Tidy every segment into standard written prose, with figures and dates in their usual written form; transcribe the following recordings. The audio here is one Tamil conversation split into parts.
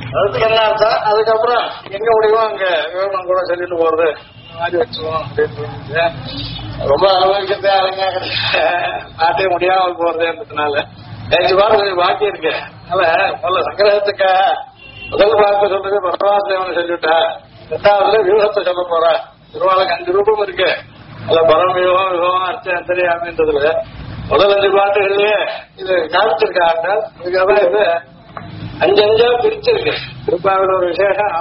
அதுக்கு என்ன அர்த்தம், அதுக்கப்புறம் எங்க முடியுமோ அங்க விவரம் கூட சொல்லிட்டு போறது மாதிரி வச்சுருவோம் அப்படின்னு தோணுது. ரொம்ப அனுபவிக்கிறதே அழகா நாட்டே முடியாமல் போறதுன்றதுனால 5 பாட்டு கொஞ்சம் பாக்கி இருக்கு. அதனால முதல்ல சங்கிரகத்துக்கா முதல் பாட்டு சொல்றது பரவாசேவனை சொல்லிவிட்டா, 2வதுல வியூகத்தை சொல்ல போறா. திருவாளுக்கு 5 ரூபம் இருக்கு. அதுல பரம் வியூகம் வியூகம் அர்த்தரியன்றதுல முதல் 5 பாட்டுகள்லயே இது காமிச்சிருக்காங்க. அதுக்காக இது 5 பிரிச்சிருக்கு. திருப்பாவில் ஒரு விசேஷம்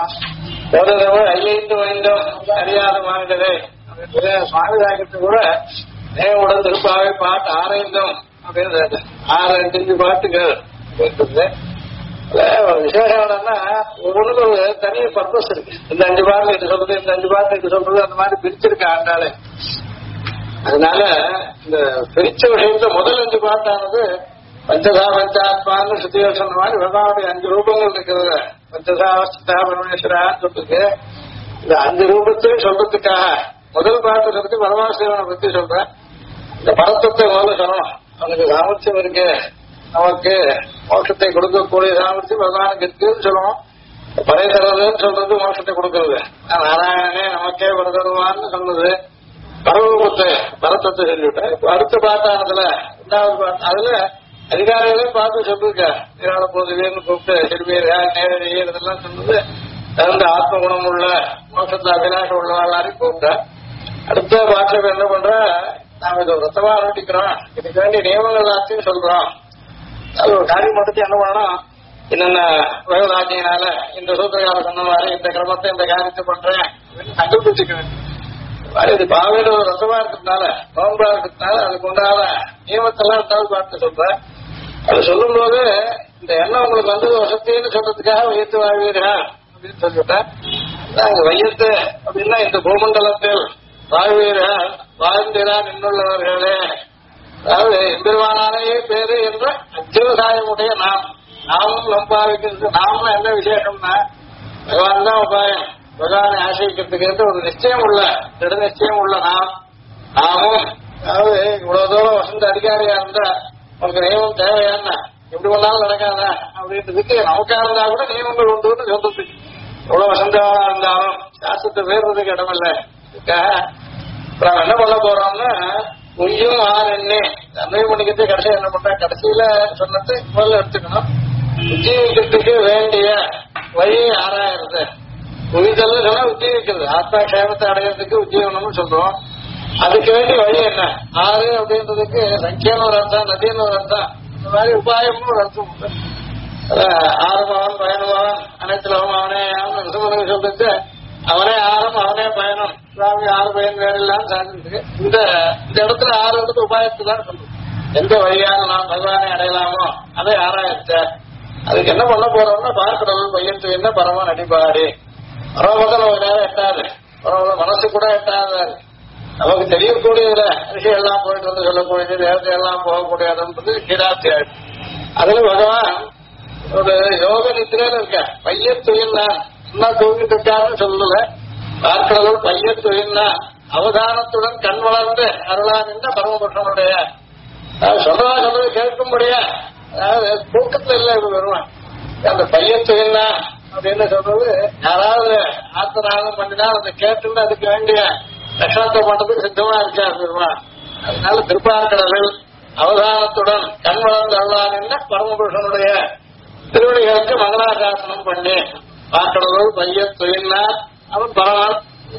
ஐந்து வைந்தோம் அறியாத மாநிலவே சுவாமி தாக்கத்து கூட நேவுடன் திருப்பாவை பாட்டு 6 அப்படின்னு 6 பாட்டுகள் இருக்குது. விசேஷம் என்னன்னா ஒவ்வொன்றுக்கு ஒரு தனி பர்பஸ் இருக்கு. இந்த 5 பாட்டு இது சொல்றது, இந்த 5 பாட்டு இது சொல்றது, அந்த மாதிரி பிரிச்சிருக்க ஆண்டாலே. அதனால இந்த பிரிச்ச விஷயத்துல முதல் 5 பாட்டானது பஞ்சதா பஞ்சாத்மான்னு சுத்தியா சொன்ன மாதிரி பகவானுடைய 5 ரூபங்கள் இருக்கிறது. பஞ்சதா அவஸ்தா பரமேஸ்வரான்னு சொல்லிருக்கு. இந்த 5 ரூபத்தையும் சொல்றதுக்காக முதல் பாட்டு சொல்லிட்டு பரமாசிவனை பத்தி சொல்றேன். இந்த பரத்தத்தை முதல்ல சொல்லணும். அவனுக்கு சாமர்த்தியம் இருக்கு, நமக்கு மோட்சத்தை கொடுக்கக்கூடிய சாமர்த்தியம் பகவானுக்கு இருக்குன்னு சொல்லணும். பறை தருவதுன்னு சொல்றது மோட்சத்தை கொடுக்கறது. நாராயணனே நமக்கே பரதருவான்னு சொன்னது பரவத்தை பரத்தத்தை சொல்லிவிட்டேன். இப்ப அடுத்த பாட்டானதுல 2வது பாட்டு அதுல அதிகாரிகளையும் பார்த்து சொல்லிருக்க. நீராட போதுவேன்னு கூப்பிட்டு சிறுமியர் நேரடியர் இதெல்லாம் சொன்னது தகுந்த ஆத்ம குணம் உள்ள மோட்சத்தை அபிலாஷம் உள்ள எல்லாரையும் கூப்பிட்ட. அடுத்த பாட்டில் என்ன பண்ற, நாம இதை ரத்தமா ஆரம்பிக்கிறோம், இதுக்கு வேண்டிய நியமங்கள் எல்லாத்தையும் சொல்றோம். அது ஒரு காரியம் மட்டும் என்ன பண்ணணும், என்னென்ன வயோராஜியினால இந்த சூத்திரக்கார சொன்ன மாதிரி இந்த கிரமத்தை இந்த காரியத்தை பண்றேன் கண்டுபிடிச்சுக்க வேண்டும். இது பாவையில ஒரு ரசமா இருக்கிறதுனால நோன்பா இருக்கிறதுனால அதுக்கு உண்டான நியமத்தெல்லாம் 2வது பாட்டு சொல்றேன். அது சொல்லும் போது இந்த எண்ணம் உங்களுக்கு வந்தது வசத்தின்னு சொல்றதுக்காக வைத்து வாழ்வீர்கள் அப்படின்னு சொல்லிவிட்டேன். அங்க வையத்து அப்படின்னா இந்த பூமண்டலத்தில் வாழ்வீர்கள் வாழ்ந்திரா நின்றுள்ளவர்களே, அதாவது எம்பெருமானானே பேரு என்ற அத்தியவசாயமுடைய நாமும் நம்பாவிக்கிறது. நாமும் என்ன விசேஷம்னா பகவான் தான் உபாயம், பகவானை ஆசிரிக்கிறதுக்கு ஒரு நிச்சயம் உள்ள திட நிச்சயம் உள்ள நாமும் அதாவது இவ்வளவு தூரம் வசந்த அதிகாரியா இருந்தா உனக்கு நியமம் தேவையான எப்படி பண்ணாலும் நடக்காத அப்படின்றதுக்கு நமக்கா இருந்தா கூட நியமங்கள் உண்டு சொல்றதுக்கு எவ்வளவு வசந்தவனா இருந்தாலும் சாஸ்திரத்தை வேறுறதுக்கு இடமில்ல. அப்புறம் என்ன பண்ண போறோம்னா பொய்யும் ஆறு அன்னை பண்ணிக்கிட்டு கடைசியா என்ன பண்ற, கடைசியில சொன்னது முதல்ல எடுத்துக்கணும். உஜீவிக்கிறதுக்கு வேண்டிய வழி ஆராயிறது. உயிர்தல் சொன்னா உஜீவிக்கிறது, ஆத்மா கஷேமத்தை அடையிறதுக்கு உஜீவனம்னு சொல்றோம். அதுக்கு வேண்டிய வழி என்ன, ஆறு அப்படின்றதுக்கு சங்கியான ஒரு அர்த்தம், நதின்னு ஒரு அர்த்தம், இந்த மாதிரி உபாயம்னு ஒரு அர்த்தம் உண்டு. ஆரம்பவன் பயனுபவன் அனைத்து அவனே ரிசமனுக்கு சொல்றது அவனே ஆரம் அவனே பயணம், சுவாமி 6 பயன் வேற இல்லாம சாதிச்சிருக்கு. இந்த இடத்துல 6 உபாயத்தை தான் சொல்லுது. எந்த வழியாக நாம் பகவானை அடையலாமோ அதை ஆராய்ச்ச. அதுக்கு என்ன பண்ண போறோம்னா பார்க்கடல் பையத்து என்ன பரம நடிப்பாடி பரவதல் ஒரு நேரம் எட்டாது, பரவ மனசு கூட எட்டாது. நமக்கு தெரியக்கூடியதுல ரிஷி எல்லாம் போயிட்டு வந்து சொல்லக்கூடியது, தேவத்தை எல்லாம் போகக்கூடியதுன்றது கீராத்தி ஆயிடுச்சு. அதுல பகவான் ஒரு யோக நித்திரையில இருக்க பையன் தொழில்னா சும்மா தூங்கிட்டு இருக்காருன்னு சொல்லல. பார்க்கடல் பையன் தொழில்னா அவதானத்துடன் கண் வளர்ந்து அருளான் என்ற பரமபுருஷனுடைய சொல்றது கேட்கும்படியா, அதாவது தூக்கத்துல இல்ல இது வருவான். அந்த பையன் தொழில்னா அப்படின்னு சொல்றது யாராவது ஆத்தனாலும் பண்ணினா அதை கேட்டு அதுக்கு வேண்டிய லட்சணத்தை பண்றதுக்கு சித்தமா இருக்காரு பெருமான். அதனால திருப்பார்கடலில் அவதானத்துடன் கண் வளர்ந்து அருளான் என்ற பரமபுருஷனுடைய திருவடிகளுக்கு மங்களாசாசனம் பண்ணி பார்க்கடலோடு பையன் தொழில்னா அவன் பரவான்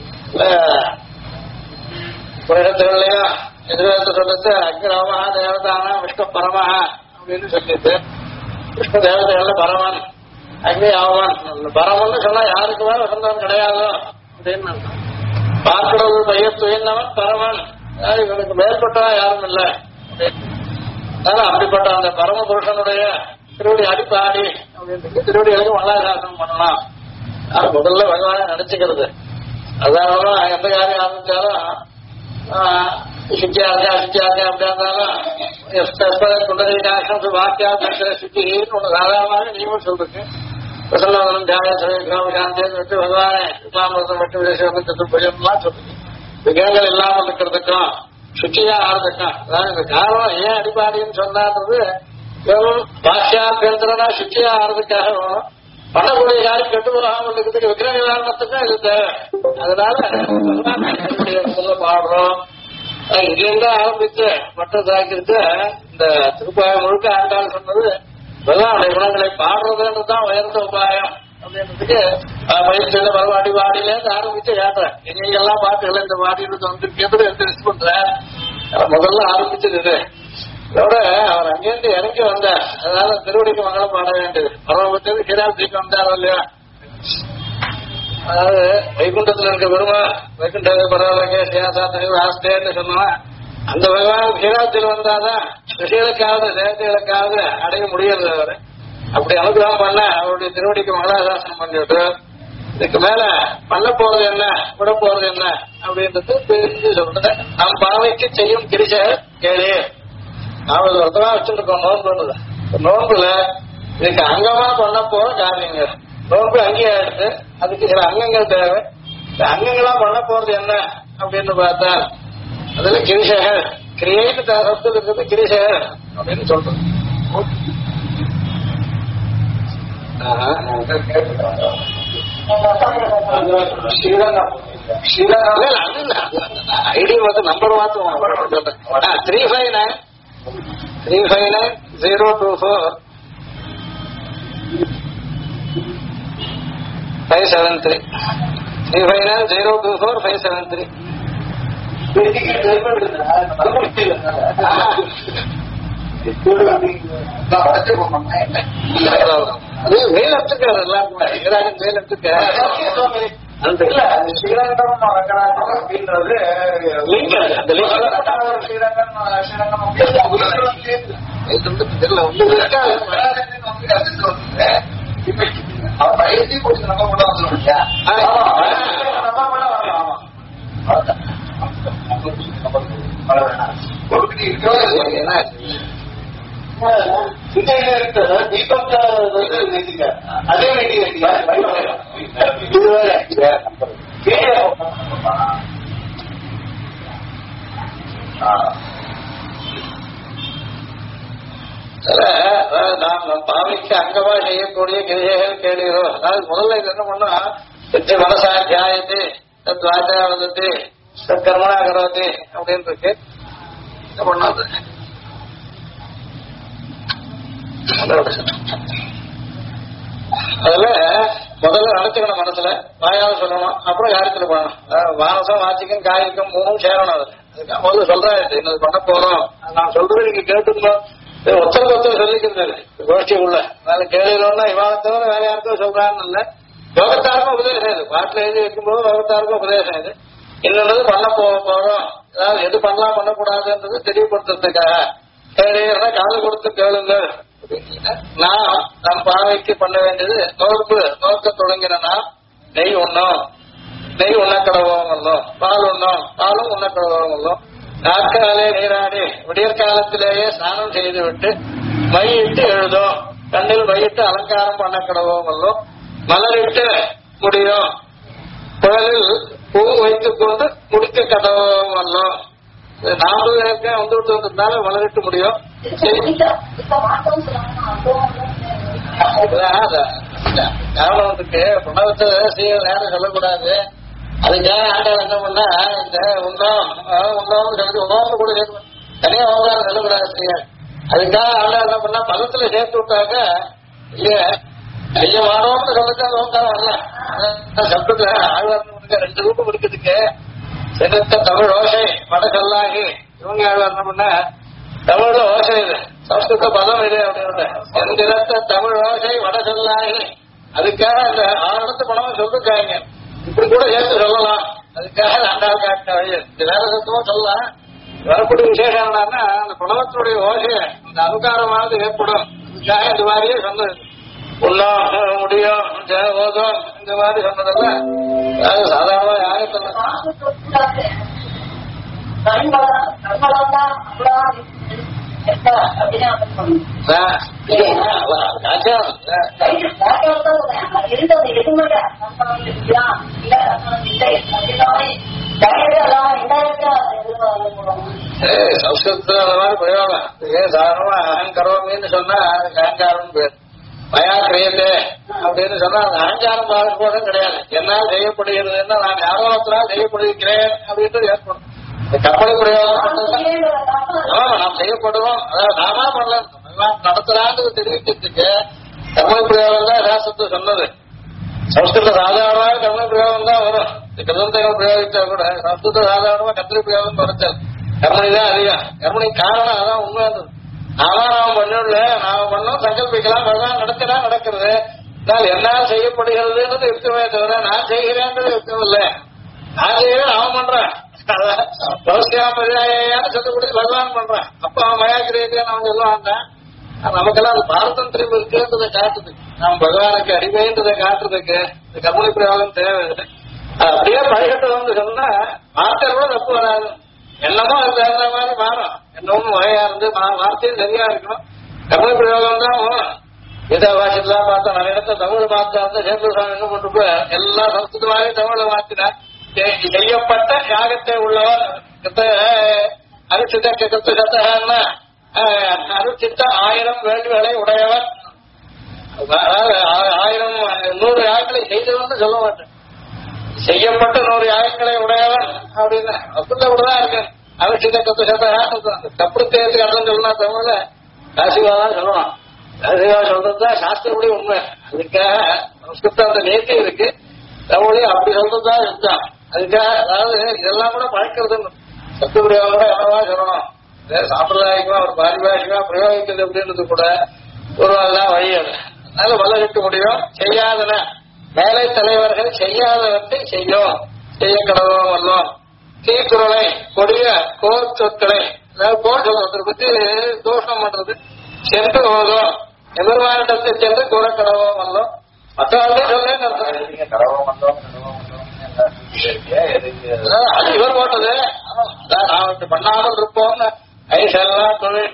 புரகத்துகள்லயும் எதிர்த்து சொல்லிட்டு அக்ரமஹா தேவதானா விஷ்ணு பரமஹா அப்படின்னு சொல்லிட்டு விஷ்ணு தேவதைகள்ல பரமன் அக்னி அவன் பரமன்னு சொன்னா யாருக்குமே வசந்தவன் கிடையாது அப்படின்னு பார்க்கடல் பையன் தொழில்னவன் பரமன், இவனுக்கு மேற்பட்டவன் யாரும் இல்லை. அதனால அப்படிப்பட்ட அந்த பரம புருஷனுடைய திருவடி அடிப்பாடி அப்படின்னு திருவடிகளுக்கு மங்களாசாசனம் பண்ணலாம். அது முதல்ல பகவானை நினைச்சுக்கிறது. அதாவது எந்த காரியம் ஆரம்பிச்சாலும் சித்தியார்த்தியா சித்தியார்த்தியா அப்படியா இருந்தாலும் குண்டலிகாசம் வாக்கியா சுத்தின்னு ஒண்ணு சாதாரணமாக நீங்களும் சொல்றீங்க. பிரசன்னவனம் தியாக சாந்தின்னு விட்டு பகவானே இஸ்லாமிரதம் விட்டு விதேசம் சத்துர்புஜம்லாம் சொல்றீங்க. விகங்கள் இல்லாமல் இருக்கிறதுக்கும் சுத்தியா ஆறதுக்கும் அதாவது இந்த காரணம் ஏன் அடிப்பாடின்னு சொன்னான்றது வெறும் பாக்கியாபியந்திரனா சுத்தியா ஆறதுக்காக வேணும். பண்ணக்கூடிய காரியம் கெட்டு போகாமல் இருக்கிறதுக்கு விக்கிர நிவாரணத்துக்கு இது தேவை. அதனால பாடுறோம். இங்கிருந்து ஆரம்பிச்சு மற்ற சாக்கிட்டு இந்த திருப்பாயம் முழுக்க ஆண்டாள் சொன்னது பகவானுடைய குணங்களை பாடுறதுன்றதுதான் உயர்ந்த உபாயம் அப்படின்றதுக்கு பயிற்சியில பரவாடி வாடியிலேருந்து ஆரம்பிச்சு கேட்டேன். எங்கெல்லாம் பாட்டுகள் இந்த வாடியிலிருந்து வந்திருக்கிறது எடுத்து பண்றேன். முதல்ல ஆரம்பிச்சது இது. இதோட அவர் அங்கிருந்து இறங்கி வந்தார். அதனால திருவடிக்கு மங்களம் பாட வேண்டியது. பரவபத்தது கீராப்திக்கு வந்தார் இல்லையா? அதாவது வைகுண்டத்துல இருக்க பெருமா வைகுண்ட பரவாயில்லைங்க சியாசாத்திரி ஆஸ்தேன்னு சொன்னா அந்த பகவான் கீராப்தியில் வந்தாதான் ரிஷிகளுக்காவது தேவதைகளுக்காவது அடைய முடியாது. அவரு அப்படி அனுகிரகம் பண்ண அவருடைய திருவடிக்கு மங்களாசாசனம் பண்ணிவிட்டு இதுக்கு மேல பண்ண போறது என்ன விட போறது என்ன அப்படின்றது தெரிஞ்சு சொல்றது. நம் பாவைக்கு செய்யும் கிரிச கேளு. நாம இது ஒருத்தமா வச்சுருக்கோம். நோன்புன்றது நோன்புல இதுக்கு அங்கமா பண்ண போற காரியங்கள். நோன்பு அங்கேயா எடுத்து அதுக்கு சில அங்கங்கள் தேவை. இந்த அங்கங்களா பண்ண போறது என்ன அப்படின்னு பார்த்தா அதுல கிரிசகர் கிரியேட்டு சப்தம் இருக்கிறது கிரிசகர் அப்படின்னு சொல்றது. ஐடி வந்து நம்பர் மாத்தம் 359 359-024 573 359-024 573. அது வேலத்துக்கு எல்லாருக்குமே வேலத்துக்கு ஸ்ரீரங்கம் அப்படின்றது அதே நாம் பாவிக்கு அங்கமா செய்யக்கூடிய கிரியைகள் கேளுகிறோம். அதாவது முதல்ல இது என்ன பண்ணா மனசா தியாயத்து வாச்சா வந்தது கர்மனா கரோதி அப்படின்னு இருக்கு. என்ன பண்ணாது அதுல முதல்ல நினைச்சுக்கணும். மனசுல வாயால சொல்லணும். அப்புறம் காரியத்துல பண்ணணும். வானசம் வாச்சிக்கும் காய்க்கும் மூணும் சேரணும். அதுக்காக முதல்ல சொல்றேன் என்னது பண்ண போறோம். நான் சொல்றது நீங்க கேட்டுக்கணும். ஒருத்தருக்கு ஒருத்தர் சொல்லிக்கிறது கோஷ்டிக்குள்ள. அதனால கேளுன்னா இவாளை தவிர வேற யாருக்கும் சொல்றான்னு இல்லை. யோகத்தாருக்கும் உபதேசம் இது. பாட்டில் எழுதி வைக்கும்போது யோகத்தாருக்கும் உபதேசம் இது. இன்னொன்று பண்ண போறோம். அதாவது எது பண்ணலாம் பண்ணக்கூடாதுன்றது தெளிவுபடுத்துறதுக்காக கேளுன்னா காது கொடுத்து கேளுங்கள். நான் நம் பாவைக்கு பண்ண வேண்டியது நோக்க தொடங்கினா நெய் உண்ணும். நெய் உண்ணக்கடவோம். பால் உண்ணும். பாலும் உண்ணக்கடவோம். நாட்காலே நீராடி விடியற்காலத்திலேயே ஸ்நானம் செய்து விட்டு மையிட்டு எழுதும். கண்ணில் மையிட்டு அலங்காரம் பண்ண கடவோம். மலரிட்டு முடியும். குழலில் பூ வைத்துக் கொண்டு முடிக்க கடவோம். நாம வந்துட்டு வந்திருந்தால மலரிட்டு முடியும். காரணத்துக்கு புணவத்தை நேரம் சொல்லக்கூடாது. அதுக்காக ஆண்டாள் என்ன பண்ணா இந்த உணவு கூட சேர்த்து தனியா ஓகாரம் சொல்லக்கூடாது செய்ய. அதுக்காக ஆண்டாள் என்ன பண்ணா பதத்துல சேர்த்து விட்டாக்க இல்லையா ஐயமானோம்னு சொல்லத்தான் ஓகாரம் வரல. சப்தத்துல ஆழ்வார் 2 ரூபம் இருக்கிறதுக்கு செலுத்த தமிழ் ஓசை வட சொல்லாகி இவங்க ஆழ்வார் என்ன பண்ண தமிழ்ல ஓசை இது சம்ஸ்கிருத பதம் இது அப்படின்னு செந்திரத்த தமிழ் ஓசை வட சொல்லாகி அதுக்காக அந்த 6 இடத்து பணம் சொல்லிருக்காங்க. இப்படி கூட சேர்த்து சொல்லலாம். அதுக்காக ஆண்டாள் காட்டின வழி வேற சத்தமும் சொல்லலாம். வரக்கூடிய விசேஷம் என்னன்னா அந்த குணவத்தினுடைய ஓசை அந்த அனுகாரமானது ஏற்படும். அதுக்காக இந்த மாதிரியே சொன்னது. உண்ணம் முடியும் ஓதம் இந்த மாதிரி சொன்னதல்ல. அது சாதாரணமா யாரும் சொல்ல சம்ஸ்கிருதத்துல அந்த மாதிரி பிரயோகம். ஏன் சாதாரணமா அகங்கரோமின்னு சொன்னா அதுக்கு அகங்காரம்னு பேர். மயா கிரியத்தே அப்படின்னு சொன்னா அந்த அகங்காரம் பாகுபோதும் கிடையாது. என்னால் செய்யப்படுகிறதுன்னா நான் யாரோத்தினால் செய்யப்படுகிறேன் அப்படின்றது ஏற்படும். கற்பனை பிரயோகம் நாம் செய்யப்படுவோம், அதாவது நாமா பண்ணலாம் நடத்தலான்னு தெரிவிக்கிறதுக்கு கற்பனை பிரயோகம் தான் சாஸ்திரத்தை சொன்னது. சம்ஸ்கிருத சாதாரணமாக கற்பனை பிரயோகம் தான் வரும். கிருதந்தகம் பிரயோகிச்சா கூட சம்ஸ்கிருத சாதாரணமா கத்திரி பிரயோகம் வரச்சல் கர்மணி தான் அதிகம். கர்மணி காரணம் அதான் உண்மையானது. நாம பண்ணல, நாம பண்ணோம் சங்கல்பிக்கலாம், பகவான் நடக்கலாம் நடக்கிறது. என்னால் செய்யப்படுகிறதுன்றது இருக்கவே தவிர நான் செய்கிறேன்றது இருக்கவில்லை. நான் செய்கிறேன் அவன் பண்றேன், சொல்லக்கூடிய பகவான் பண்றான். அப்ப அவன் மயாக்கிரியத்தை அவன் சொல்லுவான். நமக்கெல்லாம் அது பாரதந்திரம் இருக்குன்றதை காட்டுது, நம்ம பகவானுக்கு அடிமைன்றதை காட்டுறதுக்கு இந்த கர்மணி பிரயோகம் தேவை. அப்படியே பழகட்டு சொன்னா வார்த்தை கூட தப்பு வராது. என்னமோ அது தகுந்த மாதிரி மாறும். என்னமும் வகையா இருந்து வார்த்தையும் சரியா இருக்கணும். தமிழ் பிரயோகம் தான் கீதா பாஷெல்லாம் பார்த்தா நிறைய இடத்துல தமிழ் பார்த்தா வந்து சேதுசாமி என்ன பண்றப்ப எல்லா சம்ஸ்கிருதமாவே தமிழை மாத்தினார். செய்யப்பட்ட யாகத்தை உள்ளவர் அருட்சித்த கிருத்து சத்தகன்னா அருட்சித்த 1000 வேள்விகளை உடையவர். அதாவது 100 யாகங்களை செய்தவர்னு சொல்ல மாட்டேன், செய்யப்பட்ட 100 யாகங்களை உடையவர் அப்படின்னு அப்படிதான் இருக்கு. அருட்சித்த கிருத்து சத்தகம் தப்புத்தேயத்துக்கு அர்த்தம் சொல்லணும். தமிழ்ல காசிவாதான் சொல்லணும். காசிவா சொல்றதுதான் சாஸ்திரப்படி உண்மை. அதுக்காக சம்ஸ்கிருதம் அந்த நேர்த்தி இருக்கு, தமிழையும் அப்படி சொல்றதுதான் இருந்தான். அதுக்காக அதாவது இதெல்லாம் கூட பழக்கிறதுன்னு சத்து பிரயோகம் கூட எவ்வளவா சொல்லணும். சாம்பிரதாயிகமா ஒரு பாரிபாஷிகமா பிரயோகிக்கிறது அப்படின்றது கூட ஒரு தான் வழி. அது அதனால வளர்க்க முடியும். செய்யாதன மேலை தலைவர்கள் செய்யாதவற்றை செய்யும், செய்ய கடவுளும் வல்லோம். தீக்குறளை கொடிய கோர் சொற்களை, அதாவது கோர் சொல்றதை பத்தி தோஷம் பண்றது சென்று போதும் எதிர்வாரிடத்தை சென்று கூற கடவுளும் வல்லோம். மற்றவர்களே சொல்லேன்னு அது இவர் போட்டது. நான் பண்ணாமல் இருப்போம் ஐசெல்லாம் தொழில்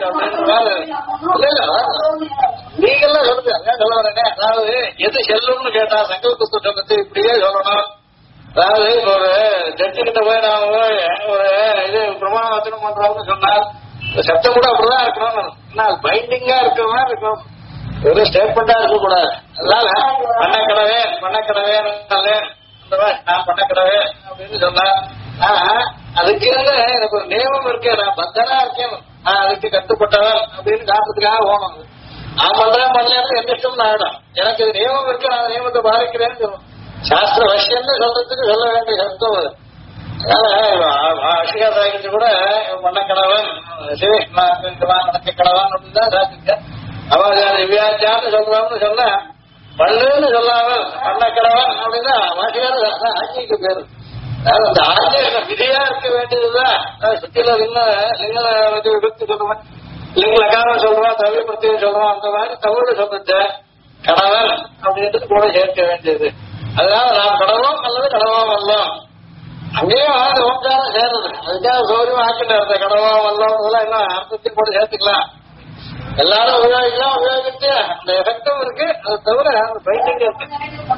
நீங்கெல்லாம் சொல்லுங்க. அதான் சொல்ல வரேங்க. அதாவது எது செல்லும்னு கேட்டா சங்கல்பத்தை பத்தி இப்படியே சொல்லணும். அதாவது ஒரு ஜட்ஜு கிட்ட போய் நாம ஒரு இது பிரமாண வச்சனம் பண்றோம்னு சொன்னால் சட்டம் கூட அப்படிதான் இருக்கணும். பைண்டிங்கா இருக்கிற மாதிரி இருக்கணும், ஒரு ஸ்டேட்மெண்டா இருக்க கூடாது. அதனால பண்ணக்கடவே நான் பண்ணக்கடவே அப்படின்னு சொன்னா அதுக்கு எனக்கு ஒரு நியமம் இருக்கேன், நான் பத்தனா இருக்கேன், நான் அதுக்கு கட்டுப்பட்டவன் அப்படின்னு காட்டுறதுக்காக ஓணும். நான் பண்றேன் பண்ணல எந்த இஷ்டம் ஆயிடும். எனக்கு இது நியமம் இருக்கு, நான் நியமத்தை பாதிக்கிறேன்னு சொல்லணும். சாஸ்திர வசியம்னு சொல்றதுக்கு சொல்ல வேண்டிய சத்தம் அது. அதனால அஷிகா சாகிட்டு கூட பண்ணக்கடவன் நடக்க கடவான் அப்படின்னு தான் சாத்திருக்க. அவன் திவ்யாச்சான்னு சொல்றான்னு சொன்ன பண்ணுன்னு சொல்லாமல் பண்ணக்கடவன் அப்படின்னா வாசிகார ஆட்சிக்கு பேரு. அந்த ஆட்சி விதியா இருக்க வேண்டியதுதான். சுத்தியில விபத்து சொல்லுவேன், லிங்க லகாரம் சொல்றான், தவிர பிரத்தியம் சொல்றான், அந்த மாதிரி தமிழ்ல சொல்றது கடவன் அப்படின்றது கூட சேர்க்க வேண்டியது. அதனால நாம் கடவோம் அல்லது கடவோம் அல்லோம். அங்கேயும் அந்த ஓம்காரம் சேர்றது. அதுக்காக சௌரியம் ஆக்கிட்டு இருந்த கடவோம் அல்லோம் என்ன அர்த்தத்தையும் கூட சேர்த்துக்கலாம். எல்லாரும் உபயோகிக்கலாம், உபயோகிச்சு அந்த எஃபெக்டும் இருக்கு. அதை தவிர அந்த பைண்டிங் இருக்கு.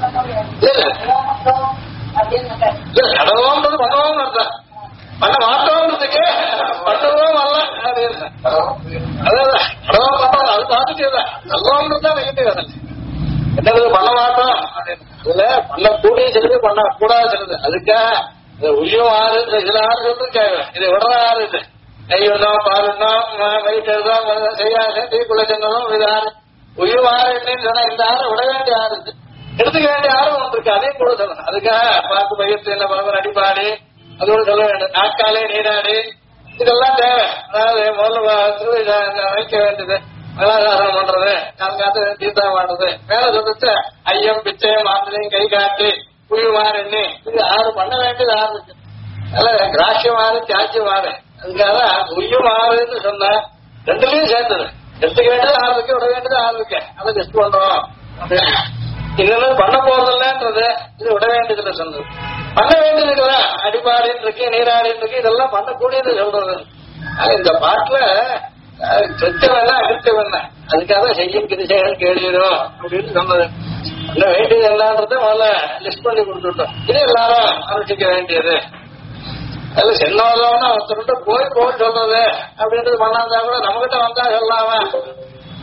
கடவோம்ன்றது பண்ணுவோம் அர்த்தம், பண்ண மாட்டோம்ன்றதுக்கு பண்ணுவோம் அல்ல அப்படின்னு. அதான் கடவோம் பண்றோம், அது பாசிட்டிவ் தான். நல்லோம்ன்றது தான் நெகட்டிவ். அதில் என்னது பண்ண மாட்டோம் அப்படின்னு. அதுல பண்ணக்கூடிய சிலது பண்ண கூடாது சிலது. அதுக்காக உயிரும் ஆறு சில ஆறு சொல்லிருக்காங்க. இது விடுற ஆறு இது கை விடணும், பால் விடணும், வயிற்று எழுதணும், செய்யாது தீக்குள்ள சென்னதும் இது ஆறு. உயிர் ஆறு என்னன்னு சொன்னா இந்த ஆறு விட வேண்டிய ஆறு இது, எடுத்துக்க வேண்டிய ஆறு ஒன்று இருக்கு. அதையும் கூட சொல்லணும். அதுக்காக பார்த்து பயிர்த்து என்ன பரவல் அடிப்பாடு அதோட சொல்ல வேண்டும். நாட்காலே நீராடு இதெல்லாம் தேவை. அதாவது முதல்ல வைக்க வேண்டியது மலாதாரம் பண்றது, காலங்காத்து தீர்த்தா மாடுறது, மேல சொல்லிட்டு ஐயம் பிச்சையம் ஆற்றுலையும் கை காட்டி உயிர் மாறு எண்ணி இது ஆறு பண்ண வேண்டியது ஆறு இருக்கு. அதனால கிராட்சியம் ஆறு தியாட்சியம் ஆறு. அதுக்காக உயிர் மாறுன்னு சொன்ன ரெண்டுலயும் சேர்ந்தது. எடுத்துக்க வேண்டியது ஆறு இருக்கு, விட வேண்டியது ஆறு இருக்கு. அதை டெஸ்ட் பண்றோம் அப்படின்னு. இதெல்லாம் பண்ண போறதில்லன்றது இது விட வேண்டியதுல சொன்னது. பண்ண வேண்டியது அடிப்பாடின்னு இருக்கு, நீராடின்னு இருக்கு, இதெல்லாம் பண்ணக்கூடியது சொல்றது. இந்த பாட்டுல சொச்சவன அகிர்த்தவன அதுக்காக செய்யும் கிருஷைகள் கேள்விடும் அப்படின்னு சொன்னது. பண்ண வேண்டியது எல்லான்றத முதல்ல லிஸ்ட் பண்ணி கொடுத்துட்டோம். இது எல்லாரும் அனுஷ்டிக்க வேண்டியது. அதுல சென்னவனா ஒருத்தருட்ட போய் சொல்றது அப்படின்றது பண்ணாந்தா கூட நம்மகிட்ட வந்தா சொல்லாம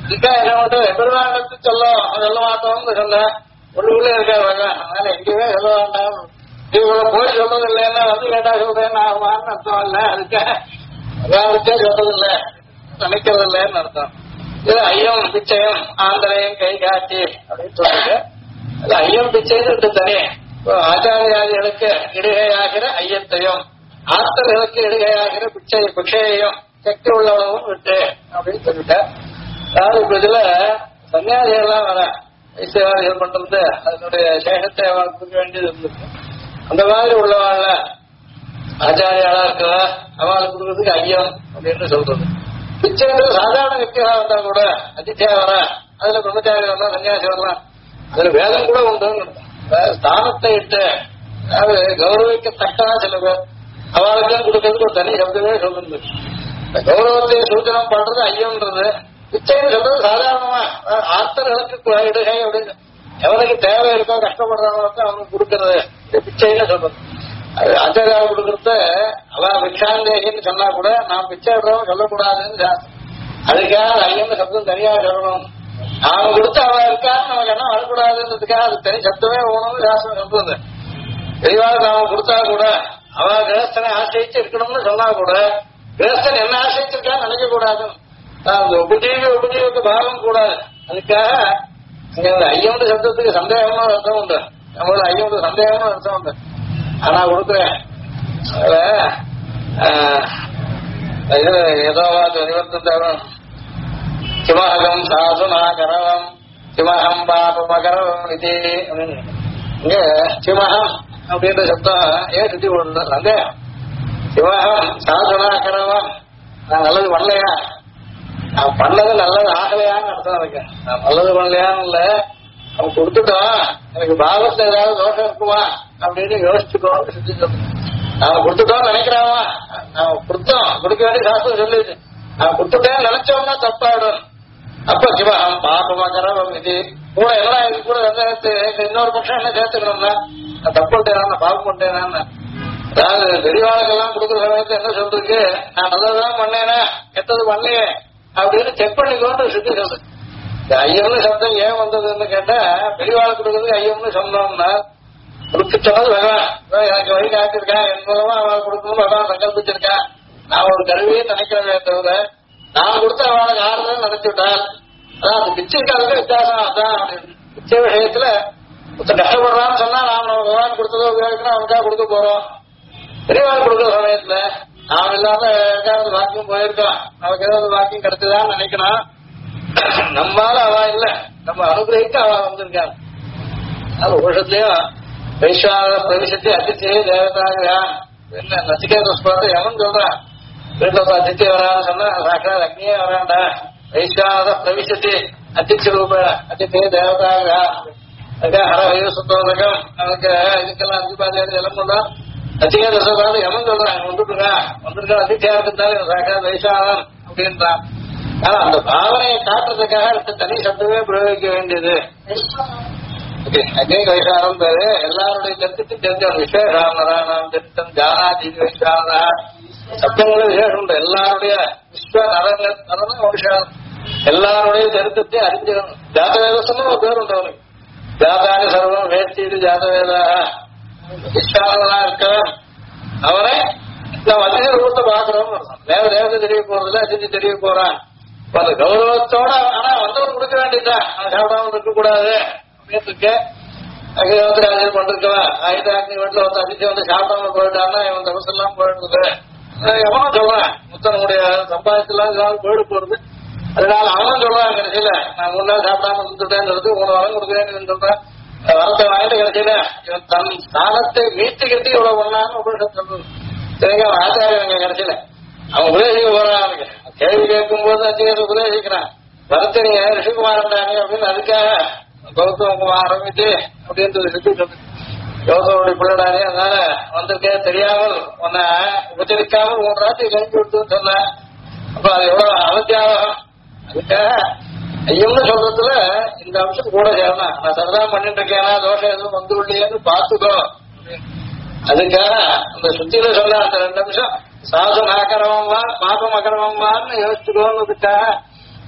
இதுக்கா என்ன மட்டும் எதிர்வாங்கத்து சொல்லும் சொல்ல மாட்டோம்னு சொன்ன உள்ளுக்குள்ளே இருக்காரு பகவான். அதனால எங்கேயுமே சொல்ல வேண்டாம். இவங்க போய் சொல்றது இல்லைன்னா வந்து கேட்டா சொல்றேன்னு ஆகுமான்னு அர்த்தம் இல்லை. அதுக்காக அதாவதுக்கே சொல்றது இல்லை, நினைக்கிறது இல்லைன்னு அர்த்தம். இது ஐயம் பிச்சையும் ஆந்தரையும் கை காட்டி அப்படின்னு சொல்றாங்க. அது ஐயம் பிச்சைன்னு தனி. ஆச்சாரியாதிகளுக்கு இடுகையாகிற ஐயத்தையும் ஆத்தர்களுக்கு இடுகையாகிற பிச்சையையும் சக்தி உள்ளவனவும் விட்டு அப்படின்னு சொல்லிட்டேன். அதாவது இப்ப இதுல சன்னியாசிகள்லாம் வர வைசியவாதிகள் பண்றது அதனுடைய சேகத்தை அவளுக்கு கொடுக்க வேண்டியது இருந்துச்சு. அந்த மாதிரி உள்ளவாழ ஆச்சாரியாளா இருக்கவா அவளுக்கு கொடுக்கறதுக்கு ஐயம் அப்படின்னு சொல்றது. பிச்சைன்றது சாதாரண வித்தியாக வந்தா கூட அதித்தியா வர அதுல பிரம்மச்சாரி வரலாம் சன்னியாசி வரலாம். அதுல வேதம் கூட உண்டு. ஸ்தானத்தை இட்டு அதாவது கௌரவிக்கத்தக்கா சில பேர் அவளுக்கு கொடுக்கறதுக்கு ஒரு தனி சப்தமே சொல்றது. கௌரவத்தை சூச்சனம் பண்றது ஐயம்ன்றது. பிச்சைன்னு சொல்றது சாதாரணமா ஆத்தர்களுக்கு இடுகை அப்படின்னு எவனுக்கு தேவை இருக்கோ கஷ்டப்படுறவங்களுக்கு அவனுக்கு கொடுக்கறது பிச்சைன்னு சொல்றது. அது ஆச்சாரியாவை கொடுக்கறத அவன் பிக்ஷாந்தேகின்னு சொன்னா கூட நான் பிச்சை விடுறவன் சொல்லக்கூடாதுன்னு அதுக்காக ஐயம்னு சப்தம் தனியாக சொல்லணும். அவன் கொடுத்து அவன் இருக்கான்னு நமக்கு என்ன வரக்கூடாதுன்றதுக்காக அது தனி சப்தமே போகணும்னு சாஸ்திரம் சொல்றது. தெளிவாக அவன் கொடுத்தா கூட அவன் கிரகஸ்தனை ஆசிரிச்சு இருக்கணும்னு சொன்னா கூட கிரகஸ்தன் என்ன ஆசிரிச்சிருக்கான்னு நினைக்க கூடாது. உபஜீவிக்கு பாவம் கூடாது. அதுக்காக ஐயம்னு சப்தத்துக்கு சந்தேகம்னு அர்த்தம் உண்டு. நம்மளோட ஐயம்னு சந்தேகம்னு அர்த்தம் உண்டு. ஆனா கொடுக்குறேன் இதுல ஏதோ நிவர்த்தம் சிமஹகம் சாசுனா கரவம் சிமஹம் பாபமகரவம் இது இங்க சிமஹம் அப்படின்ற சப்தம் ஏன் சுத்தி போடணும் சந்தேகம். சிமஹம் சாசுனா கரவம் நான் நல்லது பண்ணலையா, நான் பண்ணது நல்லது ஆகலையான்னு அர்த்தம் இருக்கு. நான் நல்லது பண்ணலையான்னு இல்ல, அவன் கொடுத்துட்டோம் எனக்கு பாகத்துல ஏதாவது தோஷம் இருக்குமா அப்படின்னு யோசிச்சுக்கோன்னு சிந்திச்சோம். நாம கொடுத்துட்டோம் நினைக்கிறாவா, நாம கொடுத்தோம் கொடுக்க வேண்டிய சாஸ்திரம் சொல்லிடுச்சு. நான் கொடுத்துட்டேன்னு நினைச்சோம்னா தப்பாயிடும். அப்ப சிவகம் பாபமகரம் இது கூட எல்லாம் இது கூட இன்னொரு பட்சம் என்ன சேர்த்துக்கணும்னா நான் தப்பு பண்ணிட்டேன் பாவம் பண்ணிட்டேன். அதாவது பெரியவாளுக்கெல்லாம் கொடுக்குற சமயத்தை என்ன சொல்றதுக்கு நான் நல்லதுதான் பண்ணேனா கெட்டது பண்ணலையே அப்படின்னு செக் பண்ணிக்கோன்னு சுத்தி சொல்றது. ஐயம்னு சப்தம் ஏன் வந்ததுன்னு கேட்டா பெரியவாளுக்கு கொடுக்கறதுக்கு ஐயம்னு சொன்னோம்னா கொடுத்து சொன்னது பகவான் எனக்கு வழி காத்திருக்கேன் என் மூலமா அவளுக்கு கொடுக்கணும் பகவான் சங்கல்பிச்சிருக்கேன். நான் ஒரு கருவியை நினைக்கிறதே தவிர நான் கொடுத்த அவளுக்கு ஆறுதல் நினைச்சுட்டால் அதான் அந்த பிச்சைக்கு அதுக்கு வித்தியாசம். அதான் பிச்சை விஷயத்துல கஷ்டப்படுறான்னு சொன்னா நாம் நம்ம பகவான் கொடுத்ததோ உபயோகிக்கணும் அவனுக்காக கொடுக்க போறோம். பெரியவாள் கொடுக்குற சமயத்துல நாம் இல்லாம ஏதாவது வாக்கியம் போயிருக்கோம் நமக்கு ஏதாவது வாக்கியம் கிடைச்சதான்னு நினைக்கணும். நம்மால அவ இல்ல நம்ம அனுகிரகிக்க அவ வந்திருக்காங்க. அது வருஷத்துலயும் வைஸ்வான பிரவிசத்தை அதித்தியே தேவதாக என்ன நசிகேத பார்த்து எவன் சொல்றான் வீட்டுல அதித்தி வரான்னு சொன்னா சாட்சாத் அக்னியே வராண்டா வைஸ்வான பிரவிசத்தை அதித்தி ரூப அதித்தியே தேவதாக அதுக்காக ஹர வயு சுத்தோதகம் நமக்கு இதுக்கெல்லாம் அதிபாதியாரு எல்லாம் கொண்டான் நசிகேத பார்த்து எவன் சொல்றான் வந்திருக்கா அதித்தியா இருந்தாலும் சாட்சாத் வைஸ்வானன் அப்படின்றான். ஆனா அந்த பாவனையை காட்டுறதுக்காக தனி சப்தமே பிரயோகிக்க வேண்டியது. வைசாரம் பேரு எல்லாருடைய கருத்துக்கும் தெரிஞ்சவன் விஸ்வேஷாமரானாம் திருத்தம் ஜானாதி வைசாரா சப்தங்களும் விசேஷம் உண்டு. எல்லாருடைய விஸ்வ நரன விஷயம் எல்லாருடைய கருத்தத்தை அறிஞ்சவன். ஜாதவேதம் ஒரு பேர் உண்டு அவனுக்கு. ஜாதானி சர்வம் வேஷ்டி ஜாதவேதாக விஸ்வாமரா இருக்கவன் அவனை நாம் அதிக ரூபத்தை பாக்குறோம். தேவதை தெரிய போறதுல அதிர்ச்சி தெரிய போறான். அந்த கௌரவத்தோட ஆனா வந்தவன் கொடுக்க வேண்டியதுதான். சாப்பிடாம இருக்க கூடாது அப்படின்னு இருக்கு. அகிராஜர் பண்ணிருக்கவா ஆயுதாக்னி வீட்டுல வந்து அதிர்ச்சி வந்து சாப்பிடாம போயிட்டான்னா இவன் தபசு எல்லாம் போயிடுது. எவனும் சொல்றான் முத்தனுடைய சம்பாதிச்செல்லாம் ஏதாவது போயிடு போறது. அதனால அவனும் சொல்றான் கடைசியில நான் 3 நாள் சாப்பிடாம இருந்துட்டேன்றது 3 வாரம் கொடுக்குறேன்னு சொல்றேன். வரத்தை வாங்கிட்டு கடைசியில இவன் தன் ஸ்தானத்தை மீட்டு கட்டி இவ்வளவு பண்ணான்னு உபனிஷத்து சொல்றது. சரிங்க அவன் ஆச்சாரியங்க கடைசியில அவன் உபதேசிக்க போறான். அவனுக்கு கேள்வி கேட்கும் போது அச்சேத உபதேசிக்கிறான். வரத்தை நீங்க ரிஷிகுமாரன்டாங்க அப்படின்னு அதுக்காக கௌதமகுமாரம் இது அப்படின்றது ரிஷி சொல்லு கௌதமுடைய பிள்ளைடானே அதனால வந்திருக்கே தெரியாமல் உன்னை உபச்சரிக்காமல் 3 ராத்திரி கழிச்சு விட்டுன்னு சொன்ன. அப்ப அது எவ்வளவு அவத்தியாவகம். அதுக்காக ஐயம்னு சொல்றதுல இந்த அம்சம் கூட சேரணும். நான் சரிதான் பண்ணிட்டு இருக்கேன்னா தோஷம் எதுவும் வந்து இல்லையேன்னு பாத்துக்கோ. அதுக்காக அந்த சுத்தியில சொல்ல அந்த 2 நிமிஷம் சாசு அகரவம்மா பாபம் அகரவம்மான்னு யோசிச்சுக்கோன்னு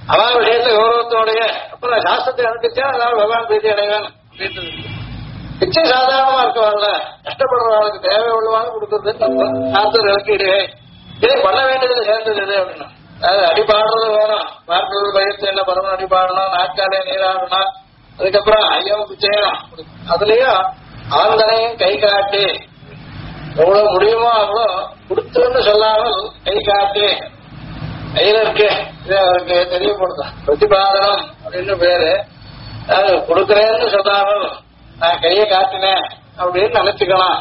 அவன் விஷயத்த கௌரவத்தோடைய அப்ப நான் சாஸ்திரத்தை அனுப்பிச்சா அதாவது பகவான் பிரீதி அடைவேன் அப்படின்றது. பிச்சை சாதாரணமா இருக்கவாள்ல, கஷ்டப்படுறவாளுக்கு தேவை உள்ளவாங்க கொடுக்கறது சாஸ்திர விளக்கீடு. இதே பண்ண வேண்டியதுல சேர்ந்தது இது அப்படின்னா, அதாவது அடிபாடுறது வேணும். பார்க்கிறது பயிற்சி என்ன பரவன் அடிபாடணும், நாட்காலே நீராடணும், அதுக்கப்புறம் ஐயோ பிச்சையும் அதுலயும் ஆந்தனையும் கை காட்டி எவ்வளவு முடியுமோ அவ்வளோ கொடுத்துன்னு சொல்லாமல் கை காட்டி கையில இருக்கு இதை அவருக்கு தெரியப்படுத்தும். பிரதிபாதனம் அப்படின்னு பேரு. அது கொடுக்குறேன்னு சொல்லாமல் நான் கையை காட்டினேன் அப்படின்னு நினைச்சுக்கலாம்.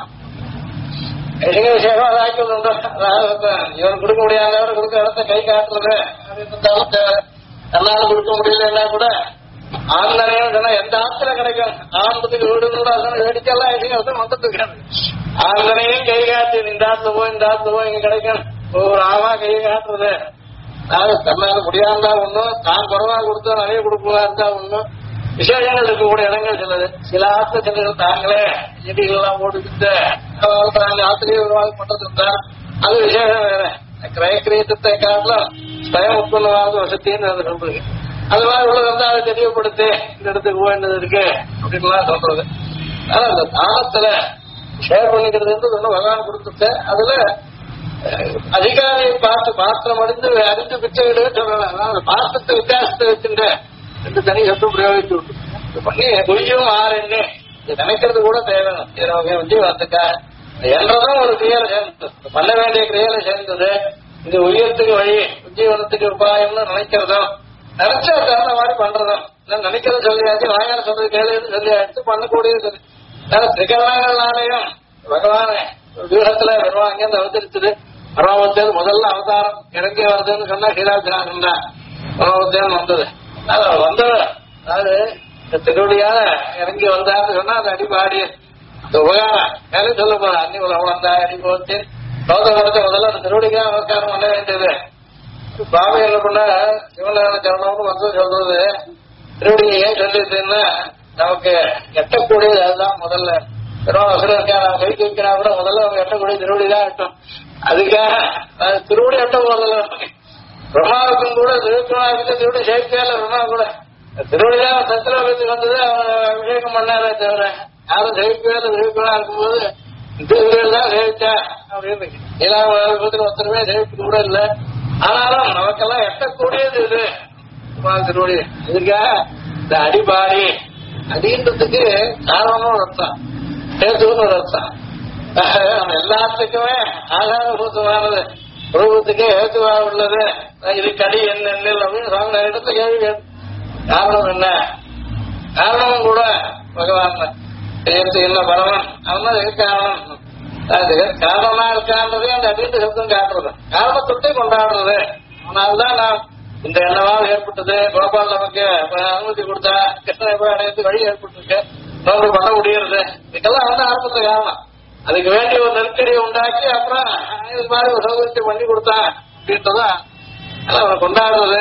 விசேஷமா அதாக்கள் உண்டு. அதாவது இவன் கொடுக்க முடியாதவரை கொடுக்க இடத்த கை காட்டுறது அப்படின்னு இருந்தாலும் எல்லாரும் கொடுக்க முடியலன்னா கூட ஆந்தனையும் சொன்னா எந்த ஆத்துல கிடைக்கும். ஆரம்பத்துக்கு வீடு வேடிக்கையெல்லாம் ஐசியம் மொத்தத்துக்கு ஆந்தனையும் கை காட்டி இந்த ஆத்துல போய் இந்த ஆத்துல போய் இங்க கிடைக்கும் ஒவ்வொரு ஆமா கை காட்டுறது. அதாவது தன்னால முடியாதா ஒண்ணும், தான் குறைவா கொடுத்தா நிறைய கொடுப்பதா இருந்தா ஒண்ணும். விசேஷங்கள் இருக்கக்கூடிய இடங்கள் சிலது. சில ஆத்த சிலர்கள் தாங்களே செடிகள்லாம் போட்டுக்கிட்டு ஆத்திரியை ஒரு வாழ்க்கை பண்றது இருந்தா அது விசேஷம் வேற. கிரயக்கிரியத்தை காட்டிலும் ஸ்வயம் உட்கொள்ளவாத வசத்தின்னு அது சொல்றது. அது மாதிரி உள்ளது வந்து அதை தெரியப்படுத்தி இந்த இடத்துக்கு போயிட்டது இருக்கு அப்படின்லாம் சொல்றது. ஆனா அந்த தானத்துல ஷேர் பண்ணிக்கிறது ஒன்னும் பகவான் கொடுத்துட்டு அதுல அதிகாரியை பார்த்து பாத்திரம் அறிந்து பிச்சை விடுன்னு சொல்றாங்க. பாத்திரத்தை வித்தியாசத்தை வச்சுட்டு ரெண்டு தனி சத்தம் பிரயோகிச்சு விட்டு பண்ணி பொய்யும் ஆறுன்னு இது நினைக்கிறது கூட தேவை. உஜ்ஜீவனத்துக்கா என்றதும் ஒரு கிரியையில சேர்ந்தது, பண்ண வேண்டிய கிரியையில சேர்ந்தது. இது உயரத்துக்கு வழி, உஜ்ஜீவனத்துக்கு உபாயம்னு நினைக்கிறதும் நினைச்சா தகுந்த மாதிரி பண்றதும். நினைக்கிறது சொல்லியாச்சு, வாயான சொல்றது கேள்வி சொல்லியாச்சு, பண்ணக்கூடியது சொல்லி திரிகரணங்கள்னாலையும் பகவான வியூகத்துல வருவான் அங்கேருந்து அவதரிச்சது. பரமபுத்தேன் முதல்ல அவதாரம் இறங்கி வருதுன்னு சொன்னா கீழாபிராணம் தான் பரமபுத்தேன் வந்தது. வந்த அதாவது திருவடியால இறங்கி வந்தான்னு சொன்னா அந்த அடிபாடி அந்த உபகாரம் மேலே சொல்ல போற அன்னி வந்தா அடி போச்சு லோகத்தை முதல்ல அந்த திருவடிக்காக நமஸ்காரம் பண்ண வேண்டியது. பாபு என்ன பண்ண சிவநாராயண சரணம்னு வந்து சொல்றது திருவடியை ஏன் சொல்லிட்டுன்னா நமக்கு எட்டக்கூடியது அதுதான். முதல்ல வெறும் அவசரம் இருக்கா நம்ம கை வைக்கிறா கூட முதல்ல அவங்க எட்டக்கூடிய திருவடி தான் எட்டும். அதுக்காக திருவடி எட்ட போறதில்ல. பிரம்மாவுக்கும் கூட திருவடி சேர்க்கையால பிரம்மா கூட திருவடிதான் சத்திரலோகத்துக்கு வந்தது. அவன் அபிஷேகம் பண்ணாரே தவிர யாரும் ஜெயிக்கவே ஜெயிக்கா இருக்கும்போது திருவிழா தான் ஜெயிச்சா அப்படின்னு நீலாபத்துக்கு ஒருத்தருமே ஜெயிப்பு கூட இல்லை. ஆனாலும் நமக்கெல்லாம் எட்டக்கூடியது இது திருவடி. இதுக்காக இந்த அடிபாடி அடின்றதுக்கு காரணமும் ஒரு அர்த்தம், சேத்துன்னு ஒரு அர்த்தம். எல்லாத்துக்குமே ஆதாரபூத்தமானது, ரூபத்துக்கே ஏத்துவா உள்ளது. இது கடி என்ன அப்படின்னு சாமி இடத்துல கேள்வி. காரணம் என்ன? காரணமும் கூட பகவான் என்ன பரவன் அவன் காரணம். காரணமா இருக்கான்றதே அந்த அடிட்டு சப்தம் காட்டுறது, காரணத்தை கொண்டாடுறது. அதனால்தான் நான் இந்த எண்ணவால் ஏற்பட்டது. கோபால் நமக்கு அனுமதி கொடுத்தா கிருஷ்ணனை போய் அடையத்து வழி ஏற்பட்டிருக்கு, நமக்கு பண்ண முடியறது. இதுக்கெல்லாம் வந்து ஆரம்பத்துல காரணம். அதுக்கு வேண்டிய ஒரு நெருக்கடியை உண்டாக்கி அப்புறம் இது மாதிரி ஒரு சௌகரியத்தை பண்ணி கொடுத்தான் அப்படின்றதான் அவனை கொண்டாடுறது.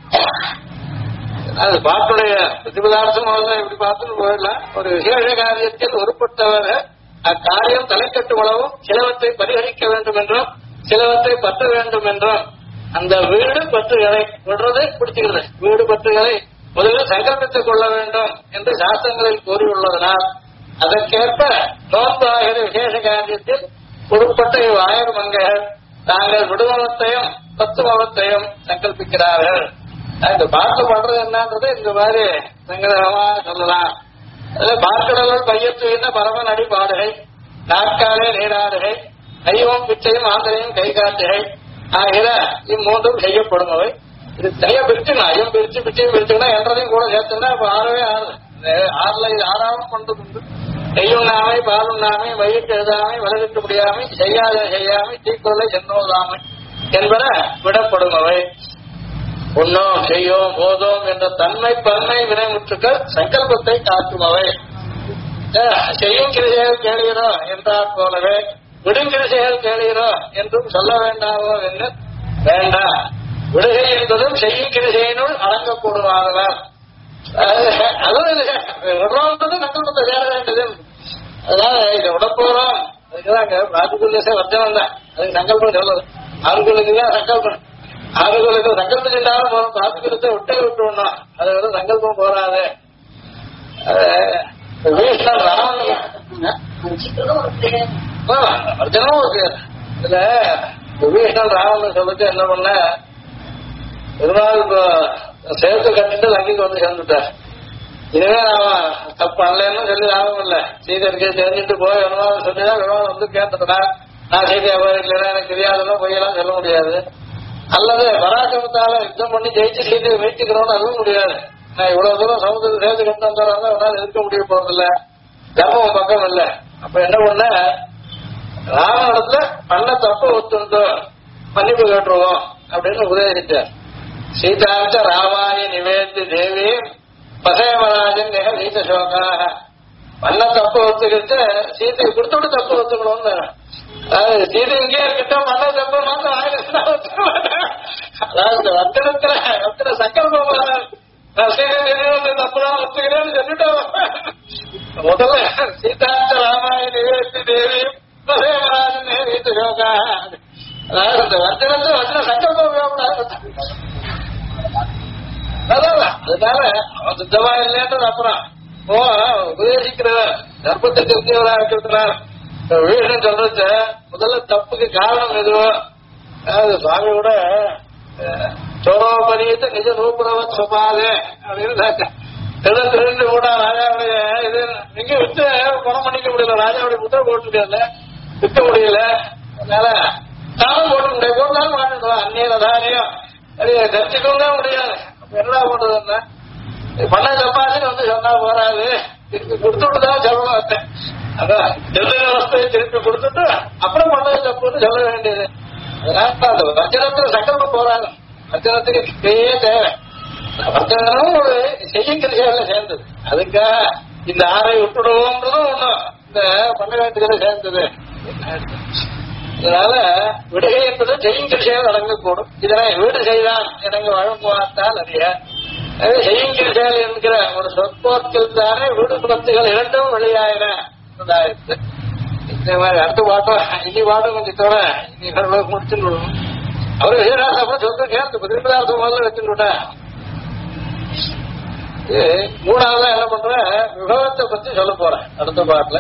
அது பாட்டுடைய பிரதிபதார்த்தம் இப்படி பார்த்துன்னு போயிடலாம். ஒரு விசேஷ காரியத்தில் ஒருப்பட்டவர் அக்காரியம் தலைக்கட்டு உழவும் சிலவற்றை பரிகரிக்க வேண்டும் என்றும் சிலவற்றை பற்ற வேண்டும் என்றும் அந்த வீடு பற்றுகளை விடுறது பிடிச்சுக்கிறது. வீடு பற்றுகளை முதலில் சங்கல்பித்துக் கொள்ள வேண்டும் என்று சாஸ்திரங்களில் கூறியுள்ளதனால் அதற்கேற்ப நோன்பாகிற விசேஷ காரியத்தில் பொருட்பட்ட இவ்வாயிரம் மங்கைகள் தாங்கள் விடுமனத்தையும் தத்துவத்தையும் சங்கல்பிக்கிறார்கள். இந்த பார்க்க பண்றது என்னன்றது இந்த மாதிரி சங்கடமா சொல்லலாம். பார்க்கடல்கள் பையத்துகின்ற பரமன் அடிபாடுகை நாட்காலே நீராடுகை கையும் பிச்சையும் ஆந்தரையும் கை காட்டுகை ஆகிற இம்மூன்றும் செய்யப்படுமவை. இது தனியா பிரிச்சுனா ஐயம் பிரிச்சு பிச்சையும் பிரிச்சுன்னா என்றதையும் கூட சேர்த்துனா இப்ப ஆறவே ஆறுது. ஆறுல இது ஆறாவும் பண்றது. கையும் நாமை பாலும் நாமை வயிற்று எழுதாமை வளர்க்க முடியாமை செய்யாமை தீக்குறளை சென்னோதாமை என்பன விடப்படுமவை. உண்ணோம் செய்யோம் போதோம் என்ற தன்மை பன்மை வினைமுற்றுக்கள் சங்கல்பத்தை காட்டுமவை. செய்யும் கிரிசைகள் கேளுகிறோ என்றால் போலவே விடும் கிரிசைகள் கேளுகிறோ என்றும் சொல்ல வேண்டாமோ என்று வேண்டாம். விடுகை என்பதும் செய்யும் கிரிசையினுள் அடங்கக்கூடுவார்கள். அதுவும் சங்கல்பத்தை சேர வேண்டியது. அதனால இதை விடப்போறோம். அதுக்குதாங்க ராஜகுல்லேசே வர்த்தனம் தான். அதுக்கு சங்கல்பம் சொல்லுது. அவர்களுக்குதான் சங்கல்பம். அவர்களுக்கு சங்கல்பம் செஞ்சாலும் பிரார்த்திக்கிறத விட்டே விட்டுணும். அது வந்து சங்கல்பம் போறாது. விபீஷணன் ராவணன் அர்ஜுனும் இருக்கு. இதுல விபீஷணன் ராவணன் சொல்லிட்டு என்ன பண்ண, பெருமாள் சேர்த்து கட்டிட்டு லங்கிக்கு வந்து சேர்ந்துட்டார். இதுவே அவன் தப்பு பண்ணலன்னு சொல்லி லாபம் இல்லை. சீதருக்கு தெரிஞ்சுட்டு போய் விமானம் சொல்லிதான் விமானம் வந்து கேட்டுட்டான். நான் சீதையா போயிருக்கேன், எனக்கு தெரியாதுன்னு பொய்யெல்லாம் சொல்ல முடியாது. அல்லது பராக்கிரமத்தால யுத்தம் பண்ணி ஜெயிச்சு சீதையை மீட்டுக்கிறோம்னு அதுவும் முடியாது. நான் இவ்வளவு தூரம் சமுதிரத்தை சேர்த்து கட்டு வந்தாலும் அவனால இருக்க முடிய போறதில்ல. தர்மம் பக்கம் இல்லை. அப்ப என்ன பண்ண, ராமனிடத்துல பண்ண தப்பு ஒத்துண்டு மன்னிப்பு கேட்டுருவோம் அப்படின்னு உபதேசித்தார். சீதாச்ச ராமாய நிவேதி தேவி பசேமராஜன் நேக சீத சோகாக. பண்ண தப்பு ஒத்துக்கிட்டு சீதையை கொடுத்துட்டு தப்பு ஒத்துக்கணும்னு. அதாவது சீதை இங்கே இருக்கட்டும், பண்ண தப்பு மாத்திரம் ஆயிரம் ஒத்துக்க மாட்டேன். அதாவது வத்திர சங்கல்பம் தப்புதான் ஒத்துக்கிறேன்னு சொல்லிட்டோம். முதல்ல சீதாச்ச ராமாய நிவேதி தேவி பசேமராஜன் நேக சீத சோகாக. அதாவது இந்த வத்திர சங்கல்பம் உபயோகப்படாது. அதனால அவன் சுத்தமா இல்லைன்றது அப்புறம் உபதேசிக்கிறவர் தர்மத்தை தெரிஞ்சவரா இருக்கிறதுனால வீடு சொல்றது முதல்ல தப்புக்கு காரணம் எதுவோ. அதாவது சுவாமி கூட சோரோபரியத்தை நிஜ நூப்புறவன் சொன்னாலே அப்படின்னு திருண்டு கூட ராஜாவுடைய இது எங்க விட்டு பணம் பண்ணிக்க முடியல. ராஜாவுடைய முத்திரை போட்டு முடியல, விற்க முடியல. அதனால நானும் போட்டு முடியாது, போட்டாலும் மாட்டிடுவான். அந்நியன தானியம் தெரிஞ்சுக்கவே முடியாது. என்ன பண்றதுன்னா பண்ண தப்பாச்சுன்னு வந்து சொன்னா போறாது, திருப்பி கொடுத்துட்டுதான் சொல்லணும். அதான் வசதியை திருப்பி கொடுத்துட்டு அப்புறம் பண்ணது தப்புன்னு சொல்ல வேண்டியது. அதனால அந்த வச்சனத்துல சங்கல்பம் போறாங்க. வச்சனத்துக்கு இப்பயே தேவை. வச்சனம் ஒரு செய்யுங்கிற செயல சேர்ந்தது. அதுக்காக இந்த ஆறை விட்டுடுவோம்ன்றதும் ஒண்ணும் இந்த பண்ண வேண்டியதுல சேர்ந்தது. அதனால விடுகை என்பது செய்யுங்கிற செயல் அடங்கக்கூடும். இதனை வீடு செய்தான் எனக்கு வழங்குவார்த்தால் அறிய. செய்யுங்கிற செயல் என்கிற ஒரு சொற்போக்கில் தானே வீடு பத்துகள் இரண்டும் வெளியாயின. இந்த மாதிரி அடுத்த பாட்டம் இனி பாட்டம் கொஞ்சம் தவிர இனி முடிச்சுட்டு அவரு விஜயராசப்ப சொத்து கேட்டு திருப்பதார்த்தம் முதல்ல வச்சுட்டு. மூணாவதா என்ன பண்ற, விபவத்தை பத்தி சொல்ல போறேன் அடுத்த பாட்டுல.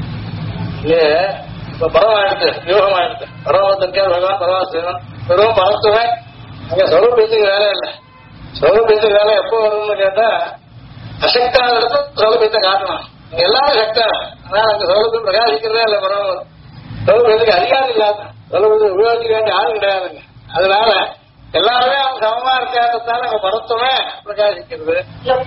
இப்ப பரவம் ஆயிடுச்சு, வியூகம் ஆயிடுச்சு. பரவத்திற்கே பகவான் பரவாசிவன் வெறும் பரத்துவன். அங்க சொரூபத்துக்கு வேலை இல்லை. சொரூபத்துக்கு வேலை எப்போ வரும்னு கேட்டா அசக்தான இடத்துல சொரூபத்தை காட்டணும். இங்க எல்லாரும் சக்தா, ஆனா அங்க சொரூபம் பிரகாசிக்கிறதே இல்லை. பரவம் சொரூபத்துக்கு அதிகாரம் இல்லாத, சொரூபத்தை உபயோகிக்க வேண்டிய ஆள் கிடையாதுங்க. அதனால எல்லாருமே அவங்க சமமா இருக்காததால அங்க பரத்துவமே பிரகாசிக்கிறது.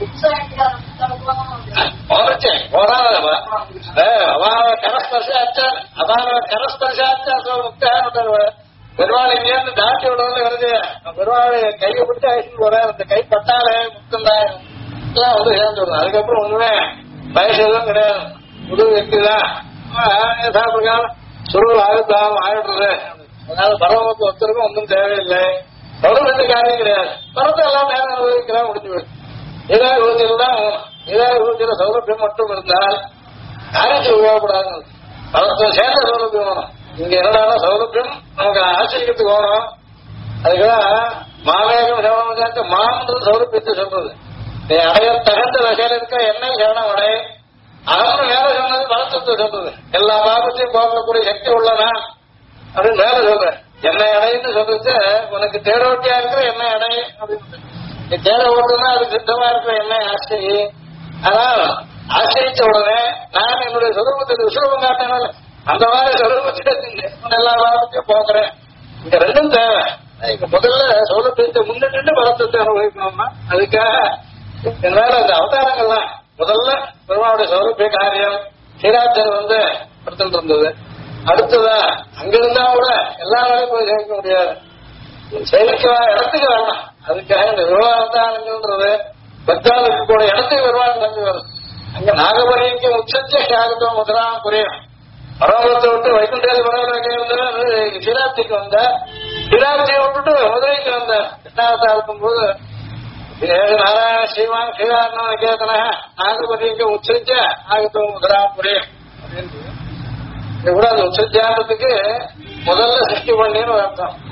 பெருமாள் இங்கேருந்து தாண்டி விடுவது வருது. பெருமாள் கையை பிடிச்சி அழைச்சிட்டு போற அந்த கை பட்டாலே முத்தம் வந்து சேர்ந்து வரும். அதுக்கப்புறம் ஒண்ணுமே வயசு எதுவும் கிடையாது. புது வெற்றிதான் சாப்பிடுக்காம சுருள் ஆயுதாம் ஆயிடுறது. அதனால பரவத்து ஒருத்தருக்கும் ஒன்றும் தேவையில்லை. பரவத்து காரியம் கிடையாது. பரவத்தை எல்லாம் நேரம் அனுபவிக்கிறா முடிஞ்சு போயிடும். இதே விபூதியில் தான் இதே விபூதியில சௌலபியம் மட்டும் இருந்தால் காரியத்தை உபயோகப்படாது. பரவத்தை சேர்ந்த சௌலபியம் வேணும். இங்க என்னடான சௌலபியம் நமக்கு ஆச்சரியத்துக்கு வேணும். அதுக்குதான் மாவேகம் சவணம் சேர்த்து மான்றது சௌலபியத்தை சொல்றது. நீ அடைய தகுந்த வகையில் இருக்க எண்ணெய் சவணம் அடை அவனு மேல சொன்னது பரத்தத்தை சொல்றது. எல்லா பாபத்தையும் போகக்கூடிய சக்தி உள்ளனா அப்படின்னு மேல சொல்றேன். எண்ணெய் அடைன்னு சொல்றது உனக்கு தேரோட்டியா இருக்கிற எண்ணெய் அடை அப்படின்னு. நீ தேட ஓட்டுனா அது சித்தமா இருக்கிற எண்ணெய் ஆச்சரி. ஆனால் ஆச்சரித்த உடனே நான் என்னுடைய சொரூபத்துக்கு விசுரூபம் காட்டினால அந்த மாதிரி சொரூபத்தை எல்லா பாபத்தையும் போக்குறேன். இங்க ரெண்டும் தேவை. இங்க முதல்ல சௌலபியத்தை முன்னிட்டு பரத்தத்தை அனுபவிக்கணும்னா அதுக்காக என்னால அந்த அவதாரங்கள்லாம் முதல்ல பெருமாவுடைய சௌலபிய காரியம் சீராச்சர் வந்து படுத்துட்டு இருந்தது. அடுத்ததா அங்கிருந்தா கூட எல்லா வேலையும் போய் சேர்க்க முடியாது. செயலுக்கு இடத்துக்கு வேணும். அதுக்காக இந்த விவகாரத்தானது பக்தாளுக்கு கூட இடத்துக்கு வருவாங்க தங்கி வரும். அங்க நாகபரிக்கு உச்சத்தை ஆகட்டும் முதலாம் புரியும். பரவத்தை விட்டு வைகுண்டேரி பரவல் சிராப்திக்கு வந்த சிராப்தியை விட்டுட்டு மதுரைக்கு வந்த கிருஷ்ணாவதா இருக்கும்போது நாராயண ஸ்ரீமான் ஸ்ரீராம கேத்தன நாகபரிக்கு உச்சரிச்ச ஆகட்டும் முதலாம் புரியும் அப்படின்னு கூட அந்த உச்சத்தியானத்துக்கு முதல்ல சிருஷ்டி பண்ணின்னு அர்த்தம்.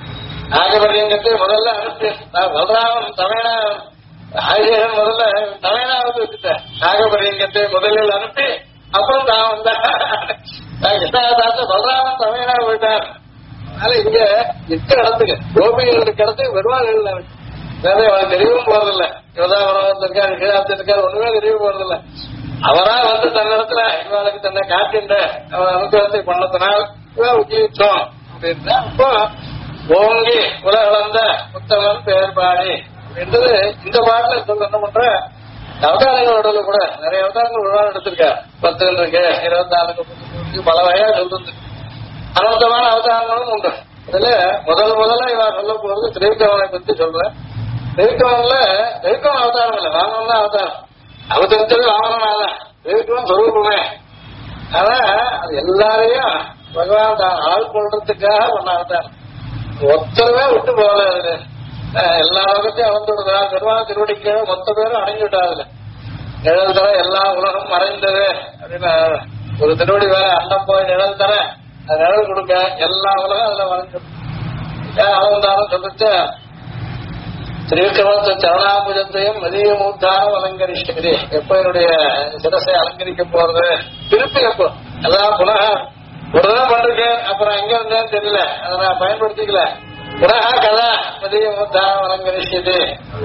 நாகபரியங்கத்தை முதல்ல அனுப்பி பலராமன் தமிழா ஆதிசேஷன் முதல்ல தமிழாவது வச்சுட்டேன். நாகபரியங்கத்தை முதலில் அனுப்பி அப்புறம் தான் வந்தான். கிருஷ்ணாதாச பலராமன் தமிழா போயிட்டார். அதனால இங்க இருக்கிற இடத்துக்கு கோபிகள் இருக்கிற இடத்துக்கு பெருமாள் இல்லை. வேற அவனுக்கு தெரியவும் போறதில்லை. யோதாவரம் இருக்காரு, கீழாப்தி இருக்காரு, ஒண்ணுமே தெரிய போறதில்லை. அவரா வந்து தன்னிடத்துல இவளுக்கு தன்னை காட்டின்ற அவன் அனுகிரகத்தை பண்ணத்தினால் உஜீவிச்சோம் அப்படின்னு. அப்போ ஓங்கி உலகளந்த புத்தகம் பெயர்பாடி என்றது இந்த பாட்டுல சொல்ல என்ன பண்ற அவதாரங்களோட கூட நிறைய அவதாரங்கள் ஒரு நாள் எடுத்திருக்காரு. 10 இருக்கு, 24 பல வகையா சொல்றது. அனந்தமான அவதாரங்களும் உண்டு. இதுல முதல்ல இவ சொல்ல போறது திரைக்கவனை பத்தி சொல்றேன். திரைக்கவன் அவதாரம் இல்லை, வாமனம் தான் அவதாரம். அவதரித்தது வாமனாதான், திரைக்கவன் சொரூபமே. ஆனா அது எல்லாரையும் பகவான் தான் ஆள் கொள்றதுக்காக பண்ண அவதாரம். ஒத்தரவே விட்டு போகல. அதுல எல்லா உலகத்தையும் அளந்துடுறா பெருமாள் திருவடிக்கு மொத்த பேரும் அடங்கிவிட்டாதுல. நிழல் தர எல்லா உலகம் மறைந்தது அப்படின்னு ஒரு திருவடி வேற அண்டம் போய் நிழல் தர அது நிழல் கொடுக்க எல்லா உலகம் அதுல மறைஞ்சிடும். அளந்தாலும் சொல்லிச்சு ஸ்ரீகிருஷ்ண சரணாபுஜத்தையும் மதிய மூத்தாரம் அலங்கரிஷ்டகிரி. எப்ப என்னுடைய சிரசை அலங்கரிக்க போறது திருப்பி எப்போ எல்லாம் புனக ஒரு தான் பண்றேன். அப்புறம் எங்க இருந்தேன்னு தெரியல, அதை நான் பயன்படுத்திக்கல. புனகா கதா மதிய மூத்தாரம் அலங்கரிஷ்டது.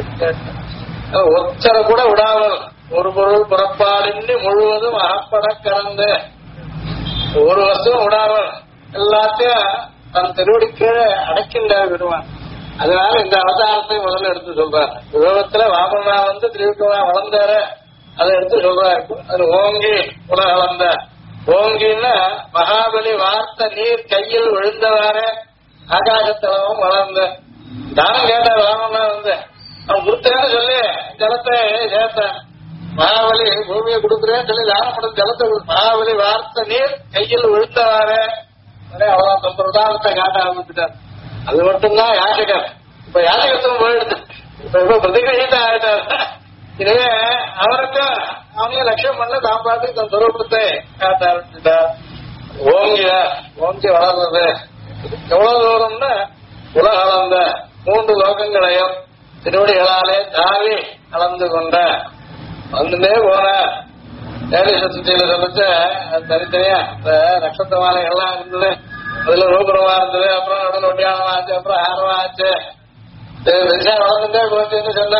ஒத்தர கூட விடாமல் ஒரு பொருள் புறப்பாடின்றி முழுவதும் அகப்பட கறந்து ஒரு வசம் விடாமல் எல்லாத்தையும் தன் திருவடி கீழே அடைக்கின்ற விடுவான். அதனால இந்த அவதாரத்தை முதல்ல எடுத்து சொல்றாரு. விரோகத்துல வாமனா வந்து திருவிக்கமா வளர்ந்தாரு, அதை எடுத்து சொல்றாரு. அது ஓங்கி உலக வளர்ந்த ஓங்கின்னா மகாபலி வார்த்த நீர் கையில் விழுந்தவாறு ஆகாசத்தளவும் வளர்ந்த தானம் கேட்டார். வாமனா வந்து அவன் கொடுத்தேன்னு சொல்லி ஜலத்தை சேர்த்தான். மகாபலி பூமியை கொடுக்குறேன்னு சொல்லி தானம் பண்ண ஜலத்தை மகாபலி வார்த்த நீர் கையில் விழுந்தவாறு அவ்வளவு சம்பிரதாயத்தை காட்ட ஆரம்பிச்சுட்டார். அது மட்டும்தான் யாசகர். இப்ப யாசகத்தும் போயிடுது. இப்ப பிரதிகிரகிதா ஆயிட்டார். எனவே அவருக்கும் அவனையும் லட்சியம் பண்ண தான் பார்த்து தன் சுரூபத்தை காட்ட ஆரம்பிச்சுட்டார். ஓங்கி வளர்றது எவ்வளவு தூரம்னு உலக அளந்த 3 லோகங்களையும் திருவடிகளாலே தாவி அளந்து கொண்ட வந்துட்டே போன ஏழை சத்துத்தியில சொல்லிச்சு. அது தனித்தனியா இந்த நட்சத்திர மாலைகள்லாம் இருந்தது. அதுல ரூபரமா இருந்தது, அப்புறம் நடுவில் ஒட்டியானமா ஆச்சு, அப்புறம் ஆரமா ஆச்சு. வளர்ந்துட்டே போச்சுன்னு சொன்ன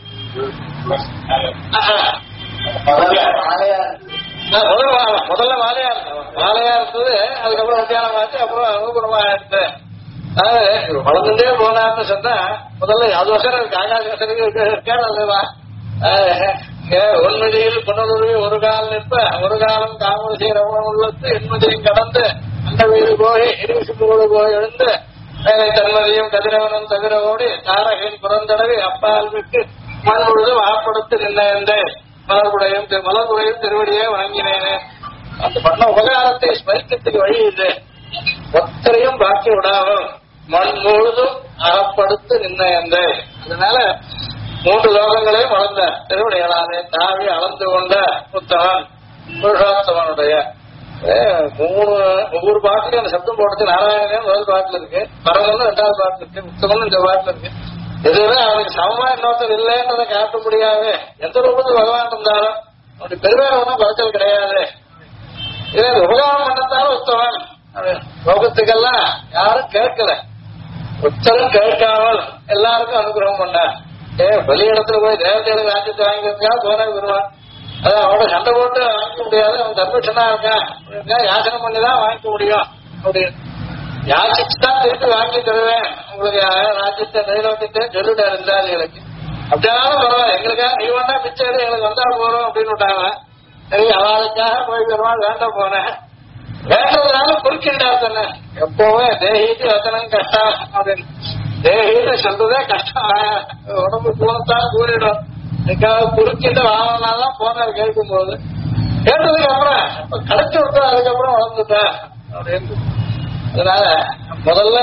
முதல்ல மாலையா இருந்தது, அதுக்கப்புறம் ஒட்டியானமா ஆச்சு, அப்புறம் ரூபரமா ஆயிடுச்சு. அதாவது வளர்ந்துட்டே போனான்னு சொன்னா முதல்ல அது வசரம் இருக்கு, ஆகாச வசதிக்கு இருக்கா ஒன்மதியில் புனருவி ஒரு கால் நிற்ப ஒரு காலம் காமரசி ரமணம் உள்ளத்து என்மதியும் கடந்து அந்த வீடு போய் இருவிசுகளோடு போய் எழுந்து மேலை தன்மதியும் கதிரவனும் தவிர ஓடி தாரகையின் புறந்தடவி அப்பால் விட்டு மண் முழுதும் ஆப்படுத்து நின்ற மலர்குடையும் திருவடியே வாங்கினேனே. அந்த பண்ண உபகாரத்தை ஸ்மரிக்கத்துக்கு வழி இது. ஒத்தரையும் பாக்கி விடாமல் மண் முழுதும் அகப்படுத்து நின்ற. அதனால 3 லோகங்களையும் வளர்ந்த திருவடிகளாலே தாவி அளந்து கொண்ட புத்தகன் புருஷோத்தமனுடைய 3 ஒவ்வொரு பாட்டிலும் அந்த சப்தம் போடுறது. நாராயணன் முதல் பாட்டுல இருக்கு, பரவன் 2வது பாட்டுல இருக்கு, புத்தகன் இந்த பாட்டுல இருக்கு. எதுவுமே அவனுக்கு சமமா இன்னொருத்தர் இல்லைன்றதை காட்ட முடியாது. எந்த ரூபத்தில் பகவான் இருந்தாலும் அவனுடைய பெருமையான ஒன்றும் குறைச்சல் கிடையாது. இதே உபகாரம் பண்ணத்தாலும் உத்தவன் லோகத்துக்கெல்லாம் யாரும் கேட்கல, உத்தரம் கேட்காமல் எல்லாருக்கும் அனுகிரகம் பண்ண. பலி இடத்துல போய் தேவதைகளுக்கு ராஜ்யத்தை வாங்கிக்கிறதுக்காக போனே வருவான். அதான் அவனோட சண்டை போட்டு வாங்கிக்க முடியாது, அவன் தர்மட்சனா இருக்கான், யாசனை பண்ணிதான் வாங்கிக்க முடியும் அப்படின்னு யாசிச்சுதான் திருப்பி வாங்கி தருவேன் உங்களுக்கு ராஜ்யத்தை நிலவட்டத்தை சொல்லிட்டாரு இருந்தாதிகளுக்கு. அப்படியாலும் பரவாயில்ல, எங்களுக்காக நீ வேண்டா பிச்சை எங்களுக்கு வந்தா போறோம் அப்படின்னு விட்டாங்க. சரி அவளுக்காக போய் வருவாள் வேண்டாம் போனேன். வேண்டதுனால குறுக்கின்றா தானே எப்பவுமே தேகிட்டு வசனம் கஷ்டம் அப்படின்னு. தேகிட்டு சொல்றதே கஷ்டம், உடம்பு போனத்தான் கூறிடும். இதுக்காக குறுக்கிட்டு வாங்கினாதான் போனார் கேட்கும் போது. கேட்டதுக்கு அப்புறம் கிடைச்சு விட்டா அதுக்கப்புறம் வளர்ந்துட்டா அப்படின்னு. அதனால முதல்ல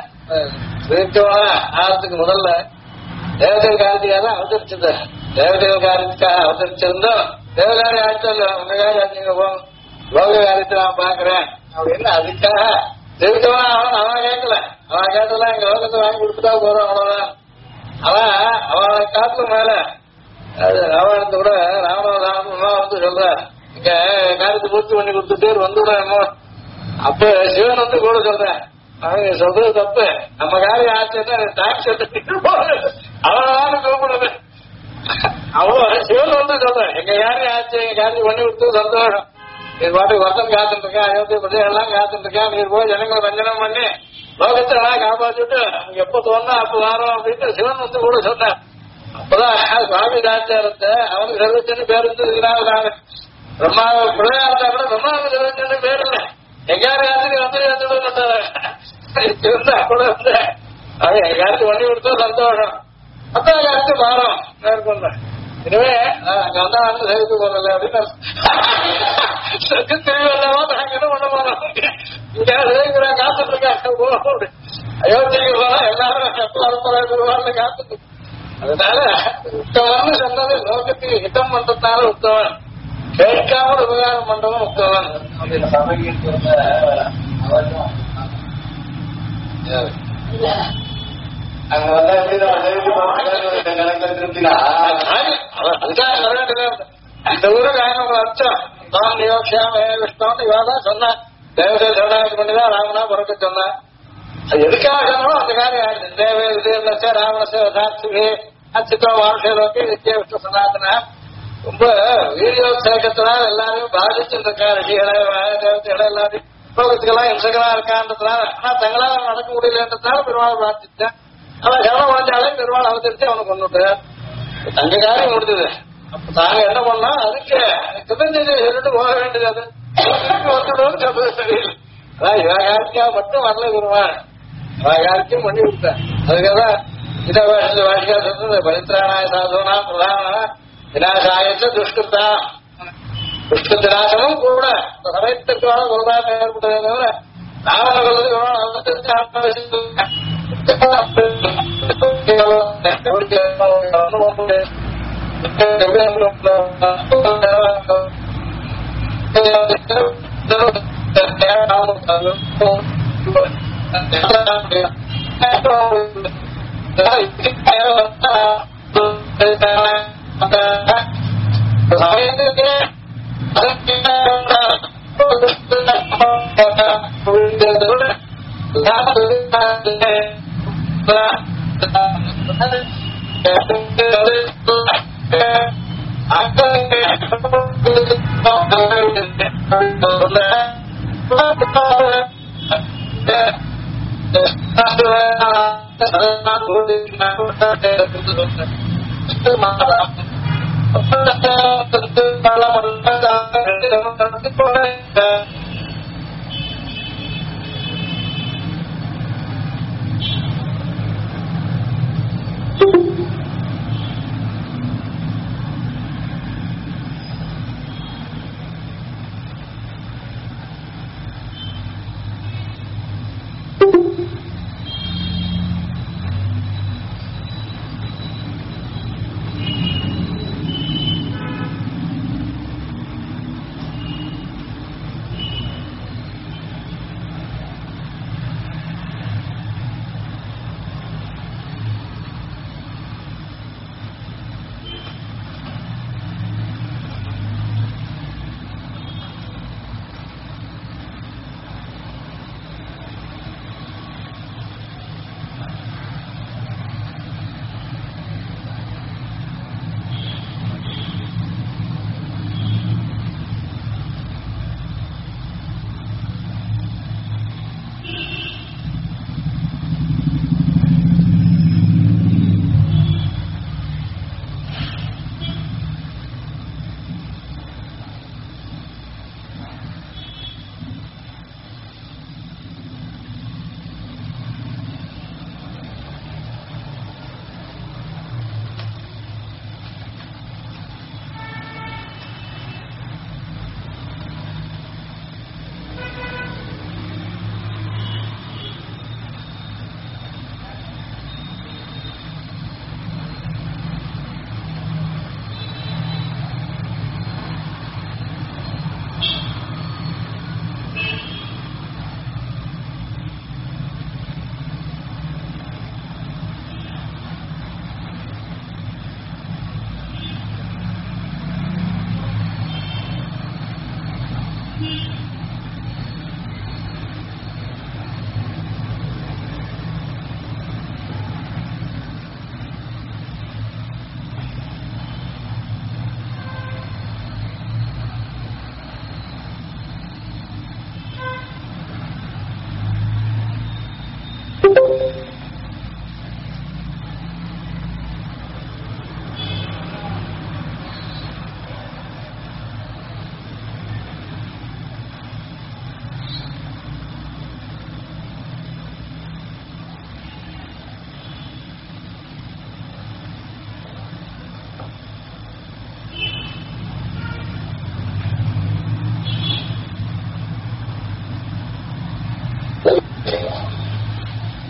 ஆறதுக்கு முதல்ல தேவதைகள் காரியத்துக்காக தான் அவதரிச்சது. தேவதைகள் காரியத்துக்காக அவதரிச்சிருந்தோம். தேவகாரி ஆட்சி இல்ல, உங்க காரி ஆச்சுங்க போங்க, லோக காரியத்தை நான் பாக்குறேன் அப்படின்னு அதுக்காக தெரிவித்தவன் அவன் கேட்கல, அவன் கேட்டல எங்க லோகத்தை வாங்கி கொடுத்துட்டா போறோம் அவ்வளவுதான். அவன் அவனை காட்டுல மேல ராமாயணத்தை விட ராமநாதன் வந்து சொல்ற இங்க காரியத்தை பூர்த்தி பண்ணி கொடுத்துட்டு வந்துடுறேன். அப்ப சிவன் வந்து கூட சொல்றேன் அவங்க சொல்றது தப்பு, நம்ம காரியம் ஆச்சுன்னா டாக்ஸ் அவன் கூப்பிடுது. அவன் சிவன் வந்து சொல்றேன் எங்க காரியம் ஆச்சு, எங்க காரியம் பண்ணி கொடுத்து சந்தோஷம், நீ பாட்டுக்கு வர்த்தம் காத்துட்டு இருக்கேன், அயோத்தி பிரதேசம் எல்லாம் காத்துட்டு இருக்கேன், நீர் போய் ஜனங்களை ரஞ்சனம் பண்ணி லோகத்தை எல்லாம் காப்பாற்றிட்டு எப்ப தோணா அப்ப வரோம் அப்படின்னு சிவன் வந்து கூட சொன்னேன். அப்பதான் சுவாமி தாச்சாரத்தை அவனுக்கு சர்வச்சன்னு பேர் இருந்தது. பிரம்மா பிள்ளையா இருந்தா கூட பிரம்மாவுக்கு சர்வச்சன்னு பேர் இல்லை, எங்காரு காத்துக்கு வந்து இருந்தா கூட வந்து அவன் எங்காருக்கு பண்ணி கொடுத்தா சந்தோஷம், அத்தா காத்து மாறும் மேற்கொண்ட. இனிமே அங்க வந்தா வந்து சேர்த்து போறல அப்படின்னு திரும்பி வந்தாவோ நாங்க என்ன பண்ண போறோம், இங்க சேர்க்கிற காத்துட்டு இருக்காங்க அயோத்திக்கு போனா எல்லாரும் வரப்போறான்னு காத்துட்டு. அதனால உத்தவன் சொன்னது லோகத்துக்கு ஹிதம் பண்றதுனால உத்தவன், கேட்காமல் உபகாரம் பண்றதும் உத்தவன் அப்படின்னு சபைக்கு அங்க வந்தா இந்த ஊருக்கு அவங்க அர்த்தம் தான் யோசியாம விஷ்ணு இவாதான் சொன்னான், தேவதை சரணாகி பண்ணிதான் ராமனா பிறக்க சொன்னான். அது எதுக்காக சொன்னாலும் அந்த காரியம் ஆயிடுச்சு. தேவ ராவணசே சாட்சி அச்சுத்தோ வாழ்க்கையிலோக்கே வித்யா விஷ்ணு சனாதன ரொம்ப வீடியோத்சேகத்தினால எல்லாரையும் பாதிச்சுட்டு இருக்கா, ரிஷிகளை தேவதைகளை எல்லாரையும் லோகத்துக்கெல்லாம் இம்சகலா இருக்கான்றதுனால. ஆனா தங்களால நடக்க முடியலன்றதுனால பெருமாள் பிரார்த்திச்சேன். ஆனா கவனம் வாஞ்சாலே பெருமாள் அவதரிச்சு அவனுக்கு கொண்டுட்டு தங்க காரியம் முடிஞ்சது. அப்ப நாங்க என்ன பண்ணோம், அதுக்கு கிருதஞ்சலி சொல்லிட்டு போக வேண்டியது. அது வந்துடும் சொல்றது சரியில்லை. அதான் இவகாரிக்கா மட்டும் வரல பெருமாள், இவகாரிக்கும் பண்ணி கொடுத்தேன். அதுக்காக இதை வாசிக்கா சொல்றது பரித்ராணாய சாதுனா பிரதான விநாசாயத்தை துஷ்கிருத்தா, துஷ்கிருத்த நாசமும் கூட சமயத்துக்கான பொருளாக ஏற்பட்டதே தவிர ராவண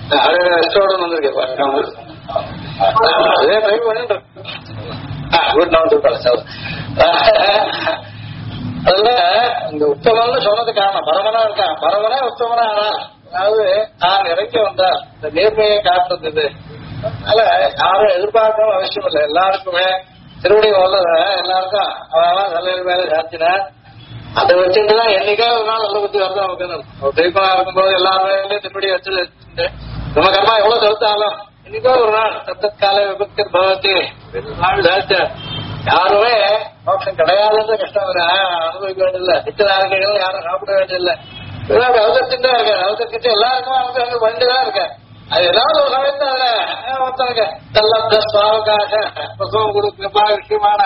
வந்திருக்கேன் அதே ட்ரை பண்ணிட்டு அதுல இந்த உத்தமன்னு சொன்னது காரணம் பரமனா இருக்கான். பரமனே உத்தமனா ஆனா அதாவது தான் இறக்கி வந்தா இந்த நேர்மையை காட்டுறது. அதனால யாரும் எதிர்பார்க்கணும் அவசியம் இல்லை. எல்லாருக்குமே திருவடி வல்லத எல்லாருக்கும் அவன் தலைவர் மேல சாத்தினா அதை வச்சுட்டுதான் என்னைக்காவது ஒரு நாள் நல்ல புத்தி வரதான் நமக்கு தெய்வமா இருக்கும்போது எல்லாருமே திருவடி வச்சு நம்ம கர்மா எவ்வளவு தடுத்தாலும் இன்னைக்கோ ஒரு நாள் தத்தற்கால விபக்தி பகவதி நாள் சாதிச்ச யாருமே மோட்சம் கிடையாதுன்ற கஷ்டம் அனுபவிக்க வேண்டியதில்லை. நிச்சயதாரகைகளும் யாரும் சாப்பிட வேண்டியதில்லை. அவசரத்தின் தான் இருக்க அவசரத்துக்கு எல்லாருக்கும் அவங்க அங்க வேண்டியதான் இருக்க. அது ஏதாவது ஒரு சமயத்து அதுல ஒருத்தனுங்க அவகாச பிரசவம் கொடுக்கப்பா விஷயமான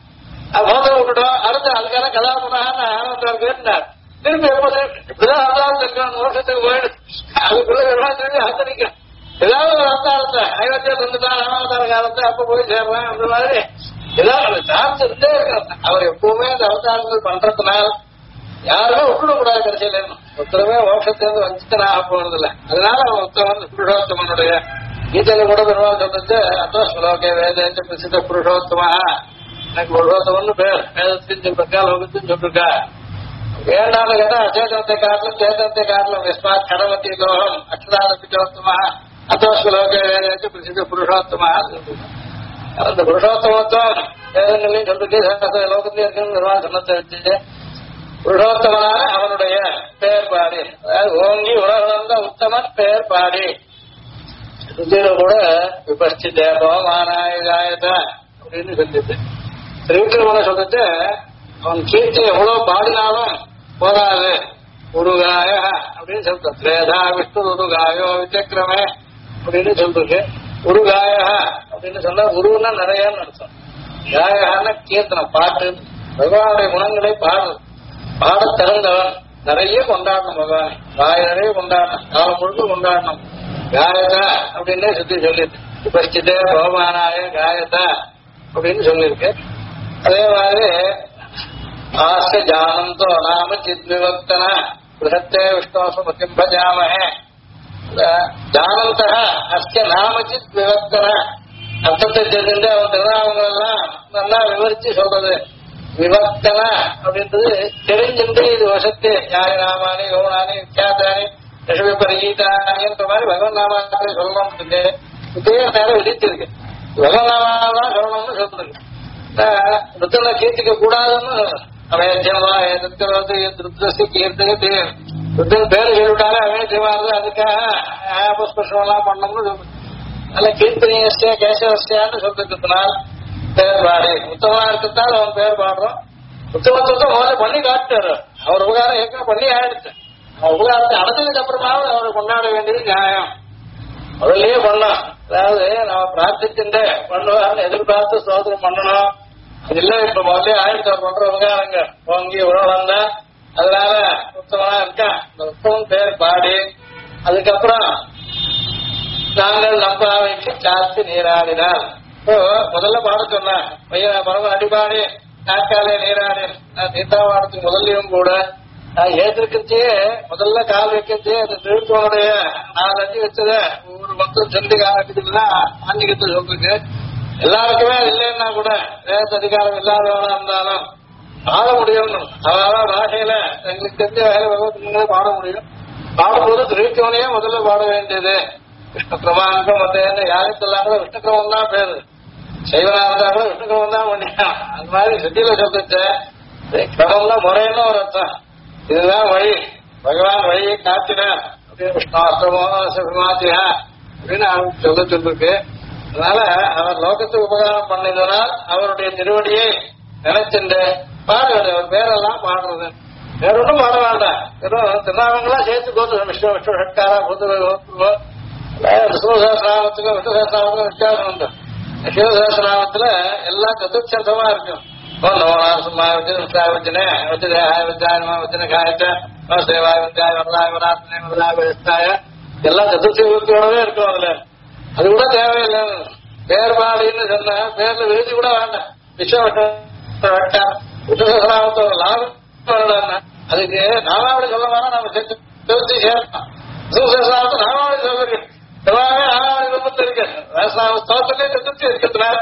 மோதல் விட்டுட்டோம். அடுத்து அதுக்கான கதாபுரான்னு ஆனந்தம் கேட்டார். திரும்பி எப்போது இப்படிதான் அர்த்தாலும் இருக்கான் வருஷத்துக்கு போயிடும் அதுக்குள்ள திரும்பி ஆத்தரிக்கும் ஏதாவது ஒரு அர்த்தாலத்தை அயோத்தியா வந்துட்டான் ராமாவதார காலத்தை அப்ப போய் சேர்றேன் அந்த மாதிரி ஏதாவது சார்ஜ் இருந்தே இருக்கான். அவர் எப்பவுமே அந்த அவதாரங்கள் பண்றதுனால யாருமே விட்டுடக்கூடாது. கடைசியில ஒருத்தரமே மோட்சத்திலிருந்து வஞ்சித்தனா ஆக போறதில்லை. அதனால அவன் உத்தமன் புருஷோத்தமனுடைய கீதையில கூட பெருமாள் சொல்லிட்டு அத்தோ ஸ்லோகே வேதேச்ச பிரசித்த புருஷோத்தமா எனக்கு புருஷோத்தமன்னு பேர் வேதத்தையும் சொல்லிருக்கா லோகத்தையும் சொல்லிருக்கா. வேண்டாம்னு கேட்டா அச்சேதனத்தை காட்டிலும் சேதனத்தை காட்டிலும் விஸ்மாத் கடவத்தி லோகம் அக்ஷராரத்தியோத்தமா அத்தோ ஸ்லோகே வேதேச்ச பிரசித்த புருஷோத்தமா அந்த புருஷோத்தமத்துவம் வேதங்களையும் சொல்லிருக்கு லோகத்திலையும் இருக்குன்னு பெருமாள் சொன்னத்தை வச்சு புருஷோத்தமனான அவனுடைய பெயர் பாடி அதாவது ஓங்கி உலகளந்த உத்தமன் பெயர் பாடி இதுல கூட விபஸ்திதே பவமானாயத அப்படின்னு சொல்லிட்டு திருவிக்கிரமனை சொல்லிட்டு அவன் கீர்த்தி எவ்வளவு பாடினாலும் போதாது. உருகாய அப்படின்னு சொல்றான். திரேதா விஷ்ணு உருகாயோ விசக்கிரமே அப்படின்னு சொல்லிருக்கு. உருகாய அப்படின்னு சொன்னா உருவன்னா நிறையன்னு அர்த்தம். காயகான கீர்த்தனம் பாட்டு பகவானுடைய குணங்களை பாடுறது பாட திறந்தவன் நிறைய கொண்டாடணும். பகவான் வாய் நிறைய கொண்டாடணும். காலம் முழுக்க கொண்டாடணும். காயதா அப்படின்னே சுத்தி சொல்லிட்டு விபஸ்திதே பவமானாய காயதா அப்படின்னு சொல்லியிருக்கு. அதே மாதிரி ஆஸ்ய ஜானந்தோ நாம சித் விவக்தனா பிருஹத்தே விஷ்ணோசமதிம் பஜாமஹே ஜானந்த அஸ்ய நாம சித் விவக்தனா அர்த்தத்தை தெரிஞ்சு அவன் திருநாமங்கள் எல்லாம் நல்லா விவரிச்சு சொல்றது. விவக்தனா அப்படின்றது தெரிஞ்சுட்டு இது வசத்து யாரு நாமானி யோனானி வித்தியாசானி யசவி பரிகீதானின்ற மாதிரி பகவன் நாமாக்களை சொல்லணும்னு இதே நேரம் விதிச்சிருக்கு. பகவன் நாமாதான் சொல்லணும்னு சொல்றது. ருத்தனை கீர்த்திக்க கூடாதுன்னு அவேத்தியமா திருப்தி கீர்த்தகத்து ருத்தன் பேரு சொல்லிவிட்டாலே அவேத்தியமானது அதுக்காக புஷ்பம் எல்லாம் பண்ணணும்னு சொல்றது. நல்ல கீர்த்தனியஸ்ய கேசவஸ்யான்னு சொல்றதுனால பேர் பாடு உத்தமனா இருக்கிறதால அவன் பேர் பாடுறோம். உத்தமத்துவத்தை முதல்ல பண்ணி காட்டுறாரு. அவர் உபகாரம் ஏற்கனவே பண்ணி ஆயிடுச்சு. அவன் உபகாரத்தை அடைஞ்சதுக்கு அப்புறமாவது அவரை கொண்டாட வேண்டியது நியாயம். முதல்லயே பண்ணலாம். அதாவது நம்ம பிரார்த்திச்சுட்டு பண்ணுவாருன்னு எதிர்பார்த்து சோதனம் பண்ணணும். அது இல்ல இப்ப முதல்ல ஆயிடுச்சு அவர் பண்ற உபகாரங்க வாங்கி உணவு தான். அதனால உத்தமனா இருக்கான். இந்த உத்தமன் பேர் பாடி அதுக்கப்புறம் நாங்கள் நம்பாவைக்கு சாத்து நீராடினார். முதல்ல பாட சொன்னேன் பையன் பரவ அடிபாடி நாட்காலே நீராடி தீர்த்தாவாடத்துக்கு முதல்லையும் கூட ஏற்றிருக்கச்சே முதல்ல கால் வைக்கச்சே அந்த திருத்தோனுடைய 4 அஞ்சு வச்சத ஒரு மக்கள் சென்று காலத்துக்குதான் ஆன்மீகத்தை சொல்லிருக்கு. எல்லாருக்குமே அது இல்லைன்னா கூட வேத அதிகாரம் இல்லாதவனா இருந்தாலும் பாட முடியும். அதாவது பாஷையில எங்களுக்கு தெரிஞ்ச வேலை பகவத்துங்களே பாட முடியும். பாடும்போது திருத்தோனையே முதல்ல பாட வேண்டியது. விஷ்ணு கிரமாங்கம் மத்த யாருக்கு இல்லாம விஷ்ணு கிரமம் தான் பேரு. சைவனா இருந்தா கூட விஷ்ணு கிரமம் தான் பண்ணிக்கலாம். அது மாதிரி சித்தியில சொல்லிச்சு கிரமம்னா முறைன்னு ஒரு அர்த்தம். இதுதான் வழி பகவான் வழியை காத்தினார் அப்படின்னு விஷ்ணாசிரமோசியா அப்படின்னு அவருக்கு சொல்லிருக்கு. அதனால அவர் லோகத்துக்கு உபகாரம் பண்ணதுனால் அவருடைய திருவடியை நினைச்சுண்டு பாடுவது அவர் பேரெல்லாம் பாடுறது. வேற ஒன்றும் பாட வேண்டாம். வெறும் திருநாமங்களா சேர்த்து கோத்து விஷ்ணு விஷ்ணு சட்காரா பூத்து விஷ்ணு சகசிரநாமத்துக்கும் விஷ்ணு சகசிரநாமத்துக்கும் வித்தியாசம் உண்டு. விஷ்ணு சகசிரநாமத்துல எல்லாம் சதுர்ச்சமா இருக்கும். எல்லாம் சதுர்த்தியோடவே இருக்கும். அதுல அது கூட தேவையில்லை. பேர்பாடின்னு சொன்ன பேர்ல விருதி கூட வேண்டாம். விஸ்வசகசிரநாமத்தோட லாபம் அதுக்கு நாமாவளி சொல்ல வேணா நம்ம சேர்த்து சேர்க்கலாம். விஸ்வசகசிரநாமத்தை நாமாவளி சொல்லிருக்கு. எல்லாமே ஆறாவது விருப்பத்தில் இருக்கு. ஸ்தோத்திரத்தை சதுர்த்தி இருக்கிறதுனால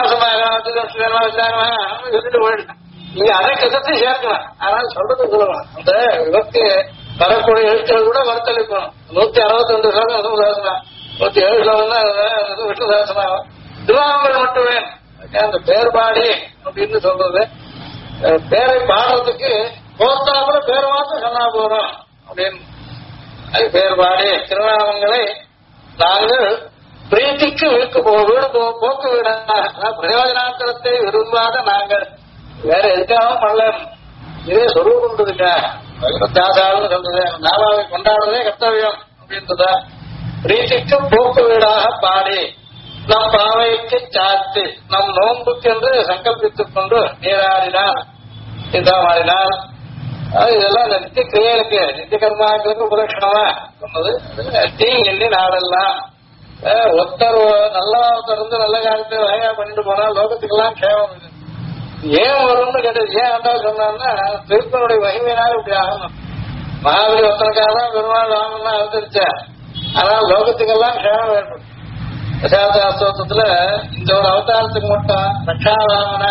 சொல்லிட்டு போயிடுது. நீங்க அதை கருத்தை சேர்க்கலாம். ஆனால் சொல்றது சொல்லலாம். அந்த விபக்தி வரக்கூடிய எழுத்துகள் கூட வருத்தளிக்கணும். 162 ஸ்லோகம் அதுவும் சாசனம், 107 ஸ்லோகம் தான் விஷ்ணு சாசனம். திருவாங்கல் மட்டுமே அந்த பேர் பாடி அப்படின்னு சொல்றது. பேரை பாடுறதுக்கு போத்தா கூட பேர் மாத்திரம் சொன்னா போறோம் அப்படின்னு. அது பேர் பாடி திருநாமங்களை நாங்கள் பிரீத்திக்கு வீடு போக்கு வீடாக பிரயோஜனாந்தரத்தை விரும்பாத நாங்கள் வேற எதுக்காகவும் பண்ணல. இதே சொரூபன்றதுங்க தாசாலும் சொல்றது. நாமாவை கொண்டாடுறதே கர்த்தவியம் அப்படின்றதா. பிரீத்திக்கு போக்கு வீடாக பாடி நம் பாவைக்கு சாத்து நம் நோன்புக்கு என்று சங்கல்பித்துக் கொண்டு நீராடினார் மாறினார். இதெல்லாம் இந்த நித்திய கிரியைகளுக்கு நித்திய கர்மாக்களுக்கு உபலட்சணமா சொன்னது. தீ எண்ணி நாடெல்லாம் ஒருத்தர் நல்லா ஒருத்தர் வந்து நல்ல காரியத்தை வகையா பண்ணிட்டு போனா லோகத்துக்கெல்லாம் கேவம். ஏன் வரும்னு கேட்டது. ஏன் ஆண்டா சொன்னான்னா திருப்பனுடைய மகிமையினால இப்படி ஆகணும். மகாபலி ஒருத்தனுக்காக தான் பெருமாள் வாங்கலாம் அவதரிச்சா. ஆனால் லோகத்துக்கெல்லாம் கேவம் வேண்டும். தசாவதாரத்துல இந்த ஒரு அவதாரத்துக்கு மட்டும் ரட்சாராமன,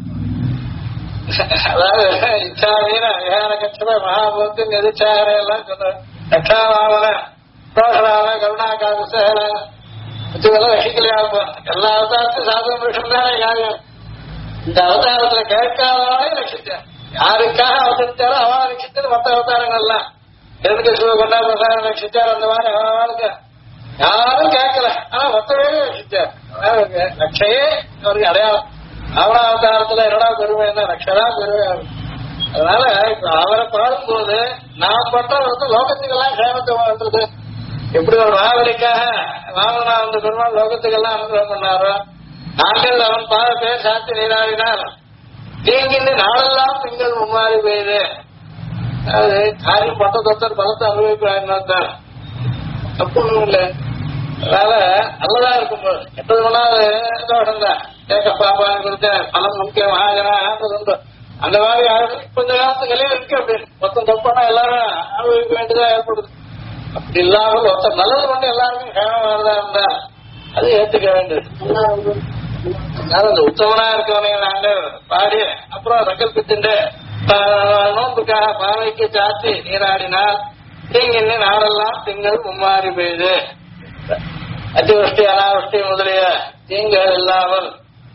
அதாவது இச்சாவீன விகார கட்சப மகாபூத்தின் எதிர்ச்சாகர எல்லாம் சொல்ற ரட்சாராமன ரோஷராம கருணாகாசல இதெல்லாம் ரசிக்கலையா இருக்கும். எல்லா அவதாரத்தையும் சாதன விஷயம் தானே காரியம். இந்த அவதாரத்துல கேட்காதவானே ரசித்தேன். யாருக்காக அவதரித்தாரோ அவன் ரசித்தது. மற்ற அவதாரங்கள்லாம் எதுக்கு சிவகொண்டா பிரசாரம் ரசித்தார் அந்த மாதிரி அவனுக்கு யாரும் கேட்கல. ஆனா மொத்த வேலையை ரசித்தார். ரட்சையே அவருக்கு அடையாளம். அவனாவதாரத்துல என்னடா பெருமை என்ன ரட்சரா பெருமை. அதனால இப்ப அவரை பாடும்போது நாம் பண்றது லோகத்துக்கெல்லாம் சேமத்தை வாழ்ந்தது. எப்படி ஒரு மகாபலிக்காக வாமனா வந்து பெருமாள் லோகத்துக்கெல்லாம் அனுகிரகம் பண்ணாரோ நாங்கள் அவன் பேர் சாத்தி நீராடினார். தீங்கின்னு நாளெல்லாம் திங்கள் மும்மாறி பெய்யுது. அது காரியம் பட்ட தொத்தர் பலத்தை அனுபவிப்பார். தப்பு ஒண்ணும் இல்லை. அதனால நல்லதா இருக்கும்போது எப்போது வேணாது தோஷம் தான். கேட்க பாப்பான்னு கொடுத்த பலம் முக்கியம் ஆகனா அந்த மாதிரி கொஞ்ச காலத்து நிலையில் இருக்கு. அப்படி மொத்தம் தப்பானா எல்லாரும் அனுபவிக்க வேண்டியதா ஏற்படுது. அப்படி இல்லாமல் ஒருத்தர் நல்லது கொண்டு எல்லாருக்கும் கேமரா இருந்தா அது ஏற்றுக்க வேண்டியது. அதனால அந்த உத்தமனா இருக்கவனையும் நாங்க பாடி அப்புறம் சங்கல்பிச்சுட்டு நோன்புக்காக பாவைக்கு சாத்தி நீராடினால் தீங்கின்னு நாளெல்லாம் திங்கள் மும்மாறி பெய்யுது. அத்திவஷ்டி அனாவஷ்டி முதலிய தீங்குகள் இல்லாமல்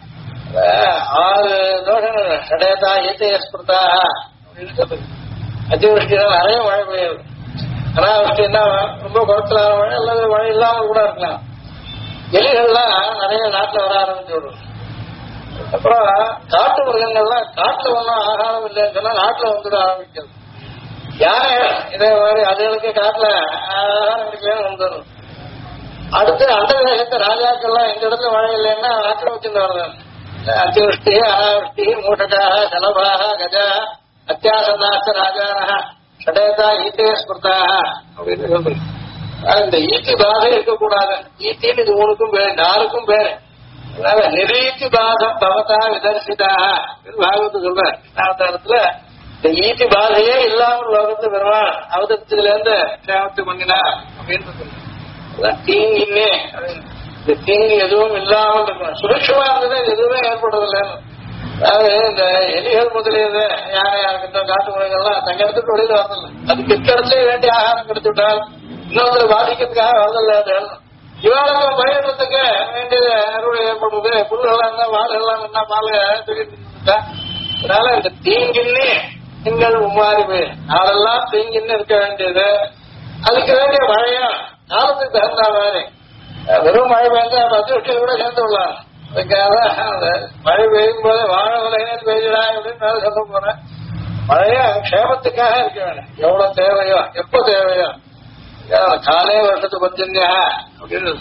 6 தோஷங்கள் சடேதா ஈத்தையஸ்பிருதா அப்படின்னு சொல்லுது. அத்திவஷ்டினா நிறைய மழை பெய்யுது. அனாவஷ்டின்னா ரொம்ப குறைச்சலான மழை அல்லது மழை இல்லாமல் கூட இருக்கலாம். எலிகள்லாம் நிறைய நாட்டில் வர ஆரம்பிச்சு விடும். அப்புறம் காட்டு மிருகங்கள்லாம் காட்டுல ஒன்றும் ஆகாரம் இல்லைன்னு சொன்னா நாட்டுல வந்துட ஆரம்பிக்கிறது. யானை இதே மாதிரி அதுகளுக்கு காட்டுல ஆகாரம் கிடைக்கலன்னு வந்துடும். அடுத்து அந்த தேசத்து ராஜாக்கள்லாம் எந்த இடத்துல மழை இல்லைன்னா நாட்டில் வச்சுட்டு வருது. அத்திவஷ்டி அனாவஷ்டி மூஷகாக ஜலபாக கஜா அத்தியாசநாச ராஜானா சடேதா ஈத்தைய ஸ்மிருதாக அப்படின்னு சொல்றது. இந்த ஈட்டி பாதை இருக்கக்கூடாது. ஈட்டின்னு இது 3க்கும் பேரு 4க்கும் பேரு. அதனால நிரீத்தி பாதம் பவதா விதர்சிதாக பாகவத்து சொல்ற அவதாரத்துல இந்த ஈட்டி பாதையே இல்லாமல் லோகத்து பெருமாள் அவதரிச்சதுல இருந்து சேமத்து பண்ணினா அப்படின்னு சொல்ற. தீங்கின்னே இந்த தீங்கு எதுவும் இல்லாமல் இருக்கணும். சுரட்சமா இருந்தது எதுவுமே ஏற்படுறதில்லை. அதாவது இந்த எலிகள் முதலியது யானையா இருக்கட்டும் காட்டு முறைகள்லாம் தங்க இடத்துக்கு வெளியில வரதில்லை. அதுக்கு இடத்துல வேண்டிய ஆகாரம் கிடைச்சுட்டால் இன்னொரு பாதிக்கிறதுக்காக வரதில்லை. இவாளுக்கும் பயிரத்துக்கு வேண்டியது அறுவடை ஏற்படுறது. புல்லுகள்லாம் இருந்தா வாழெல்லாம் இருந்தா மாலை தூக்கிட்டு. அதனால இந்த தீங்கின்னு திங்கள் மும்மாறி நாளெல்லாம் தீங்கின்னு இருக்க வேண்டியது. அதுக்கு வேண்டிய மழையும் காலத்துக்கு தகுந்தா மாதிரி வெறும் மழை பெய்ஞ்சா 10 வருஷம் கூட சேர்ந்து விடலாம். அதுக்காக அந்த மழை பெய்யும் போது வாழ உலகே பெய்யடா அப்படின்னு சொல்ல போறேன். மழையா க்ஷேமத்துக்காக இருக்க வேணும். எவ்வளவு தேவையோ எப்ப தேவையோ காலே வருஷத்துக்கு பத்தியா அப்படின்னு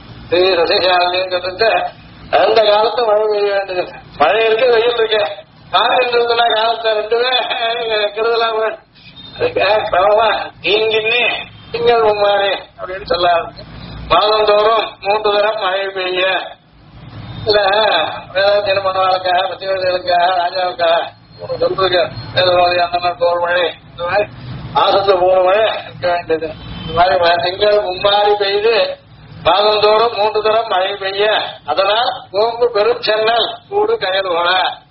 சொல்லிட்டு அந்த காலத்து மழை பெய்ய வேண்டியது. மழை இருக்கு வெயில் இருக்கு. காலம் இருந்ததுன்னா காலத்தை 2மே கெடுதலாம் வேணும். அதுக்காக கிரமமா தீங்கின்னு திங்கள் மும்மாறி அப்படின்னு சொல்ல மாதந்தோறும் 3 தரம் மழை பெய்ய இல்ல வேதாத்தியன பண்ணுவாளுக்காக பத்திரிகைகளுக்காக ராஜாவுக்காக சொல்றதுக்கு வேதவாதி அந்த மாதிரி 1 மழை இந்த மாதிரி மாசத்துல 3 மழை இருக்க வேண்டியது. இந்த மாதிரி திங்கள் மும்மாறி பெய்து மாதந்தோறும் 3 தரம் மழை பெய்ய அதனால் ஓங்கு பெரும் சென்னல் கூடு கயல் போல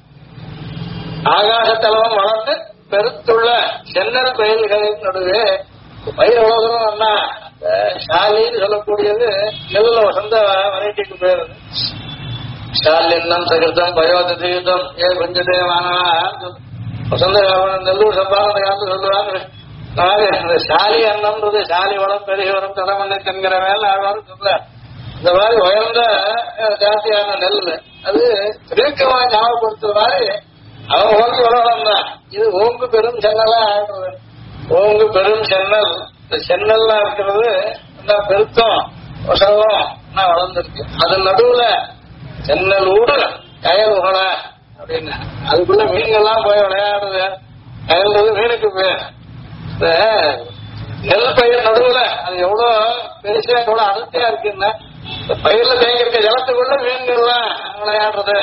ஆகாசத்தளவும் வளர்ந்து பெருத்துள்ள சென்னல் பயிர்களின் நடுவே பயிர் எவ்வளவு ஷாலின்னு சொல்லக்கூடியது நெல்ல வசந்த வெரைட்டிக்கு பேரு ஷாலின்னம் சகிருத்தம் பயோதீதம் கொஞ்சதே மாணவா வசந்த நெல்லூர் சம்பாதன காலத்து சொல்லுவாங்க இந்த ஷாலி அன்னம்ன்றது ஷாலி வளம் பெரிய வரம் தலைமண்ணை தன்கிற மேல ஆழ்வாரும் சொல்ல இந்த மாதிரி உயர்ந்த ஜாத்தியான நெல் அது தீர்க்கமா ஞாபகப்படுத்துற மாதிரி அவன் ஓங்கி உலகம் தான் இது ஓங்கு பெரும் சென்னலா ஆடுறது ஓங்கு பெரும் சென்னல் இந்த சென்னல்லாம் இருக்கிறது பெருக்கம் வசதம் வளர்ந்துருக்கு அது நடுவுல சென்னலூடு கயல் உகல அப்படின்னு அதுக்குள்ள மீன்கள்லாம் போய் விளையாடுது கயல்றது மீனுக்கு பேர் இந்த நெல் பயிர் நடுவுல அது எவ்வளவு பெருசா எவ்வளவு அடர்த்தியா இருக்குன்னா இந்த பயிர்ல தேங்கிருக்க ஜலத்துக்குள்ள மீன்கள்லாம் விளையாடுறது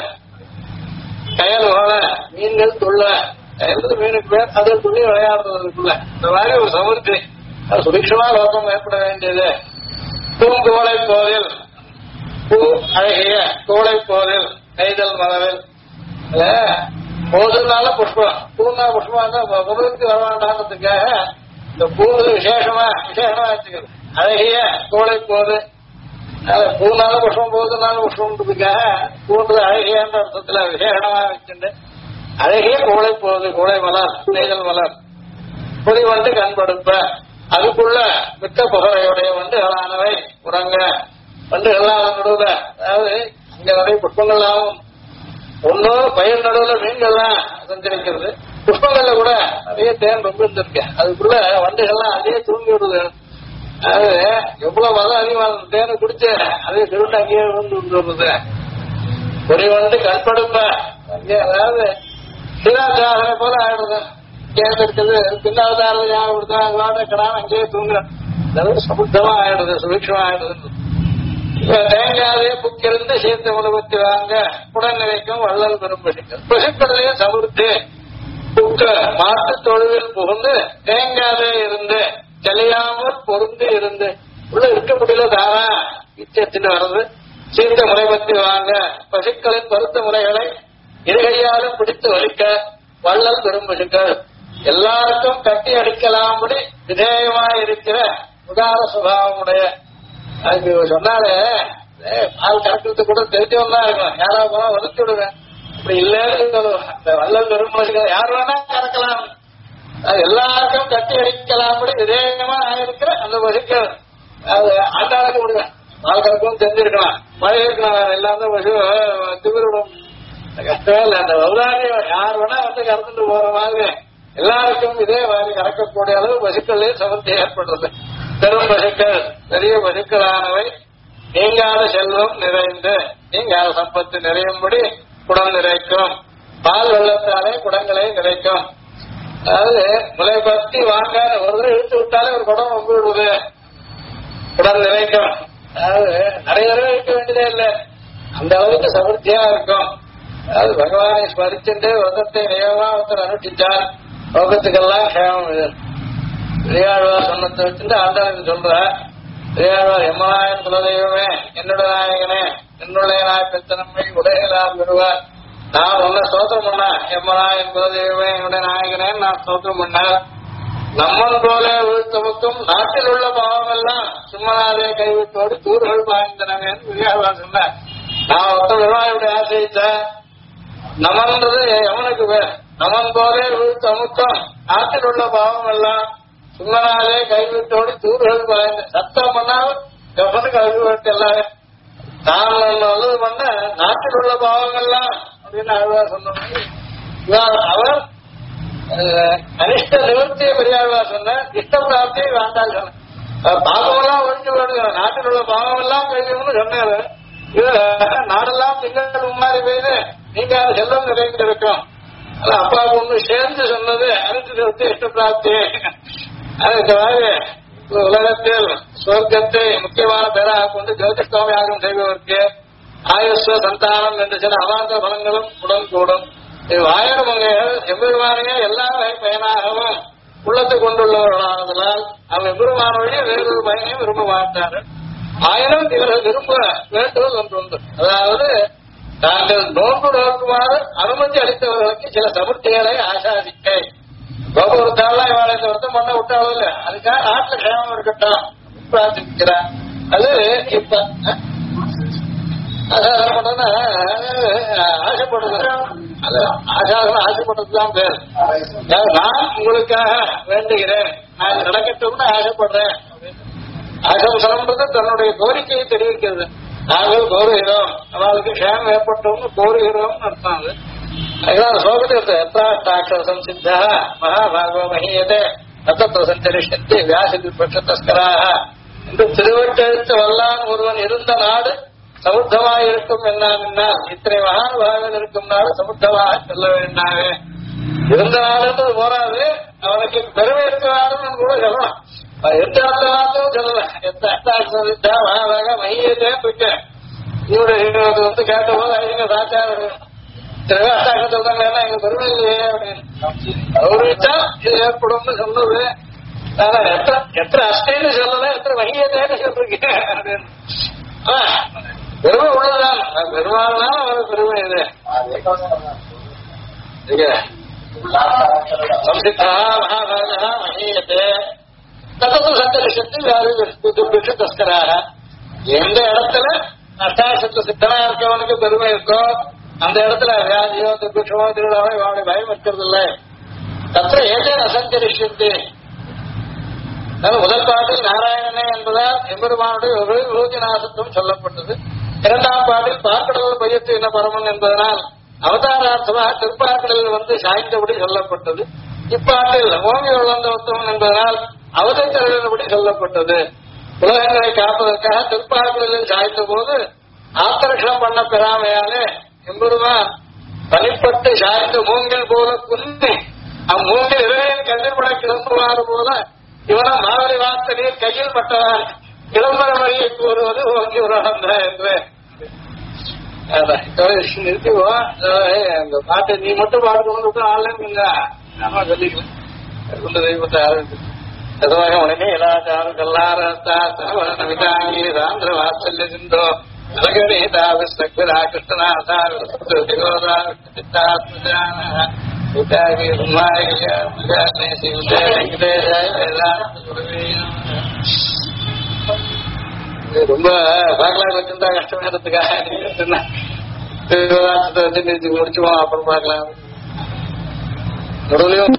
கயல் உகல மீன்கள் துள்ள கயல்றது மீனுக்கு பேர் அது துள்ளி விளையாடுறதுக்குள்ள இந்த மாதிரி ஒரு சமுர்த்தி அது சுபிக்ஷமா லோகம் ஏற்பட வேண்டியது பூங்கோளை போதில் பூ அழகிய கோளை போதில் கைதல் மலரில் போதுனால புஷ்பம் பூனா புஷ்பம் முதலுக்கு வரவாண்டான்றதுக்காக இந்த பூவு விசேஷமா வச்சுக்கிறது அழகிய கோளை போது பூனால புஷ்பம் போதுனால புஷ்பம்ன்றதுக்காக பூன்றது அழகியன்ற அர்த்தத்துல விசேஷமா வச்சுட்டு அழகிய கோளை போகுது கோளை மலர் நெய்தல் மலர் பொறி வந்து கண்படுப்ப அதுக்குள்ள மிக்க புகழையுடைய வண்டுகளானவை உறங்க வண்டுகளான நடுவுல அதாவது இங்க நிறைய புஷ்பங்களாகவும் ஒன்னும் பயிர் நடுவுல மீன்கள்லாம் சஞ்சரிக்கிறது புஷ்பங்கள்ல கூட நிறைய தேன் ரொம்ப இருந்திருக்கு அதுக்குள்ள வண்டுகள்லாம் அதே தூங்கி விடுது அதாவது எவ்வளவு மதம் அதிகமான தேனை குடிச்சு அதே திருட்டு அங்கேயே வந்து வருது பொறி வந்து கண்படுப்ப அங்கே அதாவது சீராச்சாரனை போல ஆயிடுது கேட்டிருக்குது பின்னாவதாரம் ஞாபகப்படுத்தா கடாம அங்கேயே தூங்குறேன் சமுத்தமா ஆயிடுது சுபிக்ஷமா ஆயிடுது தேங்காவே புக்கிருந்து சீர்த்த உலகத்தி வாங்க உடன் நிறைக்கும் வள்ளல் பெரும் பசுக்கடலையும் சமுர்த்தி புக்க மாட்டு தொழுவில் புகுந்து தேங்காவே இருந்து தெளியாமல் பொருந்து இருந்து உள்ள இருக்க முடியல தாரா இச்சத்தின் வருது சீர்த்த முறை பற்றி வாங்க பசுக்களின் பருத்த முறைகளை இருகையாலும் பிடித்து வலிக்க வள்ளல் பெரும் பசுக்கள் எல்லாருக்கும் கட்டி அடிக்கலாம்படி விதேயமாய் இருக்கிற உதார சுபாவமுடைய அதுக்கு சொன்னாலே பால் கறக்கிறது கூட தெரிஞ்சவன் தான் இருக்கும் யாராவது போனா ஒதுக்கி விடுவேன் அப்படி இல்லைன்னு அந்த வள்ளல் பெரும் பசுக்கள் யார் வேணா கறக்கலாம் அது எல்லாருக்கும் கட்டி அடிக்கலாம்படி விதேயமா இருக்கிற அந்த பசுக்கள் அது ஆண்டாளுக்கு விடுவேன் பால் கறக்கவும் தெரிஞ்சிருக்கலாம் மழை இருக்கலாம் எல்லாம் தான் பசு திமிரிடும் கஷ்டமே இல்லை அந்த ஔதாரியம் யார் வேணா வந்து கறந்துட்டு போற மாதிரி எல்லாருக்கும் இதே மாதிரி கறக்கக்கூடிய அளவு பசுக்களே சமர்த்தி ஏற்படுறது பெரும் பசுக்கள் பெரிய பசுக்களானவை நீங்காத செல்வம் நிறைந்து நீங்காத சம்பத்து நிறையும்படி குடம் நிறைக்கும் பால் வெள்ளத்தாலே குடங்களே கிடைக்கும் அதாவது முளை பத்தி வாங்க ஒரு தடவை இழுத்து விட்டாலே ஒரு குடம் ரொம்ப விடுது குடம் நிறைக்கும் அதாவது நிறைய தடவை இருக்க வேண்டியதே இல்லை அந்த அளவுக்கு சமர்த்தியா இருக்கும் அதாவது பகவானை ஸ்மரிச்சுட்டு விரதத்தை நியமா ஒருத்தர் அனுஷ்டிச்சார் லோகத்துக்கெல்லாம் கேமம் இது பெரியாழ்வார் சொன்னத்தை வச்சுட்டு ஆண்டாளுக்கு சொல்ற பெரியாழ்வார் எம்மனாயன் குலதெய்வமே என்னோட நாயகனே என்னுடைய நாய் பெத்தனம்மை உடையலார் வருவார் நான் உன்ன ஸ்தோத்திரம் பண்ண எம்மனாயன் குலதெய்வமே என்னுடைய நாயகனேன்னு நான் ஸ்தோத்திரம் பண்ணேன் நம்மன் போல வீழ்த்தமுக்கும் நாட்டில் உள்ள பாவம் எல்லாம் சும்மனாதே கைவிட்டோடு தூர்கள் பாய்ந்தனவேன்னு பெரியாழ்வார் சொன்னேன் நான் ஒருத்த விவாயுடைய ஆசைத்தேன் நமன்றது எவனுக்கு பேர் நமன் போலே வீழ்த்து அமுக்கம் நாட்டில் உள்ள பாவம் எல்லாம் சும்மனாலே கைவிட்டோடு தூர்கள் பாய்ந்த சத்தம் பண்ணால் எவனுக்கு அழுவிட்டு எல்லாரும் தான் நல்லது பண்ண நாட்டில் உள்ள பாவங்கள்லாம் அப்படின்னு அழுவார் சொன்ன அவர் அனிஷ்ட நிவர்த்தியை பெரியாழ்வார் சொன்ன இஷ்ட பிராப்தியை வேண்டாம் சொன்ன பாவமெல்லாம் ஒழிஞ்சு போடுகிற நாட்டில் உள்ள பாவம் எல்லாம் கழிவுன்னு சொன்னாரு இது நாடெல்லாம் திங்கள் முன்னாடி பெய்து நீங்க செல்வம் நிறைந்து இருக்கும் அப்பா ஒண்ணு சேர்ந்து சொன்னது அனைத்து நிறுத்தி இஷ்ட பிராப்தி அதுக்கு உலகத்தில் சொர்க்கத்தை முக்கியமான பேராக கொண்டு ஜோதிஷ்டோம யாகம் செய்பவருக்கு ஆயுஸ்வ சந்தானம் என்று சில அவாந்த பலங்களும் உடன் கூடும் ஆயிரமங்கைகள் எம்பெருமானையே எல்லா வகை பயனாகவும் உள்ளத்தை கொண்டுள்ளவர்களானதனால் அவன் எம்பெருமான வழியே வேறொரு பயனையும் விரும்ப மாட்டாரு ஆயினும் இவர்கள் விரும்ப வேண்டுவது ஒன்று உண்டு. அதாவது தாங்கள் நோன்பு நோக்குமாறு அனுமதி அளித்தவர்களுக்கு சில சமுர்த்திகளை ஆசாதிக்க கோபுரத்தாலாம் இவாளை இந்த வருத்தம் பண்ண விட்டாலும் இல்ல, அதுக்காக நாட்டுல க்ஷேமம் இருக்கட்டும் பிரார்த்திக்கிறார். அது இப்ப ஆசைப்படுறது, அது ஆசைப்படுறதுதான் பேர். நான் உங்களுக்காக வேண்டுகிறேன், நான் நடக்கட்டும்னு ஆசைப்படுறேன். ஆசம்சனம்ன்றது தன்னுடைய கோரிக்கையை தெரிவிக்கிறது. நாங்கள் கோருகிறோம், அவளுக்கு க்ஷேமம் ஏற்பட்டோம்னு கோருகிறோம் அர்த்தம். அது அதுதான் சோகத்தை எத்தாஷ்டாட்சரம் சித்தா மகாபாகோ மகியதே அத்தத்துவ சஞ்சரிஷத்தை வியாசி பட்ச தஸ்கராக என்று திருவட்டெழுத்து வல்லான் ஒருவன் இருந்த நாடு சமுத்தமாக இருக்கும் என்னால் இத்தனை மகானுபாவங்கள் இருக்கும் நாடு சமுத்தமாக செல்ல வேண்டாமே. இருந்த நாடுன்றது போராது, அவனுக்கு பெருமை இருக்க நாடுன்னு கூட சொல்லலாம். எந்த அர்த்தம் சொல்லல. எத்தாட்சா மகாபாக மகியதே போயிட்ட இவரு வந்து கேட்ட போது ஐங்க சாச்சாரம் அஷ்டாட்சம் சொல்றாங்க, எங்க பெருமை இல்லையே அப்படின்னு அவருச்சா இது ஏற்படும் சொன்னது. ஆனா எத்தனை அஷ்டைன்னு சொல்லல, எத்தனை மகியதேன்னு சொல்றீங்க அப்படின்னு. பெருமை உள்ளதுதான், பெருமாள்தான் அவருக்கு பெருமை. இது சம்சித்தா மகாபாகா மகியதே தத்தத்து சந்தரிஷத்து தஸ்கராக. எந்த இடத்துல அஷ்டாட்சத்து சித்தனா இருக்கவனுக்கு பெருமை இருக்கோ அந்த இடத்துல வியாதியோ துர்பிஷமோ திருடாவோ இவனுடைய பயம் இருக்கிறது இல்லை. தத்திர ஏதே அசஞ்சரிஷத்து. முதல் பாட்டில் நாராயணனே என்பதால் எம்பெருமானுடைய ஒரு விரோதிநாசத்துவம் சொல்லப்பட்டது. இரண்டாம் பாட்டில் பார்க்கடல் பையத்து என்ன பரமன் என்பதனால் அவதாரார்த்தமாக திருப்பாக்கடலில் வந்து சாய்ந்தபடி சொல்லப்பட்டது. இப்பாட்டில் ஓங்கி உழந்தவத்துவம் என்பதனால் அவதரித்தபடி சொல்லப்பட்டது. உலகங்களை காப்பதற்காக திருப்பாக்கடலில் சாய்ந்த போது ஆத்திரக்ஷம் பண்ண பெறாமையாலே எம்பெருமான் பனிப்பட்டு சாய்ந்த மூங்கில் போல குந்தி அம்மூங்கில் இறைவன் கதிர்பட கிளம்புவாறு போல இவனா மாவரி வார்த்த நீர் கையில் பட்டவான் கிளம்பர வழியை கூறுவது ஓங்கி உலகந்த என்று நிறுத்திவோம். அந்த பாட்டை நீ மட்டும் பாடுக்கணும் ஆன்லைன் சொல்லிக்கலாம். தெய்வத்தை ஆரம்பிச்சு எதுவாக உடனே எல்லாச்சாரும் கல்லாரத்தாங்கி சாந்திர வாத்சல்ய சிந்தோ நலகரீதா விஸ்வரா கிருஷ்ணநாதா ரொம்ப பார்க்கலாம் வச்சிருந்தா கஷ்டமேறதுக்காக முடிச்சுவோம், அப்புறம் பார்க்கலாம். நடுவுலையும்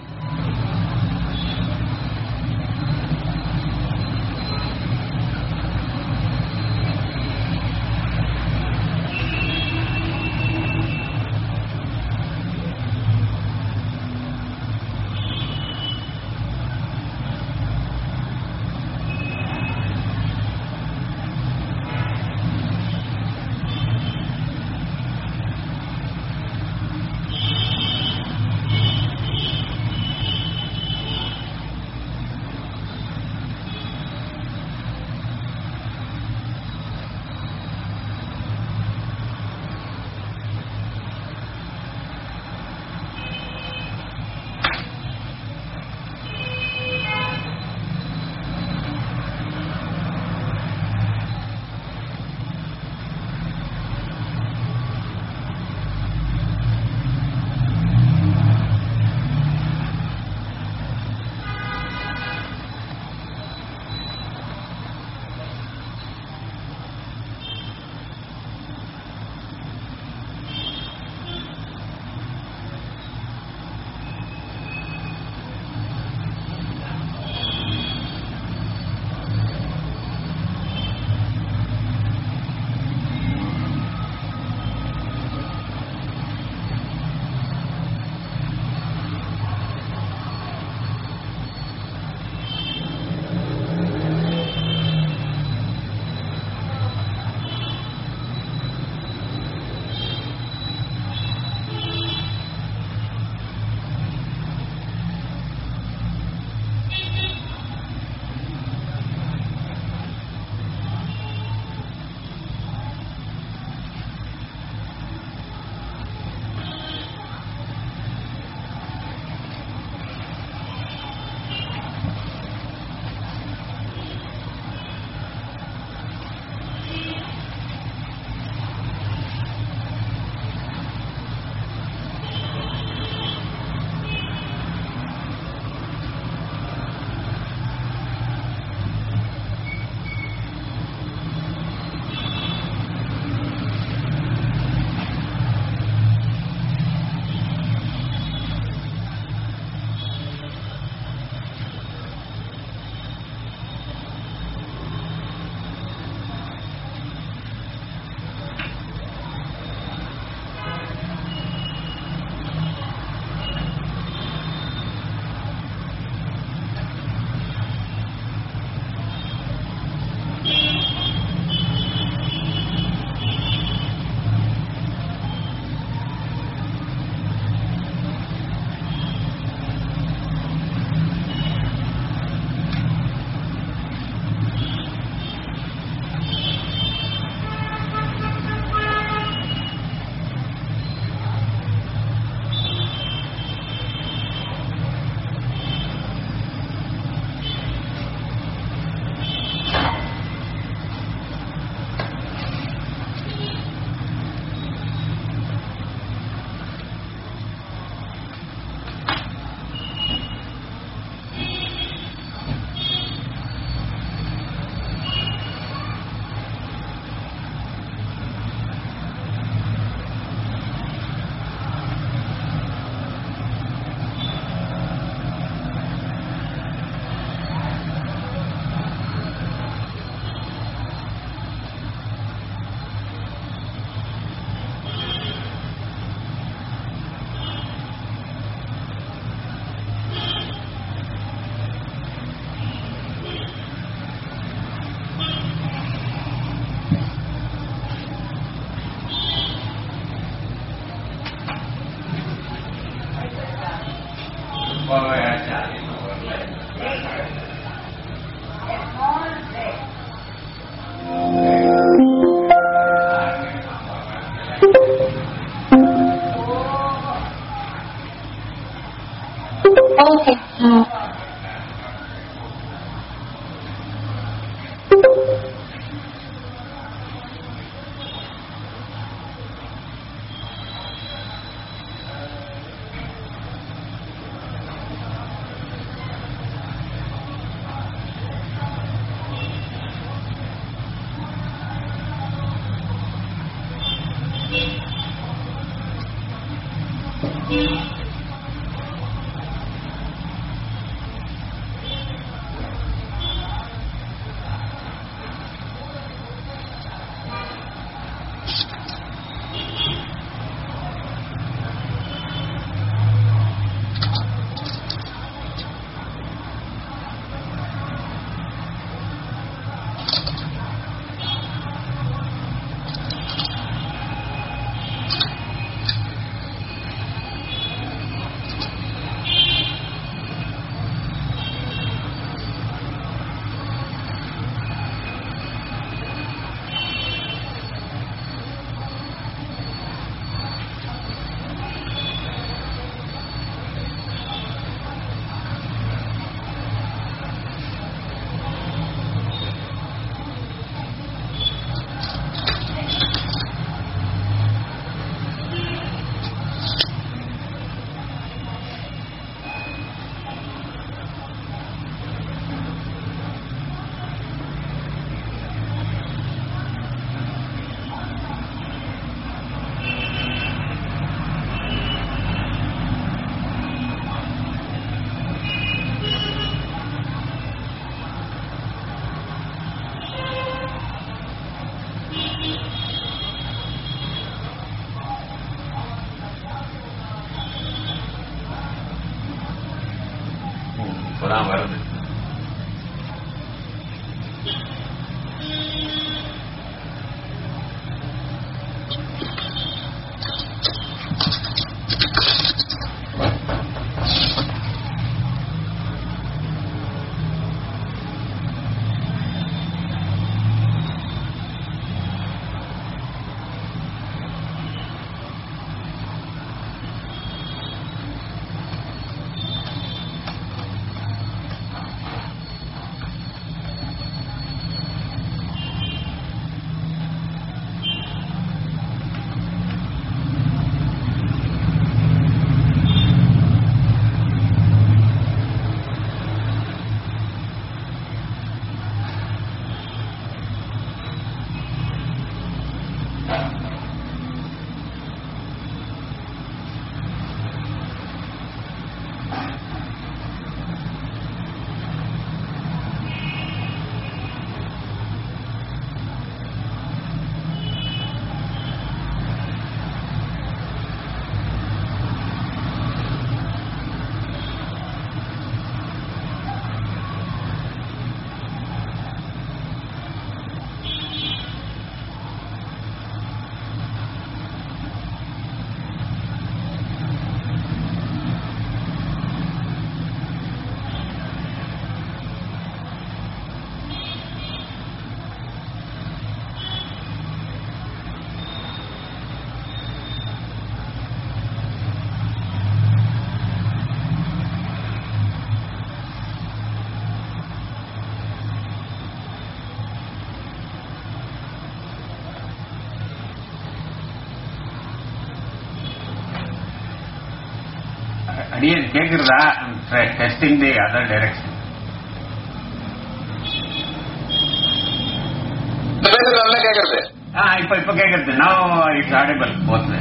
அடியே கேட்கிறதா டெஸ்டிங் தி அதர் டைரக்ஷன் நல்லா கேட்கறது. இப்ப கேட்கறது now it's audible both.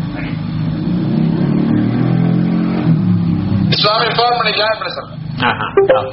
Swami inform பண்ணிக்கலாம் இப்படி சொல்றேன்.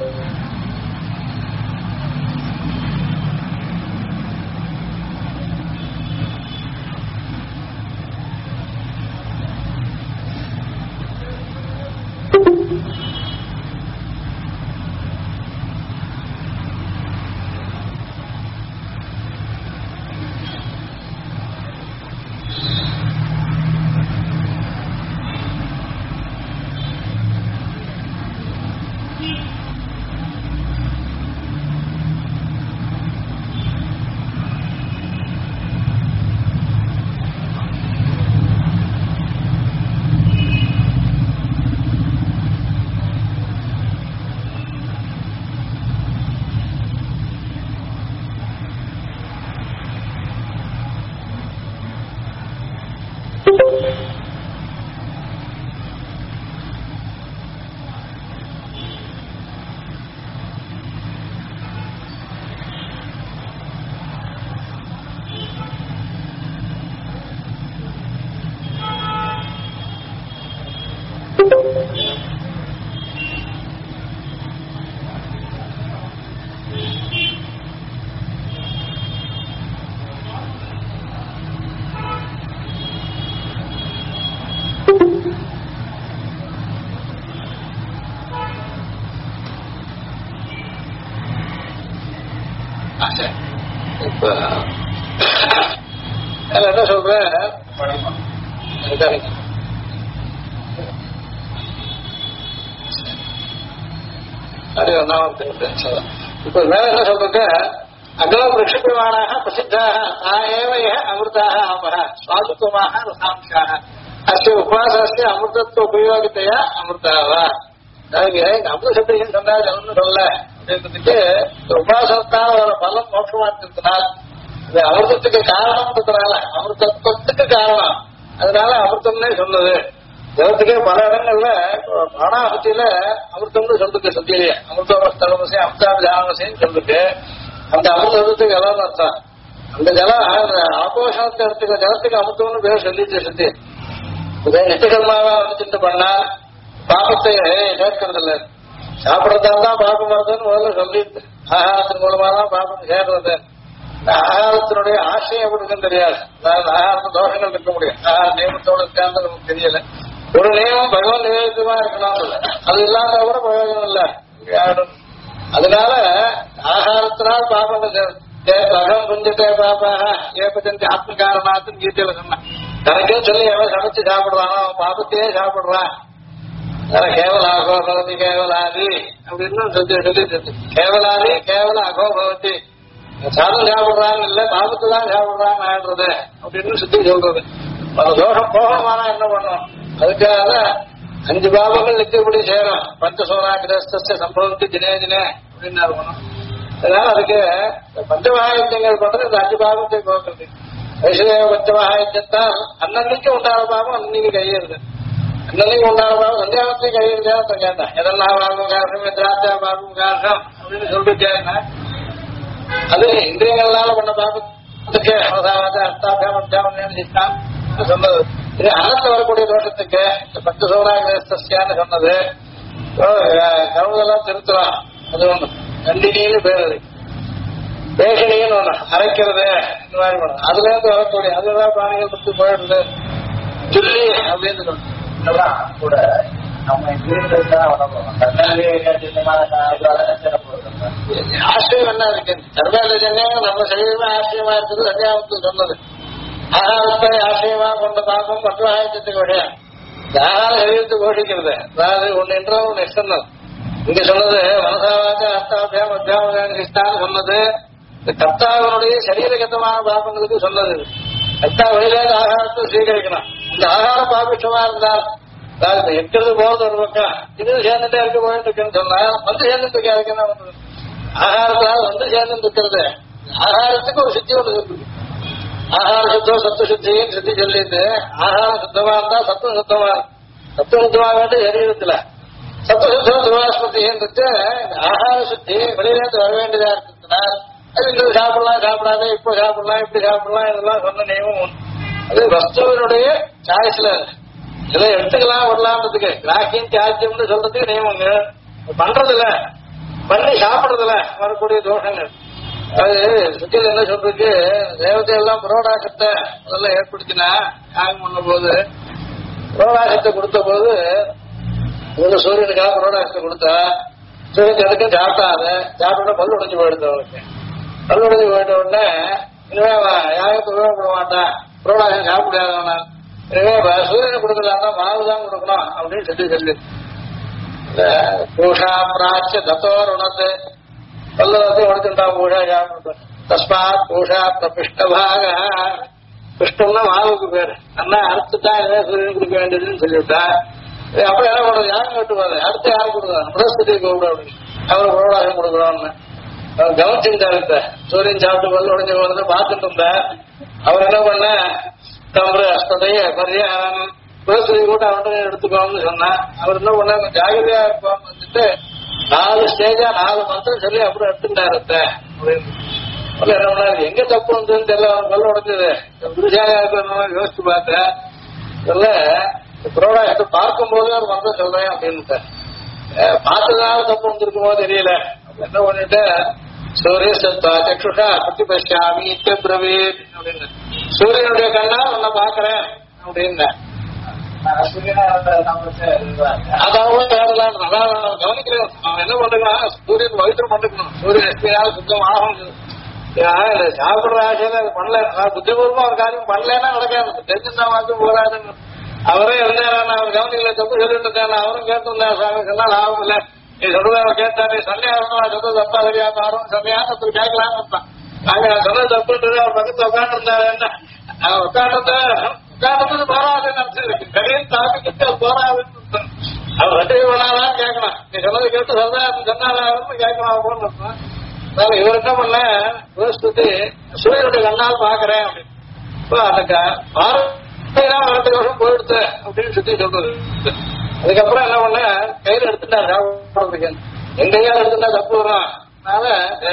இப்ப என்ன சொல்றேன், இப்ப வேற என்ன சொல்றது, அகலம் ரிஷிபிரமாணாக பிரசித்தாக ஆஏவய அமிர்தாக ஆமக சுவாதுத்வமாக ரசாம்சாக அஸ்ய உபாசஸ்ய அமிர்தத்துவ உபயோகித்தையா அமிர்தாவா. அமிர்த சப்தம் சொன்னா ஒன்னும் சொல்ல அப்படின்றதுக்கு உபாசனத்தால வர பலம் மோட்சமா இருக்கிறதுனால இது அமிர்தத்துக்கு காரணம்ன்றதுனால அமிர்தத்துவத்துக்கு காரணம், அதனால அமிர்தம்னே சொன்னது. ஜகத்துக்கே பல இடங்கள்ல பிராணாபத்தியில அமிர்தம்னு சொல்லுது. சத்தியிலேயே அமிர்தமஸ்தலமசி அமிர்தாபிதானசின்னு சொல்லுது. அந்த அமிர்தத்துக்கு ஜலம் அர்த்தம். அந்த ஜலம் ஆபோஷணத்தை எடுத்துக்க ஜலத்துக்கு அமிர்தம்னு பேர் சொல்லிட்டு சுத்தி நித்திகர்மாவா சிந்தை பண்ணா பாபத்தை சேர்க்கறது இல்லை. சாப்பிடறதான் பாபம் வருதுன்னு முதல்ல சொல்லிட்டு ஆகாரத்தின் மூலமா தான் பாபம் சேர்றது. ஆகாரத்தினுடைய ஆசையம் எப்படி இருக்குன்னு தெரியாது. அதாவது ஆகாரத்து தோஷங்கள் இருக்க முடியும். ஆகார நியமத்தோடு இருக்கான்னு நமக்கு தெரியல. ஒரு நியமம் பகவான் நிவேதமா இருக்கணும் இல்லை, அது இல்லாம கூட பிரயோஜனம் இல்லை. அதனால ஆகாரத்தினால் பாபங்கள் அகம் குஞ்சிட்டே பாப்பாக ஏற்பத்தி ஆத்மகாரனாத்துன்னு கீதையில சொன்னான். தனக்கே சொல்லி எவன் சமைச்சு சாப்பிடுறானோ அவன் பாபத்தையே சாப்பிடுறான். கேவல அகோ பவதி கேவலாதி அப்படின்னு சொல்லிட்டு கேவலாதி கேவல அகோ பவதி சாதம் சாப்பிடுறாங்க இல்ல பாபத்தை தான் சாப்பிடுறாங்க ஆடுறது அப்படின்னு சுத்தி சொல்றது. அந்த தோஷம் போகணுமானா என்ன பண்ணும், அதுக்காக 5 பாபங்கள் நிற்கப்படி சேரும். பஞ்சசோனாகிரஸ்த சம்பவத்து தினே தினே அப்படின்னு இருக்கணும். அதனால அதுக்கு பஞ்சமகாயத்தியங்கள் பண்றது இந்த 5 பாபத்தை போக்குறது. வைஷ்ணவ பஞ்சமகாயத்தால் அன்னன்னைக்கு உண்டான பாபம் அன்னைக்கு கையெழுது, அன்னன்னைக்கு உண்டான பாபம் சந்தியாவத்தையும் கையெழுதா கேட்டேன். எதெல்லாம் பாபம் காரணம் எதிராத்தியா பாபம் காரணம் அப்படின்னு சொல்லிட்டேன்னா அது இந்திரியங்களால பண்ண பாபத்துக்கு அர்த்தாபியாம் சொன்னது. இது அனந்த வரக்கூடிய தோஷத்துக்கு பஞ்சசோனாகிரஸ்தியான்னு சொன்னது. கருவதெல்லாம் திருத்தலாம். அது ஒண்ணு கண்டினின்னு பேரு பேஷணின்னு ஒண்ணு அரைக்கிறது இந்த மாதிரி பண்ணும். அதுல இருந்து வரக்கூடிய அதுதான் பிராணிகள் பற்றி போயிடுது சொல்லி அப்படின்னு கூட நம்ம ஆசிரியம் என்ன இருக்கு. சர்வேஜன்யம் நம்ம சரீரமே ஆசிரியமா இருக்குது. சன்னியாமத்து சொன்னது ஆகாரத்தை ஆசிரியமா கொண்ட பாபம் மற்றும் ஆயத்தத்துக்கு விஷயம். ஆகார சரீரத்தை கோஷிக்கிறது. அதாவது ஒன்னு என்றும் ஒன்னு எக்ஸ்டர்னல். இங்க சொன்னது மனசாவாக அர்த்தாபியாம் அத்தியாவதான சொன்னது கர்த்தாவினுடைய சரீரகத்தமான பாபங்களுக்கு சொன்னது. கர்த்தா வெளியிலேருந்து ஆகாரத்தை ஸ்வீகரிக்கணும். இந்த ஆகார பாபிஷமா இருந்தால் அதாவது எக்கிறது போறது ஒரு பக்கம் இது சேர்ந்துட்டே இருக்க போயிட்டு இருக்குன்னு சொன்னா வந்து சேர்ந்துட்டு இருக்காதுக்கு என்ன பண்றது. ஆகாரத்தால் வந்து சேர்ந்துட்டு இருக்கிறது. ஆகாரத்துக்கு ஒரு சுத்தி ஒன்று இருக்குது. ஆகார சுத்தம் சத்து சுத்தின்னு சுத்தி சொல்லிட்டு ஆகாரம் சுத்தமா இருந்தா சத்தம் சுத்தமா இருக்கும். சத்துவத்துவாக சரீரத்துல சத்துவசுத்தம் துவாஸ்பதின்றது ஆகார சுத்தி வெளியிலேருந்து வர வேண்டியதா இருக்கிறதுனால அது இங்க சாப்பிடலாம் சாப்பிடாத இப்போ சாப்பிடலாம் இப்படி சாப்பிடலாம் இதெல்லாம் சொன்ன நியமம் உண்டு. அது வஸ்துவனுடைய சாய்ஸ்ல இதை எடுத்துக்கலாம் விடலாம்ன்றதுக்கு கிராக்கியம் தியாஜ்யம்னு சொல்றதுக்கு நியமங்க பண்றதில்ல பண்ணி சாப்பிடறதுல வரக்கூடிய தோஷங்கள். அது சுத்தியில் என்ன சொல்றதுக்கு தேவதை எல்லாம் புரோடாசத்தை அதெல்லாம் ஏற்படுத்தினா யாகம் பண்ண போது புரோடாசத்தை கொடுத்த போது ஒரு சூரியனுக்காக புரோடாசத்தை கொடுத்தா சூரியன் எதுக்கும் சாப்பிட்டாத சாப்பிட்டா பல்லு உடைஞ்சு போயிடுது அவனுக்கு. பல்லு உடைஞ்சு போயிட்ட உடனே இனிமே யாகத்தை உபயோகப்பட மாட்டான் புரோடாசம் சாப்பிடாதவனா இனிமே சூரியனை கொடுக்கலாம்னா மாவு தான் கொடுக்கணும் அப்படின்னு சொல்லி பூஷா பிராட்ச தத்தோருணத்து பல்லவத்தையும் உடைச்சுட்டா பூஷா சாப்பிட்டு தஸ்மாத் பூஷா பிரபிஷ்டபாக பிஷ்டம்னா மாவுக்கு பேரு அண்ணா அறுத்துட்டா இதே சூரியன் கொடுக்க வேண்டியதுன்னு சொல்லிவிட்டா அப்ப என்ன பண்றது யாரும் கட்டுவாரு அடுத்து யாரும் கொடுக்குறாங்க பிரஸ்பதியை கூப்பிட அப்படின்னு அவரு புரோடாசம் கொடுக்கணும்னு அவர் கவனிச்சுட்டாரு சூரியன் சாப்பிட்டு பல்லு உடைஞ்சு போறது பார்த்துட்டு இருந்தா அவர் என்ன பண்ண தம்பு அஸ்பதைய பரியாரம் பிரஸ்பதி கூட அவன்கிட்ட எடுத்துக்கோன்னு சொன்னா அவர் என்ன பண்ண ஜாகிரதையா இருப்பான்னு வந்துட்டு 4 ஸ்டேஜா 4 மந்திரம் சொல்லி அப்புறம் எடுத்துட்டாரு அப்படின்னு என்ன பண்ணாரு எங்க தப்பு வந்துன்னு தெரியல அவன் பல்லு உடைஞ்சது புருஷாக யோசிச்சு பார்த்தேன் இல்ல புரோடாசத்தை பார்க்கும்போது ஒரு மந்திரம் சொல்றேன் அப்படின்னு பார்த்ததுனால தப்பு வந்திருக்குமோ தெரியல என்ன பண்ணிட்டு சூரிய சத்தா சக்ஷுஷா பத்தி பஷ்யாமி பிரவீத் அப்படின்னு சூரியனுடைய கண்ணா உன்னை பாக்குறேன் அப்படின்னு அதாவது கவனிக்கிறேன் அவன் என்ன பண்றான் சூரியன் பவித்திரம் பண்ணிக்கணும் சூரியன் எஸ்பியாவது சுத்தம் ஆகும் சாப்பிடுற ஆசையில அது பண்ணல புத்திபூர்வமா ஒரு காரியம் பண்ணலன்னா நடக்காது தெரிஞ்சிருந்தா மாற்றம் போராதுன்னு அவரே இருந்தாரான அவர் கவனிக்கல தப்பு சொல்லிட்டு இருக்காரு அவரும் கேட்டிருந்தார் சாமி சொன்னா லாபம் இல்ல நீ சொல்றத அவர் கேட்டாரு சன்னியாசம் சொல்றது தப்பா சரியா மாறும் சன்னியாசத்துக்கு கேட்கலான்னு இருந்தான் நாங்க சொன்னது தப்புன்றது அவர் பக்கத்துல உட்காந்து இருந்தாரு என்ன உட்கார்ந்தது போராதுன்னு நினைச்சிருக்கு கரையும் தாக்கிட்டு போராதுன்னு அவர் வட்டி பண்ணாதான் கேட்கலாம் நீ சொன்னது கேட்டு சொல்றா சொன்னாலும் கேட்கலாம் போன்னு இருப்பான் அதனால இவர் என்ன பண்ண யோசிச்சுட்டு சூரியனுடைய கண்ணால் பாக்குறேன் அப்படின்னு இப்போ அந்த 2 வருஷம் போயிடுத்து அப்படின்னு சுத்தி சொல்றது. அதுக்கப்புறம் என்ன பண்ண கையில எடுத்துட்டாரு சாப்பிடுறதுக்கு எங்கேயா எடுத்துட்டா தப்பு வரும் அதனால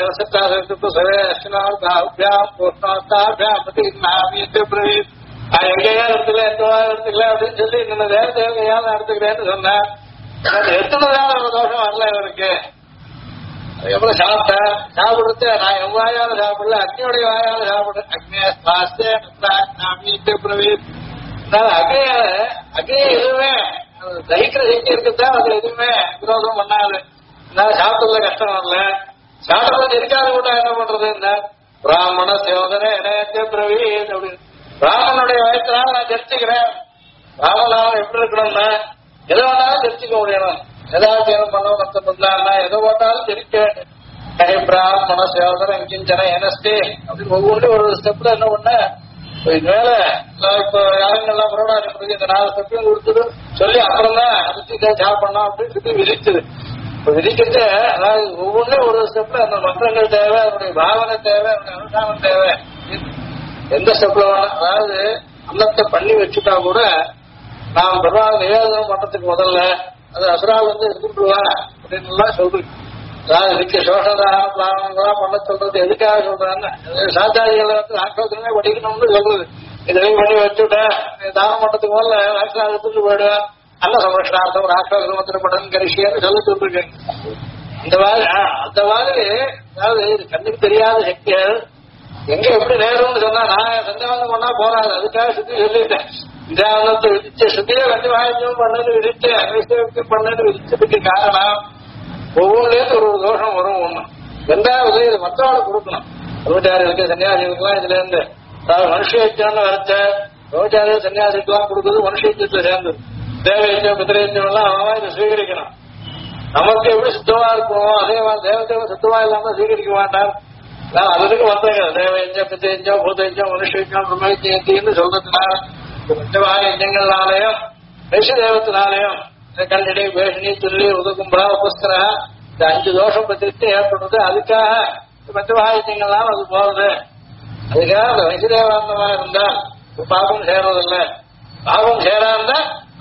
எங்கேயா எடுத்துக்கல எங்கவா எடுத்துக்கல அப்படின்னு சொல்லி இந்த தேவதை எங்கேயாவது எடுத்துக்கிறேன்னு சொன்னேன் எடுத்துனதால ஒரு தோஷம் வரல இவருக்கு. அதுக்கப்புறம் சாப்பிட்டேன் சாப்பிடுறது நான் என் வாயால சாப்பிடல அக்னியோடைய வாயால சாப்பிடுறேன் அக்னிய பிரவீத் அக்னிய எதுவுமே தகிக்கிற சக்தி இருக்குதான் அது எதுவுமே விரோதம் பண்ணாது அதனால சாப்பிடுறதுல கஷ்டம் வரல சாப்பிடுறது இருக்காது கூட என்ன பண்றது பிராமண சேவதனை இணையத்தை பிரவீத் அப்படின்னு பிராமணனுடைய வயசுனால நான் தெரிஞ்சுக்கிறேன் பிராமணாவும் எப்படி இருக்கணும்னா எதை வேணாலும் தெரிஞ்சுக்க முடியணும் ஏதாவது என்ன பண்ண கஷ்டப்படலாம்னா எதை போட்டாலும் தெரிவிக்க வேண்டும் பிராமண சேவதனை இங்கிஞ்சன என்எஸ்டி அப்படின்னு ஒவ்வொன்றும் ஒரு ஸ்டெப்ல என்ன பண்ண மேல இப்ப யாருங்கெல்லாம் புரோடாசம் இந்த 4 ஸ்டெப்பையும் கொடுத்துட்டு சொல்லி அப்புறம் தான் அரிசி சாப்பிடணும் அப்படின்னு சொல்லி விதிச்சது. இப்ப விதிக்கிறது அதாவது ஒவ்வொன்றும் ஒரு ஸ்டெப்ல அந்த மந்திரங்கள் தேவை அதனுடைய பாவனை தேவை அதனுடைய அனுஷ்டானம் தேவை எந்த ஸ்டெப்ல வேணும் அதாவது அன்னத்தை பண்ணி வச்சுட்டா கூட நாம் பெருமாள் நிவேதனம் பண்றதுக்கு முதல்ல அது அசுரால் எடுத்துட்டுவா அப்படின்னு எல்லாம் சொல்றேன். அதாவது இதுக்கு சோஷதான பிளானங்களாம் பண்ண சொல்றது எதுக்காக சொல்றான்னு சாத்தாதிகளை ஆக்கிரமே படிக்கணும்னு சொல்றது இதையும் பண்ணி வச்சுட்டேன் தானம் பண்றதுக்கு முதல்ல ஆக்கிரா எடுத்துட்டு போயிடுவேன் நல்ல சமஷ்டார்த்தம் ஒரு ஆக்கிரமத்திர படம் கரிசியான்னு சொல்ல சொல்லிருக்கேன். அந்த மாதிரி அதாவது இது கண்ணுக்கு தெரியாத சக்திகள் எங்க எப்படி நேரும்னு சொன்னா நான் சந்தேகம் பண்ணா போறாது அதுக்காக சுத்தி சொல்லிட்டேன். இந்த விதிச்ச சுத்தியே ரெண்டு வாய்ப்பும் பண்ணது விதிச்சு அனைத்து பண்ணது விதிச்சதுக்கு காரணம் ஒவ்வொன்றுலேருந்து ஒரு தோஷம் வரும். ஒண்ணு 2வது இது மற்றவாளுக்கு கொடுக்கணும். ரோஜாரிகளுக்கு சன்னியாசிகளுக்குலாம் இதுல இருந்து அதாவது மனுஷயச்சம்னு வரைச்ச ரோஜாரிகள் சன்னியாசிக்கெல்லாம் கொடுக்குறது மனுஷயச்சத்துல சேர்ந்தது. தேவயச்சம் பித்திரயச்சம் எல்லாம் அவன் இதை ஸ்வீகரிக்கணும். நமக்கு எப்படி சுத்தமா இருக்கணும் அதே மாதிரி தேவதேவ சுத்தமா இல்லாம ஸ்வீகரிக்க மாட்டார். அதுக்கு வந்தேங்க தேவயஞ்சம் பித்திரயஞ்சம் பூதயஞ்சம் மனுஷயச்சம் பிரம்மயத்தின்னு சொல்றதுனால பஞ்சவாக யஜ்ஞங்கள்னாலயும் வைஷதேவத்தினாலயும் கல்லிடை பேஷணி துள்ளி உதகும்பா உபஸ்கர இந்த 5 தோஷம் பத்திரிட்டு ஏற்படுறது. அதுக்காக பஞ்சவாகியங்கள்லாம் அது போறது. அதுக்காக அந்த வைஷதேவாந்தமா இருந்தா பாபம் சேர்றதில்ல. பாபம் சேரா இருந்தா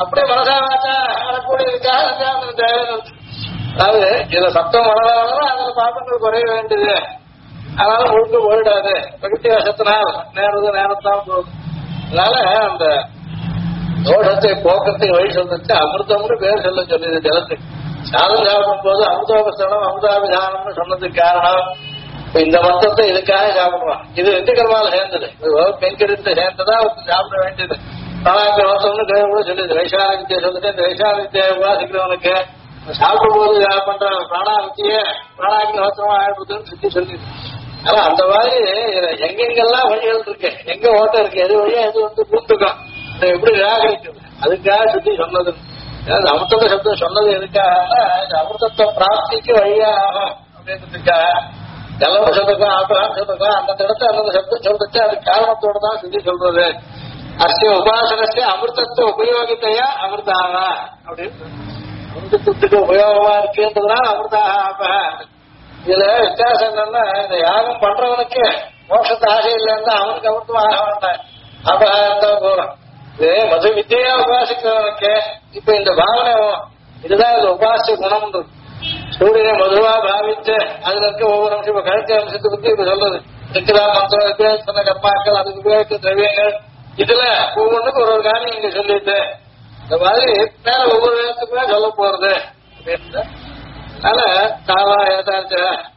அப்படியே மனசா வாச்சா வரக்கூடியதுக்காக அந்த தேவை. அதாவது இதுல சத்தம் வளராதான் அதுல பாப்பங்கள் குறைய வேண்டியது. அதனால முழுக்க போயிடாது. பிரகிருதி வசத்தினால் நேரத்தான் போகும். அதனால அந்த தோஷத்தை போக்கத்துக்கு வழி சொல்லிச்சு அமிர்தம்னு பேர் சொல்ல சொல்லியது ஜலத்துக்கு. சாதம் சாப்பிடும் போது அமிர்தோபஸ்தனம் அமிர்தாபிதானம்னு சொன்னதுக்கு காரணம் இந்த மொத்தத்தை இதுக்காக சாப்பிடுவான். இது வெற்றிகரமால சேர்ந்தது. பெண்கிடத்தை சேர்ந்ததா சாப்பிட வேண்டியது. பிராணாக்கிய மொத்தம்னு கூட சொல்லியது. வைசாலவித்தியை சொல்லிட்டு இந்த வைசாலவித்தியை உபாசிக்கிறவனுக்கு சாப்பிடும் போது பண்ற பிராணாக்கிய மொத்தமா ஆயிடுறதுன்னு சுத்தி சொல்லிது. ஆனா அந்த மாதிரி எங்கெங்கெல்லாம் வழிகள் இருக்கு, எங்க ஓட்டம் இருக்கு, எது வழியா எது பூத்துக்கும், எப்படி நிராகரிக்கிறது அதுக்காக சுத்தி சொன்னது. அமிர்த சப்தம் சொன்னது எதுக்காக அமிர்தத்தை பிராப்திக்கு வழியா ஆகும் அப்படின்றதுக்காக. ஜலம் சப்தம் ஆபரான் சப்தம் அந்த இடத்த அந்த சப்தம் சொல்றது அது காரணத்தோட தான் சுத்தி சொல்றது. அஸ்ய உபாசனஸ்ய அமிர்தத்தை உபயோகித்தையா அமிர்தாவா அப்படின்னு அமிர்தத்துக்கு உபயோகமா இருக்குன்றதுனால அமிர்தாக ஆப. இதுல வித்தியாசம் என்னன்னா இந்த யாகம் பண்றவனுக்கு மோட்சத்து ஆசை இல்லைன்னா அவனுக்கு அமிர்தம் ஆக வேண்டாம், அபகாரத்தான் போறான். இது மது வித்தியா உபாசிக்கிறவனுக்கு இப்ப இந்த பாவனை இதுதான் இது உபாசிய குணம்ன்றது. சூரியனை மதுவா பாவிச்சு அதுல இருக்க ஒவ்வொரு நிமிஷம் இப்ப கழுத்து அம்சத்தை பத்தி இப்ப சொல்றது இருக்குதா மந்திரம் சொன்ன கர்மாக்கள் அதுக்கு உபயோகித்த திரவியங்கள் இதுல ஒவ்வொன்றுக்கு ஒரு காரியம் இங்க சொல்லிட்டு இந்த மாதிரி மேல ஒவ்வொரு இடத்துக்குமே சொல்ல போறது அப்படின்னு. அதனால தாவாயதார்த்த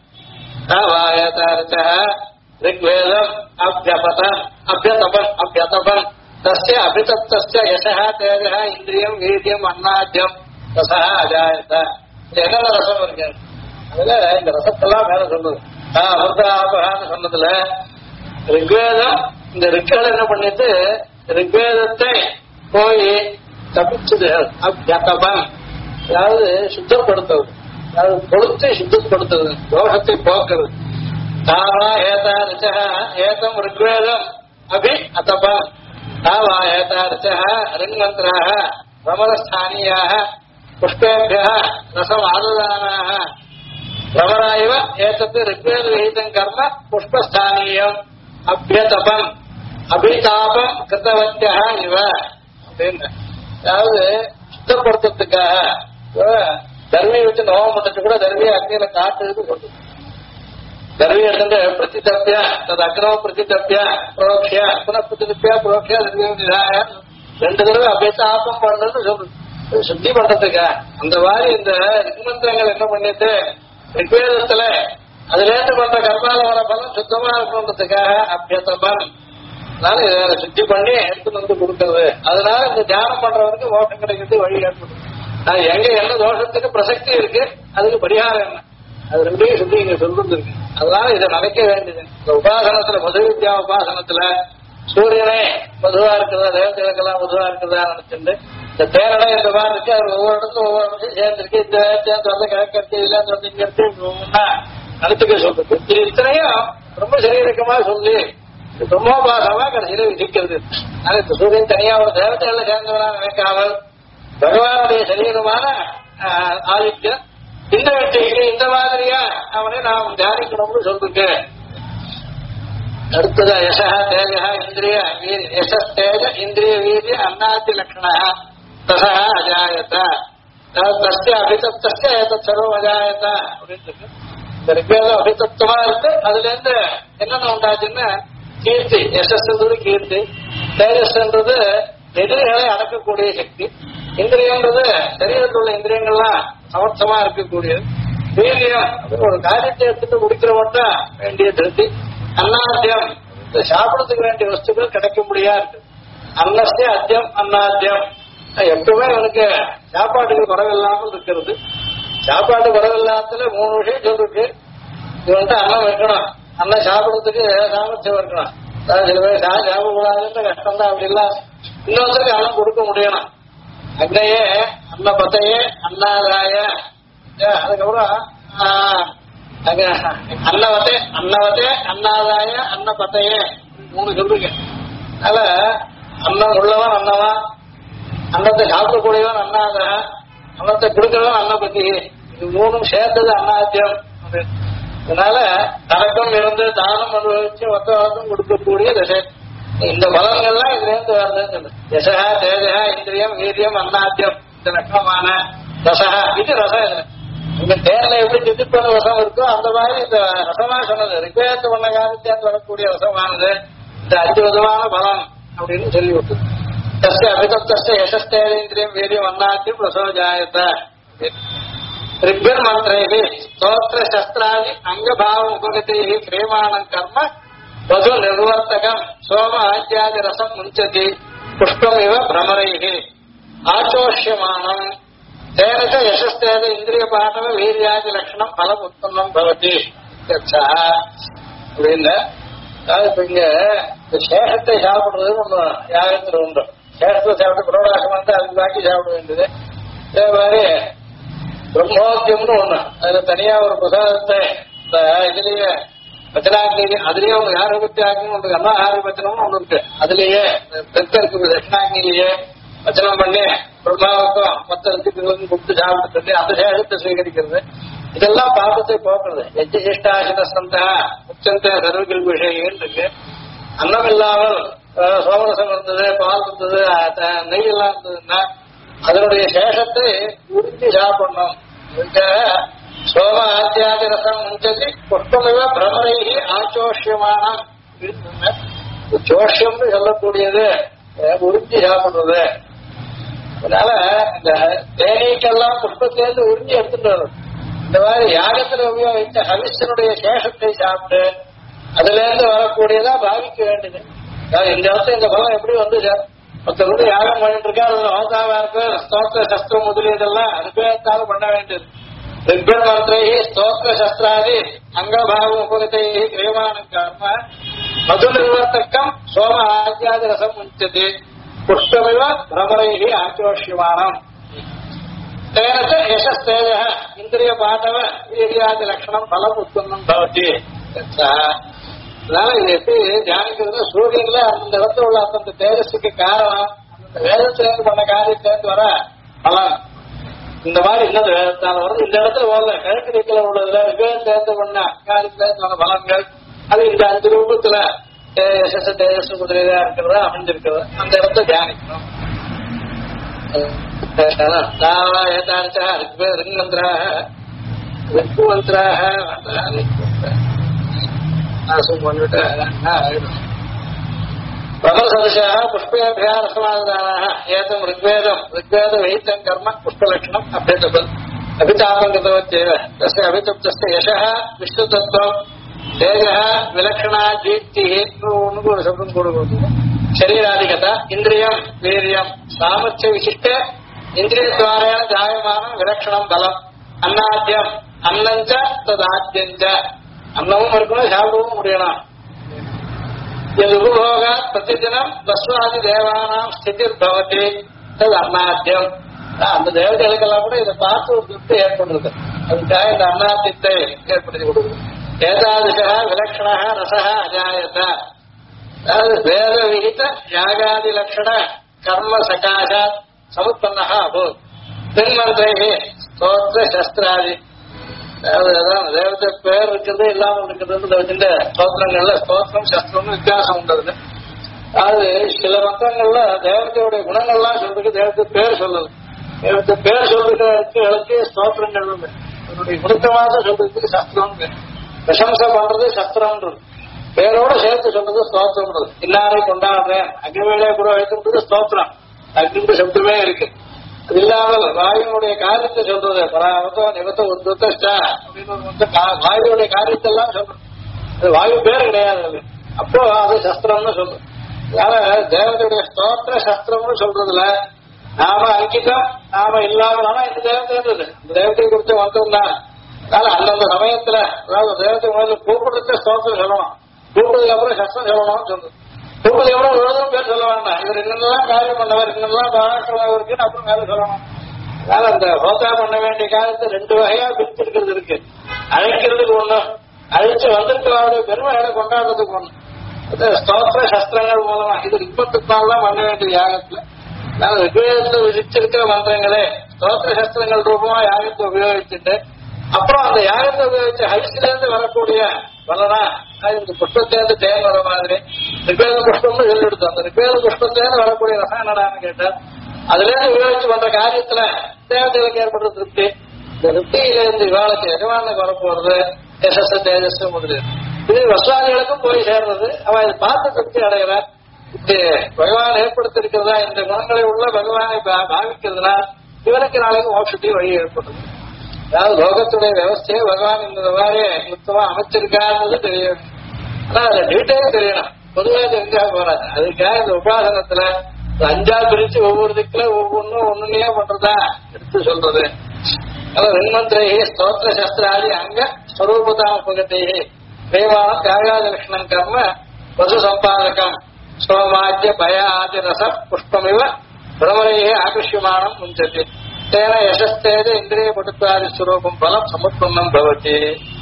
ரிக்வேதம் அபியதபன் தஸ்ய அபிதப்தஸ்ய யசஹ தேஜஹ இந்திரியம் வீரியம் அன்னாத்யம் ரசஹ அஜாயத. என்னென்ன ரசம் இருக்கு அதுல இந்த ரசத்தெல்லாம் மேல சொல்லுது. அமிர்தாபகான்னு சொன்னதுல ரிக்வேதம் இந்த ரிக்வேதம் என்ன பண்ணிட்டு ரிக்வேதத்தை போய் தப்பிச்சது அபியதபன், அதாவது சுத்தப்படுத்துறது, அதாவது பொறுத்து சுத்தப்படுத்துறது, தோஷத்தை போக்குறது. தாவா ஏதா ரிச்சக ஏதம் ரிக்வேதம் அபி அதபன் தாவா ஏதா ரிச்சக ரின்மந்திராக பிரமரஸ்தானியாக புஷ்பேபியः ரசம் ஆததானாः பிரவராயவ ஏதத்து ரிக்வேத விஹிதம் கர்ம புஷ்பஸ்தானியம் அபியதபன் அபிதாபம் கிருத்தவத்யः இவ அப்படின்னு. அதாவது சுத்தப்படுத்துறதுக்காக தர்மியை வச்சு நோகம் பண்ணது கூட தர்மியை அக்னியில காட்டுறது சொல்லுது. தர்மி எடுத்து பிரதிதப்பியா தது அக்னோ பிரதிதப்பியா புரோக்ஷியா புனః பிரதிதப்பியா புரோக்ஷியா ரெண்டு தடவை அபிதாபம் பண்றது சொல்லுது சுத்தி பண்றதுக்கா. அந்த மாதிரி இந்த ரிக்மந்திரங்கள் என்ன பண்ணிட்டு ரிக்வேதத்துல அதுல இருந்து பண்ற கர்மால வர பலம் சுத்தமா இருக்கணுன்றதுக்காக அபியதபன். அதனால இதை சுத்தி பண்ணி எடுத்துட்டு வந்து கொடுக்கறது. அதனால இந்த தியானம் பண்றவருக்கு மோட்சம் கிடைக்கிறது வழி ஏற்படும். எங்க என்ன தோஷத்துக்கு பிரசக்தி இருக்கு அதுக்கு பரிகாரம் என்ன அது ரெண்டையும் சுத்தி இங்க சொல்றது இருக்கு. அதனால இதை நடக்க வேண்டியது. இந்த உபாசனத்துல மது வித்யா உபாசனத்துல சூரியனே மதுவா இருக்கிறதா தேவதைகளுக்கெல்லாம் மதுவா இருக்கிறதா நினைச்சுட்டு இந்த தேனடை இந்த மாதிரி இருக்கு அது ஒவ்வொரு இடத்துல ஒவ்வொரு நிமிஷம் சேர்ந்துருக்கு இந்த சேர்ந்து வந்து கிழக்கடுத்து இல்லன்னு வந்து இங்க இருக்கு ஒவ்வொன்னா நடத்துக்க சொல்றது. இது இத்தனையும் ரொம்ப சரீரக்கமா சொல்லி பிரம்மோபாசமா கடைசியில விதிக்கிறது. ஆனா இப்ப சூரியன் தனியா ஒரு தேவதைகள்ல சேர்ந்தவனா நினைக்காமல் பகவானுடைய சரீரமான ஆதித்யம் இந்த வெற்றிக்கு இந்த மாதிரியா அவனை நாம் தியானிக்கணும்னு சொல்லிருக்கு. அடுத்ததா யசா தேஜ இந்திரிய யசேஜ இந்திரிய வீரிய அன்னாதி லட்சண தசா அஜாயத தஸ்ய அபிதப்தஸ்ய ஏதத் சர்வம் அஜாயத அப்படின்னு இருக்கு. இந்த ரிக்வேதம் அபிதப்தமா இருக்கு. அதுல இருந்து என்னென்ன உண்டாச்சுன்னா கீர்த்தி, யசஸ்ன்றது கீர்த்தி, தேஜஸ்ன்றது எதிரிகளை அடக்கக்கூடிய சக்தி, இந்திரியன்றது சரீரத்தில் உள்ள இந்திரியங்கள்லாம் சமர்த்தமா இருக்கக்கூடியது, வீரியம் ஒரு காரியத்தை எடுத்துட்டு முடிக்கிறவன் வேண்டிய திருப்தி, அன்னாத்தியம் சாப்பிடறதுக்கு வேண்டிய வஸ்துக்கள் கிடைக்க முடியாது. அன்னஸ்தே அத்தியம் அன்னாத்தியம் எப்பவுமே அவனுக்கு சாப்பாட்டுக்கு குறவில்லாமல் இருக்கிறது. சாப்பாட்டு குறவில்லாததுல 3 விஷயம் சொல்லிருக்கு. இது அன்னம் வைக்கணும், அன்னம் சாப்பிடறதுக்கு சாமர்த்தியம் இருக்கணும். சில பேர் சாப்பிடக்கூடாதுன்ற கஷ்டம் தான். அப்படி இல்ல இன்னொருத்தருக்கு அன்னம் கொடுக்க முடியணும். அக்னையே அன்னபத்தையே அன்னாதாய அதுக்கப்புறம் அன்னவத்தே அன்னவத்தே அன்னாதாய அன்னபத்தையே 3 சொல்லுங்க. அதனால அன்னம் உள்ளவன் அன்னவா, அன்னத்தை சாப்பிடக்கூடியவன் அன்னாத, அன்னத்தை கொடுக்கிறவன் அன்னபத்தி, இது 3 சேர்ந்தது அன்னாத்தியம். அதனால தனக்கும் இருந்து தானம் அனுபவிச்சு மொத்தம் கொடுக்கக்கூடிய தசை. இந்த பலன்கள்லாம் இதுல இருந்து வருதுன்னு யசா தேஜா இந்திரியம் வீரியம் அன்னாத்தியம் இந்த லட்சணமான ரசகா இது ரசம் இதுல இந்த தேர்ல எப்படி திதிப்பன ரசம் இருக்கோ அந்த மாதிரி இந்த ரசமா சொன்னது ரிக்வேதத்து பண்ண காலத்தியாந்து வரக்கூடிய ரசமானது இந்த 5 விதமான பலன் அப்படின்னு சொல்லி விட்டு தஸ்ய அபிதப்தஸ்ய யசஸ்தேந்திரியம் வீரியம் அன்னாத்தியம் ரசோ ஜாயத ऋग्वेद मंत्रे स्तोत्र शस्त्रादि अंगभाव उपगते क्रियमाणं कर्म वधु निर्वर्तकं सोम आद्यादि रसं मुञ्चति पुष्पमिव भ्रमरैः आचोष्यमाणं तेन च यशस्तेन इन्द्रियपाठव वीर्यादि लक्षणं फलम् उत्पन्नं भवति அப்படின்னா இப்ப இங்க சேஷத்தை சாப்பிடுறது நம்ம யாகத்துல உண்டு சேஷத்தை சாப்பிட்டு புரோடாசம் வந்து அது பாக்கி சாப்பிட வேண்டியது அதே மாதிரி பிரம்மோத்தியம்னு ஒண்ணு அதுல தனியா ஒரு பிரசாதத்தை இந்த இதுலயே பச்சனாக்னி அதுலயே ஒரு ஆரோக்கியத்தை ஆக்கணும் ஒன்று அண்ணா ஆரோக்கியத்தனம்னு ஒண்ணு இருக்கு அதுலயே தெற்கு தட்சிணாக்னிலேயே வச்சனம் பண்ணி பிரம்மாவுக்கும் மொத்த ரித்துக்களுக்கும் கொடுத்து சாப்பிட்டு சொல்லி அந்த சேஷத்தை சுவீகரிக்கிறது இதெல்லாம் பாபத்தை போக்குறது எஜ்ஜிஷ்டாசிதந்தா உச்சந்த சர்வகில் விஷயம் இருக்கு அன்னம் இல்லாமல் சோமரசம் இருந்தது பால் இருந்தது நெய் எல்லாம் இருந்ததுன்னா அதனுடைய சேஷத்தை உறிஞ்சி சாப்பிடணும் சோம ஆத்தியாதி ரசம் முஞ்சதி புஷ்பமிவ பிரமரைகி ஆச்சோஷ்யமானம் ஜோஷ்யம்னு சொல்லக்கூடியது உறிஞ்சி சாப்பிடுறது அதனால இந்த தேனீக்கெல்லாம் புஷ்பத்திலேருந்து உறிஞ்சி எடுத்துட்டு வரும் இந்த மாதிரி யாகத்துல உபயோகித்த ஹவிஷனுடைய சேஷத்தை சாப்பிட்டு அதுல இருந்து வரக்கூடியதா பாவிக்க வேண்டியது இந்த இடத்துல இந்த பலம் எப்படி வந்து ஒருத்தர் யாகம் பண்ணிட்டு இருக்கா அதுல ஹோதாவா இருக்கு ஸ்தோத்திர சஸ்திரம் முதலியதெல்லாம் அனுபவத்தாலும் பண்ண வேண்டியது ரிக்வேத மந்திரை ஸ்தோத்திர சஸ்திராதி அங்கபாவம் உபகத்தை கிரியமான கர்ம மது நிர்வர்த்தக்கம் சோம ஆத்தியாதி ரசம் முஞ்சதி புஷ்பமிவ பிரமரைகி ஆச்சோஷ்யமானம் तेन च यशस्तेजः इन्द्रिय पाठव वीर्यादि लक्षणं फलम् उत्पन्नं भवति அதனால இது எப்படி தியானிக்கிறது சூரியன்ல அந்த இடத்துல உள்ள அந்த தேஜஸுக்கு காரணம் அந்த வேதத்திலேருந்து பண்ண காரியத்திலேருந்து வர பலன் இந்த மாதிரி இன்னது வேதத்தால் வருது இந்த இடத்துல வரல கிழக்கு திக்கில உள்ளதுல வேதத்திலேருந்து பண்ண காரியத்திலேருந்து வர பலன்கள் அது இந்த 5 ரூபத்துல யசஸ் தேஜஸ் முதலியா இருக்கிறதா அமைஞ்சிருக்கிறது அந்த இடத்த தியானிக்கணும் प्रबलसदृशः पुष्पेभ्यः रसमादानाः एतम् ऋग्वेदम् ऋग्वेदविहितं कर्म पुष्पलक्षणम् अभ्यतपत् अभितापं कृतवत्येव तस्य अभितप्तस्य यशः विष्णुतत्त्वम् तेजः विलक्षणा दीप्तिः शब्दं कूडुबहुदु शरीराधिगत इन्द्रियं वीर्यं सामर्थ्य विशिष्ट इन्द्रियद्वारेण जायमानं विलक्षणं बलम् अन्नाद्यम् अन्नं च तदाद्यं च अन्नमुம் இருக்கணும் சாப்பிடவும் முடியணும் यद् उपभोगात् प्रतिदिनं वस्वादि देवानां स्थितिर्भवति तद् अन्नाद्यम् அந்த தேவதைகளுக்கெல்லாம் கூட இதை பார்த்து ஒரு திருப்தி ஏற்படுறது அதுக்காக இந்த அன்னாத்தியத்தை ஏற்படுத்தி கொடுக்குது ஏதாதிஷः विलक्षणः रसः अजायत அதாவது வேத விகித யாகாதி லட்சண கர்ம சகாசாத் சமுத்பன்னः அபூத் பின்மந்திரைஹி ஸ்தோத்திர சஸ்திராதி அதாவது தேவதை பேர் இருக்கிறது இல்லாமல் இருக்கிறது இந்த ஸ்தோத்திரங்கள்ல ஸ்தோத்திரம் சஸ்திரம்னு வித்தியாசம் உண்டது அது சில மந்திரங்கள்ல தேவதையுடைய குணங்கள்லாம் சொல்றதுக்கு தேவத்தை பேர் சொல்லுது தேவத்தை பேர் சொல்றதுக்கு ஸ்தோத்திரங்கள் அதனுடைய குணத்தமாக சொல்றதுக்கு சஸ்திரம் பிரசம்சை பண்றது சஸ்திரம்ன்றது பேரோட சேர்த்து சொல்றது ஸ்தோத்திரம் இல்லாரை கொண்டாடுறேன் அக்னிவேலைய புரோகிதம்ன்றது ஸ்தோத்திரம் அக்னிக்கு சப்தமே இருக்கு அது இல்லாமல் வாயுனுடைய காரியத்தை சொல்றது பராமத்தோ நிபத்த உத்வத்தா அப்படின்னு வாயுடைய காரியத்தை எல்லாம் சொல்றது அது வாயு பேர் கிடையாது அது அப்போ அது சஸ்திரம்னு சொல்றது அதனால தேவதையுடைய ஸ்தோத்திர சஸ்திரம்னு சொல்றதுல நாம அங்கிதம் நாம இல்லாமல் ஆனா இந்த தேவதை இருந்தது இந்த தேவதையை குறித்து வந்தோம் தான் அதனால அந்தந்த சமயத்துல அதாவது தேவதை முதல்ல கூப்பிடுறத ஸ்தோத்திரம் சொல்லணும் கூப்பிடுறதுக்கு அப்புறம் சஸ்திரம் சொல்லணும்னு சொல்றது கூப்பிடுறது எவ்வளவு விரோதம் பேர் சொல்ல வேண்டாம் இவர் இன்னெல்லாம் காரியம் பண்ணவர் இன்னெல்லாம் பராக்கிரமம் இருக்குன்னு அப்புறம் மேல சொல்லணும் அதனால அந்த ஹோதா பண்ண வேண்டிய காரியத்தை 2 வகையா பிரிச்சிருக்கிறது இருக்கு அழைக்கிறதுக்கு ஒண்ணு அழைச்சு வந்திருக்கிறவருடைய பெருமைகளை கொண்டாடுறதுக்கு ஒண்ணு ஸ்தோத்திர சஸ்திரங்கள் மூலமா இது ரிப்பத்துக்கால் தான் பண்ண வேண்டிய யாகத்துல அதனால ரிக்வேதத்துல விதிச்சிருக்கிற மந்திரங்களே ஸ்தோத்திர சஸ்திரங்கள் ரூபமா யாகத்தை உபயோகிச்சுட்டு அப்புறம் அந்த யாகத்தை உபயோகிச்ச ஹரிசில இருந்து வரக்கூடிய பலனா இந்த புஷ்பத்தேர்ந்து தேன் வர மாதிரி ரிப்பேத புஷ்பம்னு சொல்லி எடுத்தோம். அந்த ரிப்பேத புஷ்பத்தேர்ந்து வரக்கூடிய ரசம் என்னடான்னு கேட்டார். அதுல இருந்து உபயோகிச்சு பண்ற காரியத்துல தேவதைகளுக்கு ஏற்படுற திருப்தி, இந்த திருப்தியில இருந்து இவாளுக்கு எஜமானுக்கு வரப்போறது யசஸ் தேஜஸ் முதலியது. இது வசுவாதிகளுக்கும் போய் சேர்றது. அவன் இதை பார்த்து திருப்தி அடைகிற இப்படி பகவான் ஏற்படுத்திருக்கிறதா இந்த குணங்களை உள்ள பகவானை பாவிக்கிறதுனா இவனுக்கு நாளைக்கு மோட்சத்தையும் வழி ஏற்படுது. அதாவது லோகத்துடைய விவஸ்தையை பகவான் இந்த மாதிரி மொத்தமா அமைச்சிருக்காருன்னு தெரியும். ஆனா அதுல டீட்டெயில் தெரியணும். பொதுவாக தெரிஞ்சா போறாது. அதுக்காக இந்த உபாசனத்துல அஞ்சா பிரிச்சு ஒவ்வொரு திக்குல ஒவ்வொன்றும் ஒண்ணுலயே பண்றதா எடுத்து சொல்றது. அதாவது வெண்மந்திரை ஸ்தோத்திர சஸ்திராதி அங்க ஸ்வரூபதாபகத்தை தேவான தியாகாத லட்சணம் கர்ம வசு சம்பாதகம் சோமாக்கிய பய ஆதி ரச புஷ்பமிவ பிரமரையே ஆகர்ஷியமானம் முஞ்சதி தேன யசஸ்தேஜ இந்திரிய படுத்தாதி ஸ்வரூபம் பலம் சமுத்பன்னம் பவதி.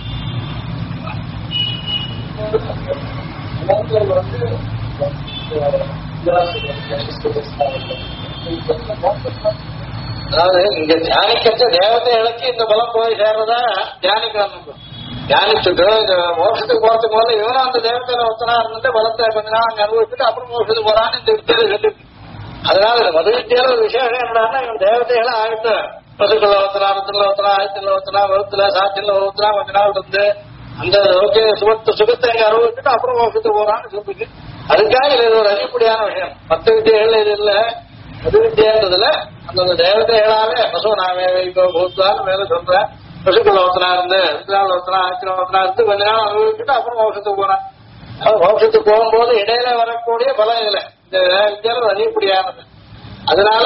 அதாவது இங்க தியானிக்க தேவதைகளுக்கு இந்த பலம் போய் சேர்றதா தியானிக்கணும். தியானிச்சுட்டு இந்த மோட்சத்துக்கு போறதுக்கு போல இவனும் அந்த தேவதையில ஒத்தனா இருந்து பலத்தை கொஞ்ச நாள் அங்க அனுபவிச்சுட்டு அப்புறம் மோட்சத்துக்கு போறான்னு இந்த வித்தியில சொல்லி. அதனால இந்த மது வித்தியால ஒரு விஷயம் என்னடான்னா இவன் தேவதைகளை ஆயிட்டு பசுக்கள் ஒத்தனா ரத்துல ஒத்தனா ஆயத்துல ஒத்தனா வகுத்துல சாத்தில ஒத்தனா கொஞ்ச நாள் இருந்து அந்த சுகத்தை இங்க அனுபவிச்சுட்டு அப்புறம் மோட்சத்துக்கு போறான்னு சொல்லிட்டு அதுக்காக இது ஒரு அதிகப்படியான விஷயம். மற்ற வித்தியர்கள் இது இல்ல. மது வித்தியான்றதுல அந்தந்த தேவதைகளாவே பசு நாமே வைகோ பூத்தான்னு மேல சொல்றேன். பசுக்கள் ஒத்தனா இருந்து ருத்ராவில் ஒத்தனா ஆத்திரம் ஒத்தனா இருந்து கொஞ்ச நாள் அனுபவிச்சுட்டு அப்புறம் மோட்சத்துக்கு போறான். மோட்சத்துக்கு போகும்போது இடையில வரக்கூடிய பலம் இதுல இந்த வித்தியாலம் அதிகப்படியானது. அதனால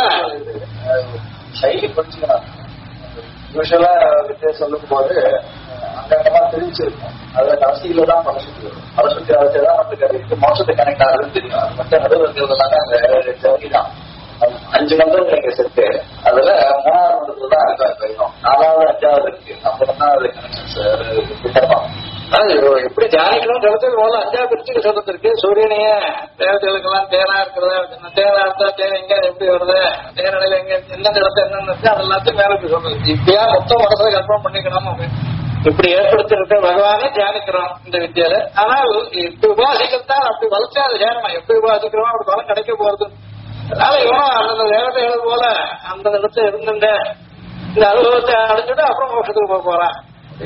சைலி படிச்சுக்கலாம். யூஸ்வலா வித்தியாசம் சொல்லும் போது அங்கமா தெரிஞ்சிருக்கும். அதுல கடைசியில தான் பரசுத்தி வரும். பரசுத்தி வச்சுதான் நமக்கு மோசத்தை கனெக்ட் ஆகுதுன்னு தெரியும். அது மட்டும் நடுவில் இருக்கிறதுனால அந்த ஜவுளி தான் 5 மந்திரங்கள் இங்க செட்டு. அதுல 3ஆவது மந்திரத்துல தான் அர்த்தம் தெரியும். 4வது 5வது இருக்கு. அப்புறம் தான் அது கனெக்ஷன் எப்படி தியானிக்கணும் கருத்தில் போல 5ஆ பிரிச்சுக்கு சொல்றது இருக்கு. சூரியனைய தேவதைகளுக்கெல்லாம் தேனா இருக்கிறதா தேனா இருந்தா தேன் எங்க எப்படி வருது, தேனில எங்க எந்தெந்த இடத்துல என்னென்ன இருக்கு அது எல்லாத்தையும் மேல போய் சொல்றது. இப்படியா மொத்தம் மனசுல கற்பனை பண்ணிக்கணும். இப்படி ஏற்படுத்திருக்க பகவானே தியானிக்கிறோம் இந்த வித்தியால. ஆனால் இப்படி உபாசிக்கத்தான் அப்படி வளர்த்தா அது சேரணும். எப்படி உபாசிக்கிறோம் அப்படி பலம் கிடைக்க போறது. அதனால இவனும் அந்தந்த தேவதைகள் போல அந்த இடத்துல இருந்துட்ட இந்த அனுபவத்தை அடைஞ்சிட்டு அப்புறம் மோட்சத்துக்கு போக போறான்.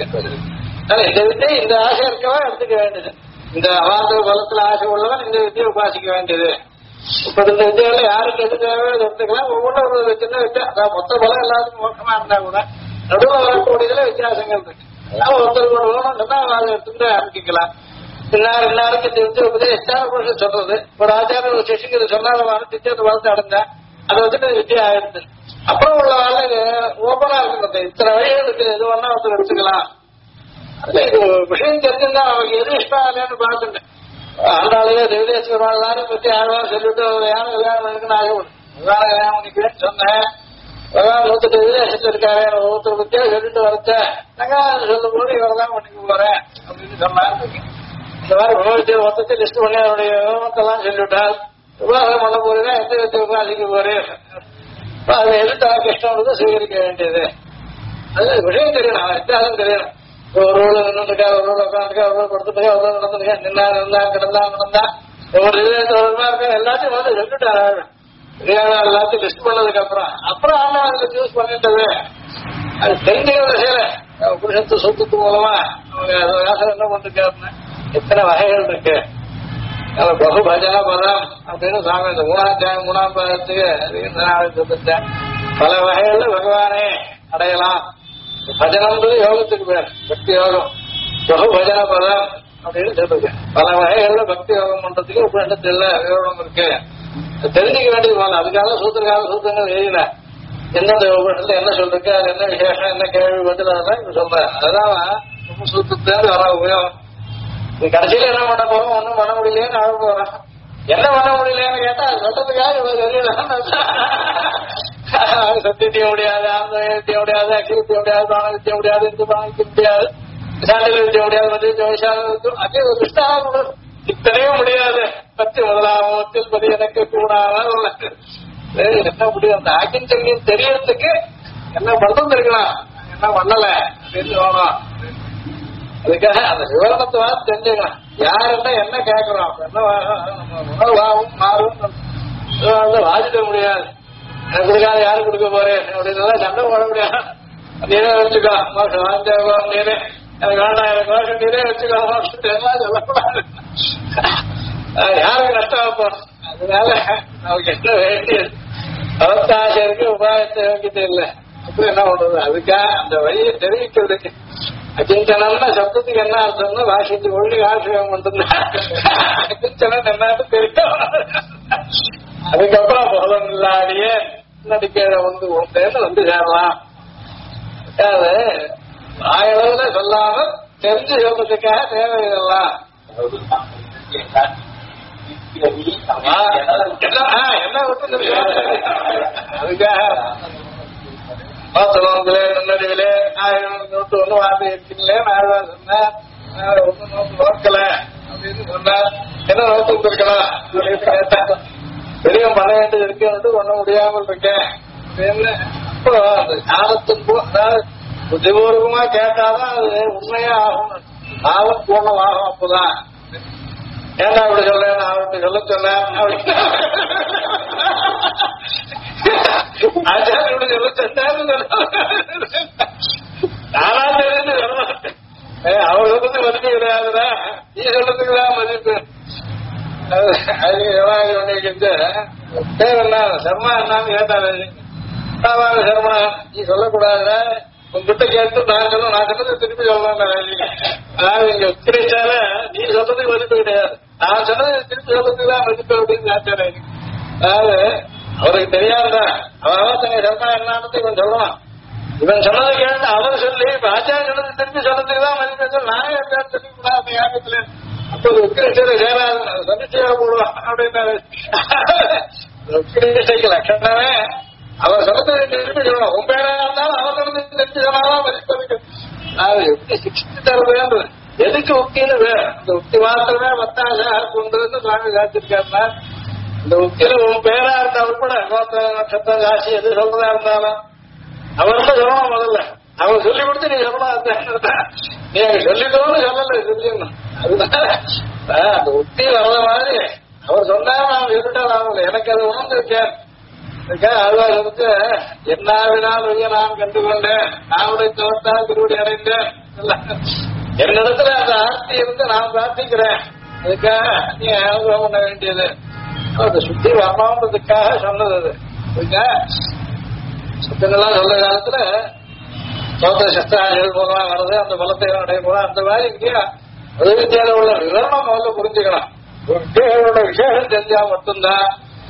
இந்த வித்தியை இந்த ஆசை இருக்கவா எடுத்துக்க வேண்டியது. இந்த அவாந்தர பலத்துல ஆசை உள்ளவன் இந்த வித்தியை உபாசிக்க வேண்டியது. இப்ப இந்த வித்தியால யாருக்கு எது தேவையோ அதை எடுத்துக்கலாம். ஒவ்வொன்றும் ஒரு சின்ன வித்தியா அதான் மொத்த பலம் எல்லாத்துக்கும் மோசமா இருந்தா கூட நடுவில் வரக்கூடியதுல வித்தியாசங்கள் இருக்கு. அதாவது ஒருத்தருக்கு ஒரு வேணும்னா அதை எடுத்துட்டு ஆரம்பிக்கலாம். எல்லாருக்கு இந்த உபதேசிச்சா சொல்றது ஒரு ஆச்சாரம் ஒரு சிஷுக்கு சொன்னாலும் திட்டத்தை வளர்த்து அடைஞ்சா அதை வச்சுட்டு வித்தியா ஆயிடுது. அப்புறம் உள்ள வேலை ஓப்பனா இருக்கு. இத்தனை வழிகள் இருக்கு. எது வேணா ஒருத்தர் எடுத்துக்கலாம். அது இது விஷயம் தெரிஞ்சுன்னா அவங்க எது இஷ்டம் இல்லைன்னு பார்த்துட்டேன். ஆண்டாளையே தேவதேஸ்வரம் பத்தி யாரும் சொல்லிட்டு யாரும் கல்யாணம் பண்ணிக்கணும் ஆகப்படும். கல்யாணம் பண்ணிக்கிறேன்னு சொன்னேன். ஒருத்தர் விதேசத்துல இருக்காரு ஒருத்தர் பத்தியா சொல்லிட்டு வரச்ச சொல்லும் போது இவர்தான் பண்ணிக்க போறேன் அப்படின்னு சொன்னாரு. இந்த மாதிரி விவரத்தை மொத்தத்தை லிஸ்ட் பண்ணி அவருடைய விவரத்தெல்லாம் சொல்லிவிட்டார். விவாகம் பண்ண போறீங்கன்னா எந்த விதத்தை விவாதிக்க போறேன். அது எதிர்த்து அவருக்கு இஷ்டம் வந்து சுவீகரிக்க வேண்டியது. அது விஷயம் தெரியணும். வித்தியாசம் தெரியணும். ஒரு ரோடு நின்றுருக்கா, ஒரு ரோடு உட்காந்துருக்கா, ஒரு ரோடு படுத்துருக்கா, ஒரு ரோடு நடந்துருக்கா, நின்னா கிடந்தா ஒவ்வொரு விதமா இருக்கா எல்லாத்தையும் வந்து சொல்லிட்டாரு. எல்லாத்தையும் லிஸ்ட் பண்ணதுக்கு அப்புறம் ஆனா அதுல யூஸ் பண்ணிட்டது அது தெரிஞ்சுக்கிறத செய்யல. புருஷத்து சொத்துக்கு மூலமா அவங்க வியாசம் என்ன பண்ணிருக்காருன்னு எத்தனை வகைகள் இருக்கு. பகு பஜன பதம் அப்படின்னு சாமி இந்த 3ஆம் பாதத்துக்கு பல வகைகள்ல பகவானே அடையலாம். பஜனம்ன்றது யோகத்துக்கு பேர், பக்தி யோகம். பகு பஜன பதம் அப்படின்னு சொல்லிருக்கேன். பல வகைகள்ல பக்தி யோகம் பண்றதுக்கு உபநிஷத்துல விவரம் இருக்கு. தெரிஞ்சுக்க வேண்டியது போல. அதுக்காக சூத்திரங்கள் எழுதின எந்தெந்த உபநிஷத்துல என்ன சொல்லிருக்கு, அது என்ன விசேஷம், என்ன கேள்வி பதில் அதெல்லாம் இப்ப சொல்றேன். அதான் சூத்திரத்துல வர உபயோகம். கடைசியில என்ன பண்ண போறோம், ஒன்னும் பண்ண முடியலையேன்னு ஆக போறோம். என்ன பண்ண முடியலையான்னு கேட்டா அது சொல்றதுக்காக சத்தியத்தைய முடியாது, ஆனந்தத்தைய முடியாது, அகிலத்தைய முடியாது, பிராணவித்திய முடியாது, இந்து பிராணிக்க முடியாது, சாண்டில வித்திய முடியாது, மத்திய அதே ஒரு கிருஷ்ணா இத்தனையும் முடியாது. 10 பதி எனக்கு கூடாத என்ன முடியும். அந்த ஆக்கின் சங்கியும் தெரியறதுக்கு என்ன பண்றது இருக்கலாம், என்ன பண்ணல அப்படின்னு தோணும். அதுக்காக அந்த விவரணத்தை பார்த்து தெரிஞ்சுக்கலாம். யாருன்னா என்ன கேட்கிறோம், என்ன நம்ம உணர்வாகும் மாறும் வாதிக்க முடியாது. எனக்கு கொடுக்காத யாரும் கொடுக்க போறேன் அப்படின்றத சண்டை போட முடியாது. நீரே வச்சுக்கோ வாங்க, நீரே எனக்கு வேண்டாம், எனக்கு வேண்டாம், நீரே வச்சுக்கோ எல்லாம் சொல்லக்கூடாது. யாருக்கு நஷ்டம் வைப்போம். அதனால நமக்கு என்ன வேண்டியது அவத்தாசைக்கு உபாயத்தை யோகியத்தை இல்லை. அப்படி என்ன பண்றது? அதுக்காக அந்த வழியை தெரிவிக்கிறதுக்கு அகிஞ்சனம்னா சப்தத்துக்கு என்ன அர்த்தம்னா வாசித்து ஒழுங்கு ஆசிரியம் மட்டும்தான். அகிஞ்சனம் என்னன்னு தெரியும். அதுக்கப்புறம் போதம் இல்லாடியே நடிக்கிற வந்து உண்டேன்னு வந்து சேரலாம். அது ஆயளவுல சொல்லாம தெரிஞ்சு சொல்றதுக்காக தேவையில்லாம். என்ன விட்டு அதுக்காக நன்னறிவிலே நோட்டு ஒண்ணு வார்த்தை இருக்கீங்களே நான் சொன்னேன் ஒன்னும் நோட்டு நோக்கல அப்படின்னு சொன்னார். என்ன நோட்டு இருக்கலாம் அப்படின்னு கேட்டாங்க. பெரிய பண்ண வேண்டியது இருக்குன்னு பண்ண முடியாமல் இருக்கேன் அப்படின்னு. அப்போ அந்த ஞானத்தின் அதாவது புத்திபூர்வமா கேட்டாதான் அது உண்மையா ஆகும், ஆகும் பூர்ணமாகும். அப்போதான் ஏன்டா அப்படி சொல்ல, நான் அப்படி சொல்ல சொன்னேன் அப்படின்னு ஆச்சாரிய இப்படி சொல்ல சொன்னாரு. நானா தெரிஞ்சு சொல்ல அவர் சொல்றதுக்கு மதிப்பு கிடையாதுடா, நீ சொல்றதுக்குதான் மதிப்பு. பேர் என்ன சர்மா என்னான்னு கேட்டாரு. சர்மா நீ சொல்லக்கூடாதுடா, உங்ககிட்ட கேட்டு நான் சொல்ல, நான் சொன்னது திருப்பி சொல்லலாம். அதாவது இங்க உத்திரிச்சால நீ சொல்றதுக்கு மதிப்பு கிடையாது, நான் சொன்னது திருப்பி சொல்றதுக்கு தான் மதிப்பு அப்படின்னு கேட்டாரு. அதாவது அவருக்கு தெரியாதுதான், அவன் தங்க சர்மா என்னான்னு இவன் சொல்லலாம். இவன் சொன்னதை கேட்டு அவன் சொல்லி இப்ப ஆச்சாரிய சொன்னது திருப்பி சொல்றதுக்கு தான் மதிப்பு. நானே எப்படியாவது சொல்லிக்கூடாது யாகத்துல அப்போ உக்கிரீஷரை சேராது சந்திச்சா போடுவான் அப்படின்னாரு. உக்கிரீஷைக்கு லட்சணமே அவர் சொன்னதை திருப்பி சொல்லணும். உன் பேரா இருந்தாலும் அவர் சொன்னது திருப்பி சொன்னாதான் மதிப்பு. அது எப்படி சிக்ஸ்டி தருது, எதுக்கு உக்கின்னு இந்த உக்தி மாத்திரமே மத்தாசா கொண்டு சுவாமி காத்திருக்காருன்னா, இந்த உக்கில உன் பேரா இருந்தாலும் கூட கோத்திர நட்சத்திரம் ராசி எது சொல்றதா இருந்தாலும் அவர் தான் சொல்லணும். முதல்ல அவர் சொல்லி கொடுத்து நீ சொல்லலாம். நீ அங்க சொல்லிட்டோன்னு சொல்லல, சொல்லிடணும். அதனால அந்த உத்தி வர்ற மாதிரி அவர் சொன்னா நான் இருட்டால் ஆகல, எனக்கு அது உணர்ந்திருக்கேன். அதுவாக இருந்து என்னாவினால் நான் கண்டுகொண்டேன், நானுடைய தோற்றால் திருவடி அடைந்தேன். என்னிடத்துல அந்த ஆர்த்தி இருந்து நான் பிரார்த்திக்கிறேன். அதுக்காக நீ அனுபவம் பண்ண வேண்டியது அந்த சுத்தி வரணுன்றதுக்காக சொன்னது. அது அதுக்காக சுத்தங்கள்லாம் சொல்ற காலத்துல சோத்திர சஸ்திராதிகள் மூலமா வர்றது, அந்த பலத்தை அடைய போல அந்த மாதிரி இங்கேயா அது வித்தியால உள்ள விவரணம் முதல்ல புரிஞ்சுக்கலாம். வித்தியோட விசேஷம் தெரிஞ்சா மட்டும்தான்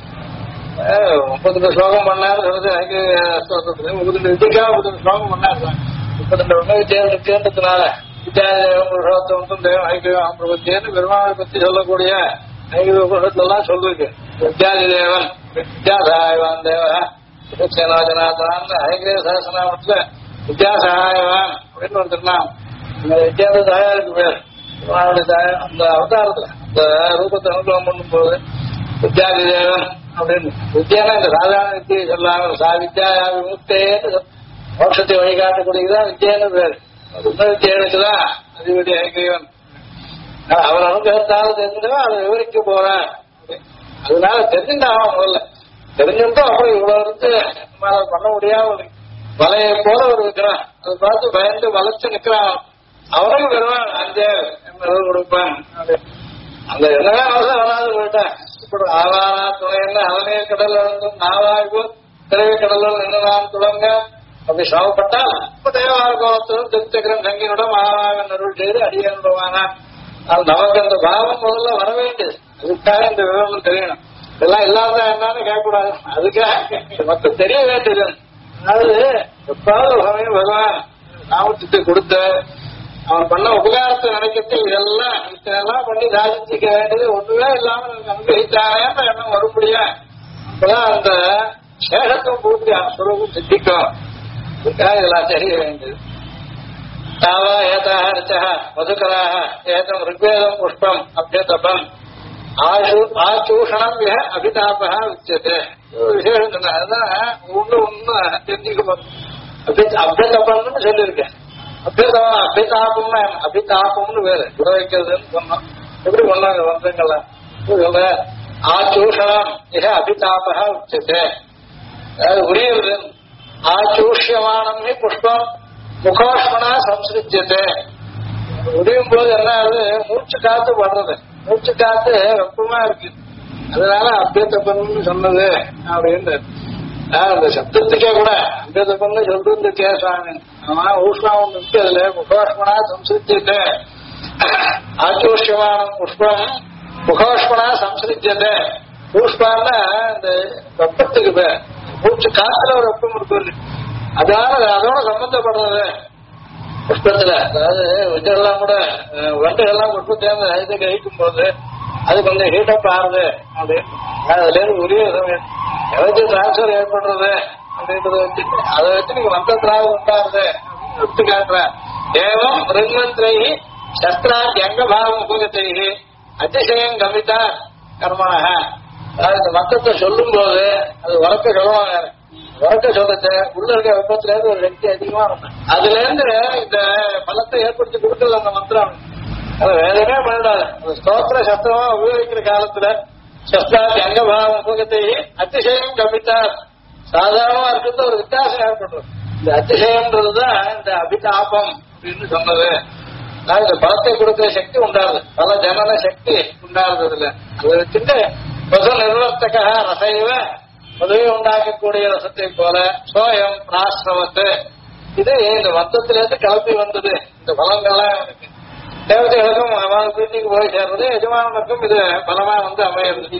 32 ஸ்லோகம் பண்ணாரு சொல்றது. எனக்கு 32 வித்தியா 32 ஸ்லோகம் பண்ணாரு. 32 ஒண்ணு வித்தியாசம் இருக்குன்றதுனால வித்தியாசம் தேவம் ஐக்கியம் பிரபத்தியன்னு பெருமாளை பத்தி சொல்லக்கூடிய ஐக்கிய உபநிஷத்துலாம் சொல்லிருக்கு. வித்தியாதி தேவன் வித்யாசாயவான் தேவ சேனாஜனாதான் ஐக்கிய சாசனாமத்துல வித்யாசகாயவான் அப்படின்னு ஒருத்தர்லாம் வித்தியாச தாயாருக்கு பேர். அந்த அவதாரத்துல அந்த ரூபத்தை அனுபவம் பண்ணும் போது வித்யாதி தேவன் அப்படின்னு வித்தியானா இந்த சாதாரண வித்தியை சொல்லாம வித்யா விமுக்தே மோட்சத்தை வழிகாட்டக்கூடியதான் வித்தியான்னு பேர். வித்தியானுக்குதான் அதிபதி ஐக்கியவன். அவர் அனுகிரகத்தால் தெரிஞ்சவன் அதை விவரிக்க போறான். அதனால தெரிஞ்சுட்டான் முதல்ல, தெரிஞ்சுட்டோம். அப்புறம் இவ்வளவு இருந்து பண்ண முடியாம வலையை போல ஒரு இருக்கிறான். அதை பார்த்து பயந்து வளைச்சு நிக்கிறான். அவனுக்கு வருவான் அஞ்சே கொடுப்பான். அந்த என்னவே அவசரம் வராது போயிட்டான். இப்படி ஆவாரா துணைன்னு அவனே கடல் இருந்தும் நாவாய்வு திரைய கடலில் நின்று நான் தொடங்க அப்படி சிரமப்பட்டால் இப்ப தேவார கோலத்திலும் திருச்சக்கரம் சங்கினுடன் ஆவாகன் அருள் செய்து அடியானுடுவானான். அது நமக்கு அந்த பாவம் முதல்ல வர வேண்டியது. அதுக்காக இந்த விவரம் தெரியணும். இதெல்லாம் இல்லாத என்னன்னு கேட்கக்கூடாது. அதுக்காக நமக்கு தெரிய வேண்டியது. அதாவது எப்பாவது சமயம் பகவான் நாமத்துக்கு கொடுத்த அவன் பண்ண உபகாரத்தை நினைக்கிறது இதெல்லாம் பண்ணி சாதிச்சிக்க வேண்டியது ஒண்ணுமே இல்லாம அனுபவிச்சாங்க எண்ணம் வரும்படியா அப்பதான் அந்த சேஷத்தும் பூர்த்தி சுரூபம் சித்திக்கும். அதுக்காக இதெல்லாம் தெரிய வேண்டியது. தாவா ஏதாக ரிச்சா மதுகராக ஏதம் ரிக்வேதம் புஷ்பம் அபியதபம் ஆச்சூஷணம் அபிதாபா உச்சது விசேஷம் சொன்ன. அதுதான் ஒண்ணு தெரிஞ்சுக்க அபியதபம்னு சொல்லியிருக்கேன். அபிதாபம்னா அபிதாபம்னு வேறு விட வைக்கிறதுன்னு சொன்னோம். எப்படி கொண்டாங்க வந்தங்கள்லாம் சொல்ற ஆச்சூஷணம் மிக அபிதாபக உச்சத்தை, அதாவது உரியது. ஆச்சூஷ்யமானம் புஷ்பம் முகோஷ்மனா சம்ஸ்கிருத்தியத்தை, உரியும் போது என்ன அது மூச்சு காத்து படுறது, மூச்சு காத்து வெப்பமா இருக்கு, அதனால அபியத்தப்பன்னு சொன்னது அப்படின்னு. அந்த சப்தத்துக்கே கூட அபியத்தப்பன்னு சொல்றது கேசாமி. ஆனா ஊஷ்மா ஒன்று இருக்கு, அதுல முகோஷ்மனா சம்ஸ்கிருத்தியத்தை ஆச்சூஷ்யமானம் புஷ்பம் முகோஷ்மனா சம்ஸ்கிருத்தியத்தை. ஊஷ்மான்னா இந்த வெப்பத்துக்கு பேர், மூச்சு காத்துல ஒரு வெப்பம் இருக்கு, அதனால அதோட சம்பந்தப்படுறது புஷ்பத்துல. அதாவது இதெல்லாம் கூட வண்டுகள்லாம் புஷ்பத்தேர்ந்து இதுக்கு அழிக்கும் போது அது கொஞ்சம் ஹீட்டப் ஆறுது அப்படின்னு, அதுல இருந்து உரிய எவச்சு டிரான்ஸ்பர் ஏற்படுறது அப்படின்றத வச்சுட்டு அதை வச்சு நீங்க மந்திரத்தினாக உண்டாருது எடுத்து காட்டுறேன். ஏவம் ரின்மந்திரை சஸ்திராந்தி அங்கபாவம் உபகத்தை அதிசயம் கவிதா கர்மனாக. அதாவது இந்த மந்திரத்தை சொல்லும் போது அது உறக்க சொல்லுவாங்க, உறக்க சொல்லத்தை உள்ள இருக்க வெப்பத்துல இருந்து ஒரு சக்தி அதிகமா இருக்கும், அதுல இருந்து இந்த பலத்தை ஏற்படுத்தி கொடுக்கல அந்த மந்திரம். அது வேறமே பண்ணிடாது. ஸ்தோத்திர சஸ்திரமா உபயோகிக்கிற காலத்துல சஸ்திராந்தி அங்கபாவம் உபகத்தை அதிசயம் கவிதா சாதாரணமா இருக்கிறது ஒரு வித்தியாசம் ஏற்படுறது. இந்த அதிசயம்ன்றதுதான் இந்த அபிதாபம் அப்படின்னு சொன்னது. இந்த பலத்தை கொடுக்கிற சக்தி உண்டாது, பல ஜனன சக்தி உண்டாது. அதுல அதை வச்சுட்டு பசு நிர்வர்த்தக ரசைவ உதவி உண்டாக்கக்கூடிய ரசத்தை போல சோயம் பிராஸ்ரவத்து, இது இந்த மொத்தத்திலிருந்து கிளப்பி வந்தது. இந்த பலங்கள்லாம் இருக்கு, தேவதைகளுக்கும் அவன் வீட்டுக்கு போய் சேர்றது, எஜமானனுக்கும் இது பலமா வந்து அமையிறது.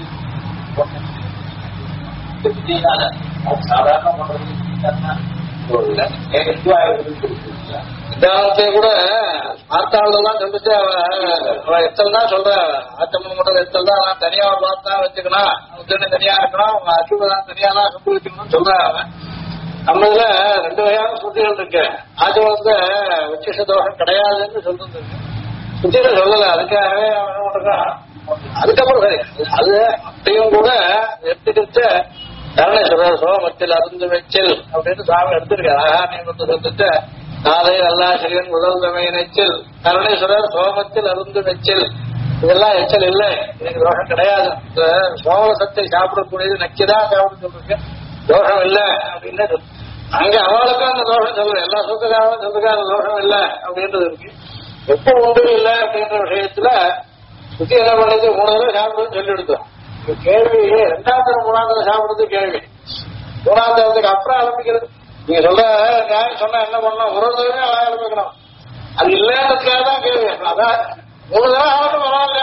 விதானத்தை கூட பார்த்தாள்லாம் சொல்லிட்டு அவ எத்தல் தான் சொல்ற, ஆச்சமன் மட்டும் எத்தல் தான் நான் தனியா பார்த்தா வச்சுக்கணும், அவன் தனியா இருக்கணும், அவங்க அசுவதான் தனியாலாம் சம்பவிக்கணும்னு சொல்றான் அவன். நம்ம இதுல ரெண்டு வகையான சுத்திகள் இருக்கு. ஆச்சமனத்துல உச்சிஷ தோஷம் கிடையாதுன்னு சொல்றது, சுத்திகள் சொல்லல, அதுக்காகவே அவன் என்ன பண்றான். அதுக்கப்புறம் சரி அது அப்பயும் கூட எடுத்துக்கிட்டு கருணேஸ்வரர் சோமத்தில் அருந்து வெச்சில் அப்படின்னு சாமி எடுத்திருக்காரு. நீ வந்து சொல்லிட்டு நாளை அல்லாசிரியன் முதல் தமையினச்சில் கருணேஸ்வரர் சோமத்தில் அருந்து வெச்சில், இதெல்லாம் எச்சல் இல்லை, எனக்கு தோஷம் கிடையாது. சோமரசத்தை சாப்பிடக்கூடியது நக்கிதான் சாப்பிட சொல்லிருக்கு, தோஷம் இல்லை அப்படின்னு அங்க அவளுக்கும் அந்த தோஷம் சொல்லுவேன். எல்லா சொத்துக்காரும் சொத்துக்கார தோஷம் இல்லை அப்படின்றது இருக்கு. எப்ப உண்டு இல்லை அப்படின்ற விஷயத்துல சுத்தி என்ன பண்ணது, 3 தடவை சாப்பிடுன்னு சொல்லி எடுத்தோம். கேள்வி 2ஆம் தரம் 3ஆம் தரம் சாப்பிடுறது கேள்வி, 3ஆம் தரத்துக்கு அப்புறம் ஆரம்பிக்கிறது. நீங்க சொல்ற நியாயம் சொன்னா என்ன பண்ணலாம், ஒரு தடவை ஆரம்பிக்கணும், அது இல்லைன்றதுக்காக தான் கேள்வி. அதான் 3 தடவை ஆகட்டும் பரவாயில்லையா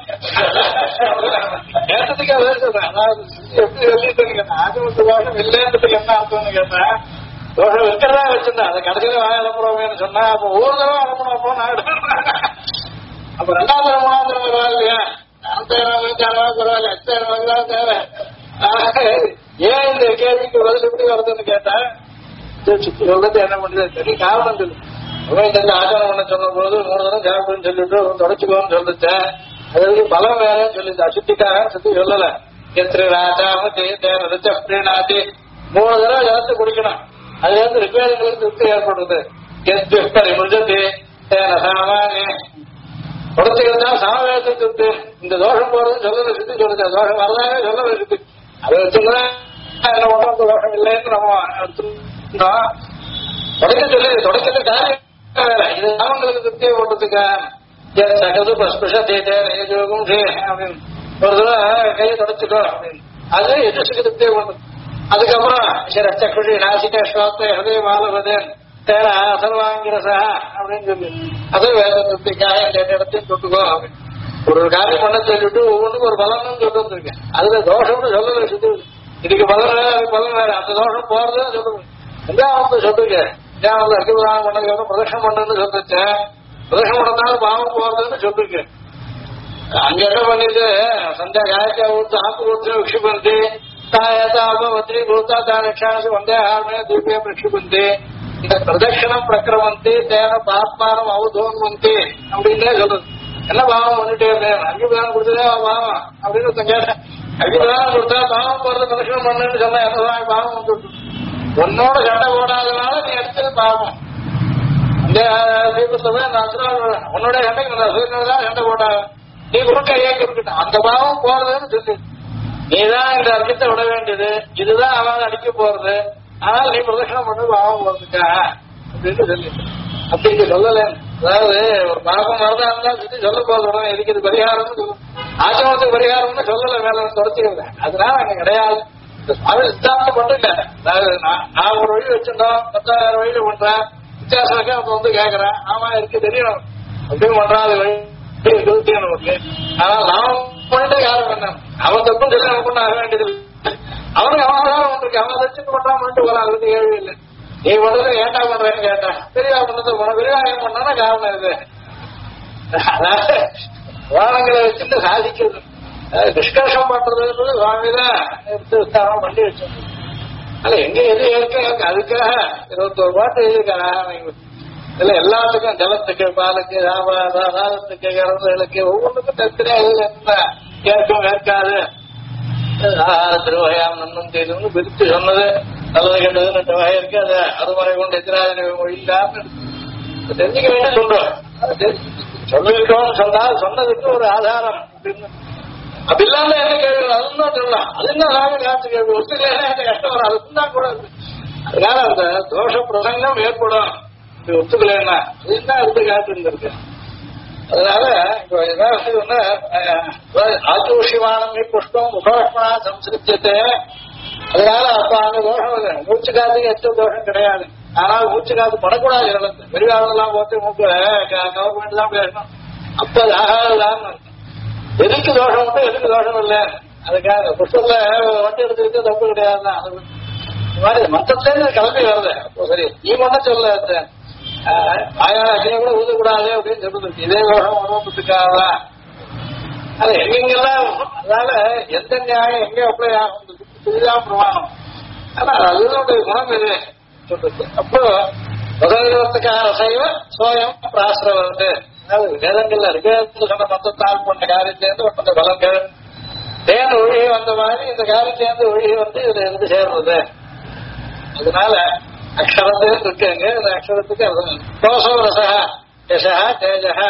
கேட்டதுக்கு அதே சொல்றேன். அதாவது எப்படி சொல்லிட்டு ஆஜமத்து தோஷம் இல்லைன்றதுக்கு என்ன அர்த்தம்னு கேட்டேன், தோஷம் இருக்கிறதா வச்சிருந்தேன், அதை கடைசியில வாய அனுப்புறோமேன்னு சொன்னா அப்ப ஒரு தடவை அனுப்பணும் அப்போ நான் அப்ப 2ஆம் தரம் 3ஆம் தரம் பரவாயில்லையா, 4,000 பரவாயில்ல, 8,000 தேவை. ஏன் இந்த கேள்விக்கு பதில் எப்படி வருதுன்னு கேட்டா சுத்தி சொல்றது என்ன பண்றது சரி காரணம் சொல்லு. இந்த ஆச்சாரம் பண்ண சொன்ன போது 3 தரம் சாப்பிடுன்னு சொல்லிட்டு தொடச்சுக்கோன்னு சொல்லிட்டேன், அது பலம் வேறன்னு சொல்லிட்டு அசுத்திக்காக சுத்தி சொல்லல. எத்திரி ராஜாம தேர்ச்சி அப்படின்னாச்சு 3 தடவை ஜலத்தை குடிக்கணும், அதுல இருந்து ரிப்பேர்களுக்கு திருப்தி ஏற்படுறது. முடிஞ்சது சாமானி தொடச்சுக்கிறதா சாமவேதத்தை திருப்தி. இந்த தோஷம் போறது சொல்லுறது சுத்தி சொல்லுது, தோஷம் வரதாவே சொல்ல இருக்கு. அதை வச்சுதான் என்ன பண்ணோம், அந்த தோஷம் இல்லைன்னு நம்ம எடுத்துட்டோம். தொடக்க சொல்லி தொடக்கிறது காரியம் வேற, இது அவங்களுக்கு திருப்தியை போட்டதுக்கா சகது பஸ்புஷம் அப்படின்னு ஒரு தடவை கையை தொடச்சுக்கோ அப்படின்னு, அது எதிர்க்கு திருப்தியை போட்டது. அதுக்கப்புறம் சரி சக்குஷி நாசிக்க ஸ்வாத்த ஹதே மாலபதேன் தேர அசர்வாங்கிரசா அப்படின்னு சொல்லி அது வேத திருப்திக்காக இந்த இடத்தையும் தொட்டுக்கோ அப்படின்னு ஒரு காரியம் பண்ண சொல்லிட்டு ஒவ்வொன்றுக்கும் ஒரு பலன்னு சொல்லிட்டு வந்திருக்கேன். அதுல தோஷம்னு சொல்லல சுத்தி, இதுக்கு பலன் வேற அது பலன் வேற, அந்த தோஷம் போறதுன்னு சொல்லுங்க. எஞ்சாவது சொல்லுங்க, எஞ்சாவது அர்த்தம் பண்ணதுக்கு பிரதட்சணம் பண்ணுன்னு சொல்லிச்சேன், பிரதட்சணம் பண்ணதாலும் பாவம் போறதுன்னு சொல்லிருக்கு. அங்க என்ன பண்ணிட்டு சந்தியா காயக்கா ஊத்து ஆப்பு ஊத்து விக்ஷிபந்தி தாயதாபத்ரி பூத்தா தானி வந்தே ஆர்மே தீபே பிரக்ஷிபந்தி இந்த பிரதட்சணம் பிரக்கிரமந்தி தேன பாத்மானம் அவதோன்வந்தி அப்படின்னே சொல்றது. என்ன பாவம் பண்ணிட்டே இருந்தேன், அங்கிதானம் கொடுத்ததே பாவம் அப்படின்னு கேட்டேன். அங்கிதானம் கொடுத்தா பாவம் போறது பிரதட்சணம் பண்ணுன்னு சொன்னா என்னதான் பாவம் வந்து உன்னோட சண்டை போடாதனால நீ எடுத்தது பாவம். தீபத்துல நான் உன்னோட சண்டைக்கு நான் சூரியனோட சண்டை போட்டாங்க, நீ குறுக்க ஏன் இருக்கட்டும், அந்த பாவம் போறதுன்னு சொல்லி நீதான் இந்த அர்த்தத்தை விட வேண்டியது, இதுதான் அவன் அடிக்க போறது, ஆனால் நீ பிரதட்சணம் பண்ணது பாவம் போறதுக்கா அப்படின்னு சொல்லி அப்படி சொல்லல. அதாவது ஒரு பாவம் வரதா இருந்தா சொல்லி சொல்ல போதும், எதுக்கு இது பரிகாரம்னு சொல்லும், ஆச்சமத்துக்கு பரிகாரம்னு சொல்லல, மேல தொடச்சிக்கல. அதனால அங்க கிடையாது. அது சித்தாந்தம் மட்டும் இல்ல. அதாவது நான் ஒரு வழி வச்சிருந்தோம், 10,000 வழியில பண்றேன், வித்தியாசம் இருக்க அவன் வந்து கேட்கறான், ஆமா இருக்கு தெரியும் அப்படின்னு பண்றான், அது வழி நமக்கு. ஆனா நான் பண்ணிட்டு யாரும் என்ன அவன் தப்பும் சொல்லி அவன் பண்ண ஆக வேண்டியது அவனுக்கு அவன் ஒன்று அவன் வச்சுட்டு பண்றான் பண்ணிட்டு போறான், அவருக்கு கேள்வி இல்லை. நீ பண்றது ஏண்டா பண்றேன்னு கேட்டான், பெரியா பண்ணது விரிவாகம் பண்ணானா காரணம் இது. அதாவது வானங்களை வச்சுட்டு சாதிக்கிறது நிஷ்கர்ஷம் பண்றதுன்றது சுவாமிதான் எடுத்து விஸ்தாரம் பண்ணி வச்சிருக்கு. அதுல எங்க எது இருக்கு அதுக்காக 21 பாட்டு எழுதியிருக்காங்க. இதுல எல்லாத்துக்கும் ஜலத்துக்கு, பாலுக்கு, தாதத்துக்கு, இறந்தலுக்கு ஒவ்வொன்றுக்கும் தத்திரையா ஏற்கும் ஏற்காது திருவகையாம் நன்னும் செய்து பிரித்து சொன்னது நல்லது கெட்டது 2 வகை இருக்கு. அது அறுமுறை கொண்டு எதிராக மொழியில்லாம தெரிஞ்சுக்க வேண்டிய சொல்றோம். சொல்லிருக்கோம்னு சொன்னால் சொன்னதுக்கு ஒரு ஆதாரம் அப்படின்னு அப்படி இல்லாம என்ன கேள்வி அதுதான் சொல்லலாம். அதுதான் நாங்க காத்து கேள்வி ஒத்துக்கல கஷ்டம் வரும், அதுதான் கூட. அதனால அந்த தோஷ பிரசங்கம் ஏற்படும், ஒத்துக்கலன்னா அதுதான் அடுத்து காத்து இருந்திருக்கு. அதனால இப்போ என்ன ஆச்சூஷிமானம் புஷ்பம் முகோஷ்மா சம்சிருத்தியத்தை. அதனால அப்ப அங்க தோஷம் இல்லை, மூச்சு காத்துக்கு எச்ச தோஷம் கிடையாது. ஆனால் மூச்சு காத்து படக்கூடாது. இடத்து பெரியவாளெல்லாம் போட்டு மூக்கு கவர்மெண்ட் தான் பேசணும், அப்ப அது ஆகாதுதான். எதுக்கு தோஷம் உண்டு எதுக்கு தோஷம் இல்லை, அதுக்காக புஷ்பத்துல வண்டி எடுத்துக்கிட்டு தப்பு கிடையாதுதான். அது மாதிரி மொத்தத்துல கிளம்பி வருது. அப்போ சரி நீ மட்டும் சொல்ல அக்னியை கூட ஊதக்கூடாது அப்படின்னு சொல்றது இதே தோஷம் உணவுக்காகதா அது எங்கெங்கெல்லாம். அதனால எந்த நியாயம் எங்க அப்ளை ஆகும் இதுதான் பிரமாணம். ஆனா அதனுடைய குணம் இது சொல்றது. அப்போ முதலிடத்துக்காக செய்வ சோயம் பிராசிரவது. அதாவது வேதங்கள்ல ரிவேதத்துல சொன்ன மொத்தத்தால் பண்ண காரியத்திலேருந்து பண்ண பலங்கள் தேன் ஒழுகி வந்த மாதிரி இந்த காரியத்திலேருந்து ஒழுகி வந்து இதுல இருந்து சேர்றது. அதனால அக்ஷரத்து இருக்குங்க. இந்த அக்ஷரத்துக்கு தோசோ ரசா யசா தேஜா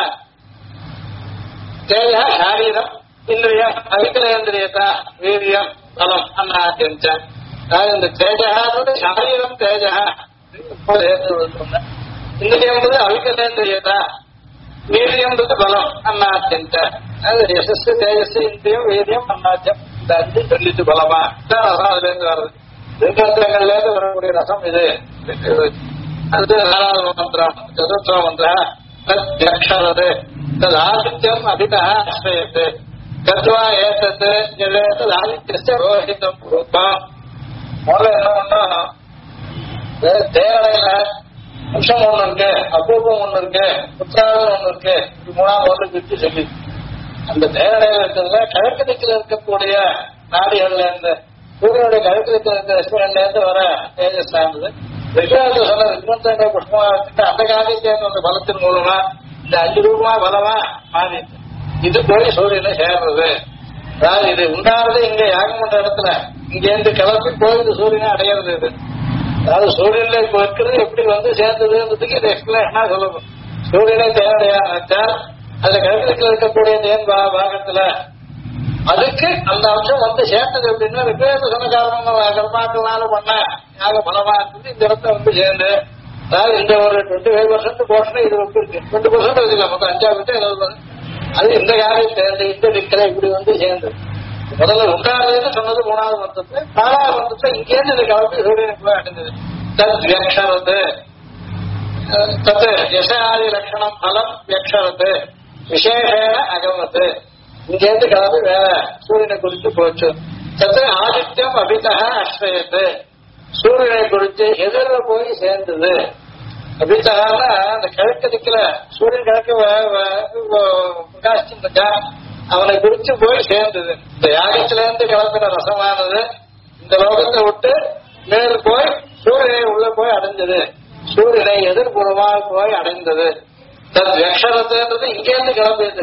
தேஜா சாரீரம் இந்திரியம் அவிகலேந்திரியதா வீரியம் பலம் அன்னாத்தியஞ்ச. அதாவது இந்த தேஜகானோட சாரீரம் தேஜா இந்திரியம் அவிகலேந்திரியதா வீரியம்ன்றது பலம் அன்னாத்தியஞ்ச. அது யசஸ் தேஜஸ் இந்திரியம் வீரியம் அன்னாத்தியம் இந்த 5 சொல்லிட்டு பலமா தான் ரசம் அதுல இருந்து வருது. லிங்கங்கள்ல இருந்து வரக்கூடிய ரசம் இது. அது 4வது மந்திரம். 4வது மந்திரம் தத்யக்ஷரது தது ஆதித்யம் அபிதா ஆசிரியத்து கத்வா ஏத்தது ஜலேத்தது ஆதித்யஸ்ய ரோஹிதம் ரூபம். முதல்ல என்ன பண்ணோம், தேவடையில அம்சம் ஒண்ணு இருக்கு, அபூர்வம் ஒண்ணு இருக்கு, புத்திராதம் ஒண்ணு இருக்கு, 3ஆம் ஒன்று பிரிச்சு சொல்லி அந்த தேவடையில இருக்கிறதுல கிழக்கு திக்கில் இருக்கக்கூடிய நாடுகள்ல இருந்து சூரியனுடைய கிழக்கு திக்கில் இருக்க ரஷ்மன்ல இருந்து வர தேஜஸ் ஆனது ரிஷாவில் சொன்ன ரிஷ்மந்த புஷ்பமா வச்சுட்டு அந்த காரியத்தை அந்த பலத்தின் மூலமா இந்த 5 ரூபமா பலமா மாறி இது போய் சூரியனை சேர்றது. அதாவது இது உண்டானது இங்க யாகம் பண்ற இடத்துல இங்க இருந்து கிளம்பி போய் சூரியனை அடையிறது. இது அதாவது சூரியன்ல இப்ப இருக்கிறது எப்படி வந்து சேர்ந்ததுன்றதுக்கு இது எக்ஸ்பிளேஷனா சொல்லணும். சூரியனை தேவையான வச்சால் அதுல கிழக்கு இருக்கக்கூடிய தேன் பாகத்துல அதுக்கு அந்த அம்சம் வந்து சேர்ந்தது அப்படின்னா ரிப்பேர் சொன்ன காரணம் கர்மாக்களால பண்ண யாக பலமா இருக்குது இந்த இடத்துல வந்து சேர்ந்து. அதாவது இந்த ஒரு 25% போர்ஷன் இது வந்து இருக்கு, 20% வச்சுக்கலாம், மொத்தம் 5 அது இந்த காரியம் சேர்ந்து இந்த நிக்கிற இப்படி வந்து சேர்ந்து முதல்ல உண்டானதுன்னு சொன்னது 3வது மந்தத்தை. 4வது மந்தத்தை இங்கேருந்து இந்த கிளம்பி சூரியனுக்கு போய் அடைந்தது. தத் வியக்ஷரது தத்து யசாதி லட்சணம் பலம் வியக்ஷரது விசேஷேன அகமத்து. இங்கேருந்து கிளம்பி வேற சூரியனை குறித்து போச்சு. தத்து ஆதித்யம் அபிதா அஸ்ரயத்து சூரியனை குறித்து எதிர போய் சேர்ந்தது. அபிதகான்னா அந்த கிழக்கு திக்கல சூரியன் கிழக்கு பிரகாசிச்சிருக்கா அவனை குறிச்சு போய் சேர்ந்தது. இந்த யாகத்தில இருந்து கிளம்பின ரசமானது இந்த லோகத்தை விட்டு மேல் போய் சூரியனை உள்ள போய் அடைஞ்சது, சூரியனை எதிர்புறமாக போய் அடைந்தது. தன் அக்ஷரத்துன்றது இங்கேருந்து கிளம்பியது.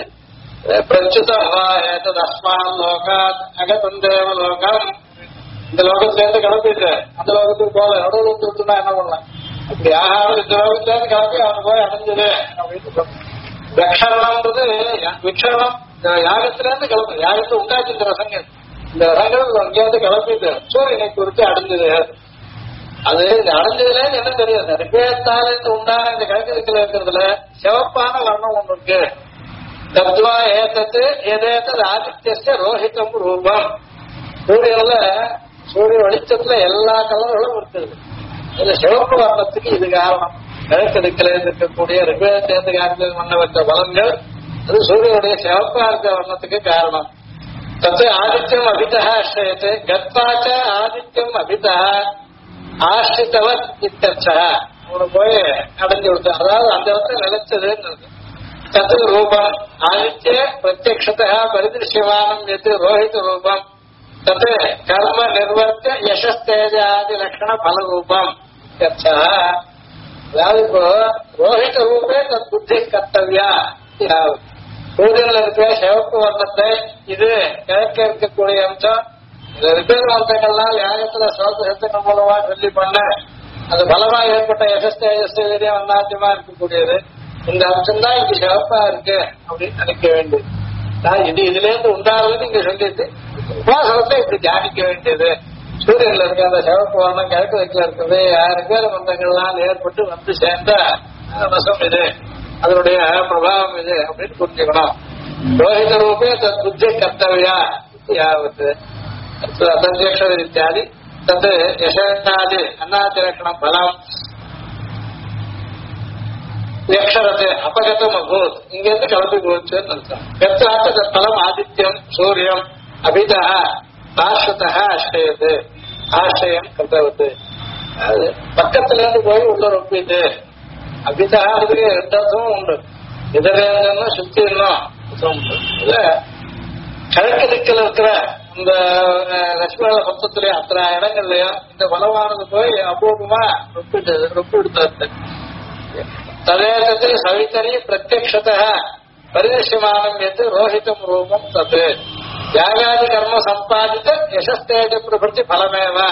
பிரச்சுதம் அஸ்மான் லோகாத் அகதந்தேவ லோகம் இந்த லோகத்திலேருந்து கிளம்பிட்டு அந்த லோகத்துக்கு போல நடுவுல என்ன பண்ணலாம் அப்படி ஆகாரம் இந்த லோகத்திலேருந்து கிளம்பி அவன் போய் அடைஞ்சது அப்படின்னு சொல்றோம். விக்ஷரணம்ன்றது விக்ஷரணம் யாகத்திலேருந்து கிளம்பு, யாகத்தை உண்டாச்சு ரசங்கள், இந்த ரசங்கள் அங்கேயாவது கிளம்பிட்டு சூரியனை குறித்து அடைஞ்சது. அது இந்த அடைஞ்சதுல என்ன தெரியாது, ரிப்பேத்தால உண்டான இந்த கிழக்கு இருக்கிறதுல சிவப்பான வர்ணம் ஒன்று இருக்கு. தத்வா ஏதத்து எதேத்தது ஆதித்ய ரோஹிதம் ரூபம். சூரியன்ல சூரிய வெளிச்சத்துல எல்லா கலர்களும் இருக்குது. இந்த சிவப்பு வர்ணத்துக்கு இது காரணம். கிழக்கு இருக்கக்கூடிய ரிப்பேத்தேர்ந்து காரணம் பண்ண வச்ச பலன்கள் அது சூரியனுடைய சிவப்பா இருக்க வர்ணத்துக்கு காரணம். தத்து ஆதித்யம் அபிதா ஆசிரியத்து கத்வாச்ச ஆதித்யம் அபிதா ஆசிரித்தவர் இத்தர்ச்சா அவனை போய் அடைஞ்சு விட்டான். அதாவது அந்த இடத்துல நிலைச்சதுன்னு தத்து ரூபம் ஆதித்ய பிரத்யக்ஷதா பரிதிருஷ்யமானம் எது ரோஹித ரூபம் தத்து கர்ம நிர்வர்த்த யசஸ்தேஜாதி லட்சண பல ரூபம். அதாவது இப்போ ரோஹித ரூபே தத் புத்தி கர்த்தவியா. சூரியன்ல இருக்கிற சிவப்பு வர்ணத்தை இது கிழக்க இருக்கக்கூடிய அம்சம். இந்த ரிப்பேர் வந்தங்கள்லாம் யாகத்துல சோத்த சத்தங்கள் மூலமா சொல்லி பண்ண அது பலமா ஏற்பட்ட யசஸ்தேஜஸ்தேஜா அன்னாத்தியமா இருக்கக்கூடியது. இந்த அம்சம் தான் இங்க சிவப்பா இருக்கு அப்படின்னு நினைக்க வேண்டியது. இது இதுல இருந்து உண்டாகுதுன்னு இங்க சொல்லிட்டு உபாசனத்தை இப்படி தியானிக்க வேண்டியது. சூரியன்ல இருக்க அந்த சிவப்பு வர்ணம் கிழக்கு வைக்கல இருக்கிறது ரிப்பேர் வந்தங்கள்லாம் ஏற்பட்டு வந்து சேர்ந்த ரசம் இது, அதனுடைய பிரபாவம் இது அப்படின்னு புரிஞ்சுக்கணும். ரோஹித ரூபே தத் புத்தி கர்த்தவியா யாவத்து அசஞ்சேஷர் இத்தியாதி தத் யசாதி அன்னாதிலட்சணம் பலம் யக்ஷரத்தை அபகதம் அபூத் இங்கிருந்து கிளம்பி போச்சுன்னு அர்த்தம். கர்த்தாத்த தத் பலம் ஆதித்யம் சூரியம் அபிதா ஆஸ்வதா ஆசிரியது ஆசிரியம் கர்த்தவத்து. அது பக்கத்துல இருந்து போய் உள்ள ரொப்பிது. அபிதாகிறதுக்கு ரெண்டாத்தும் உண்டு. இதரேன்னு சுத்தி இன்னும் இல்ல கிழக்கு திக்கில் இருக்கிற இந்த லட்சுமண பத்தத்திலயும் அத்தனை இடங்கள்லயும் இந்த பலமானது போய் அபூர்வமா ரொப்பி எடுத்தாரு. ததேகத்தில் சவித்தரி பிரத்யக்ஷத பரிதர்ஷமானம் எது ரோஹிதம் ரூபம் தத்து யாகாதி கர்ம சம்பாதித்த யசஸ்தேஜ பிரபத்தி பலமேவா.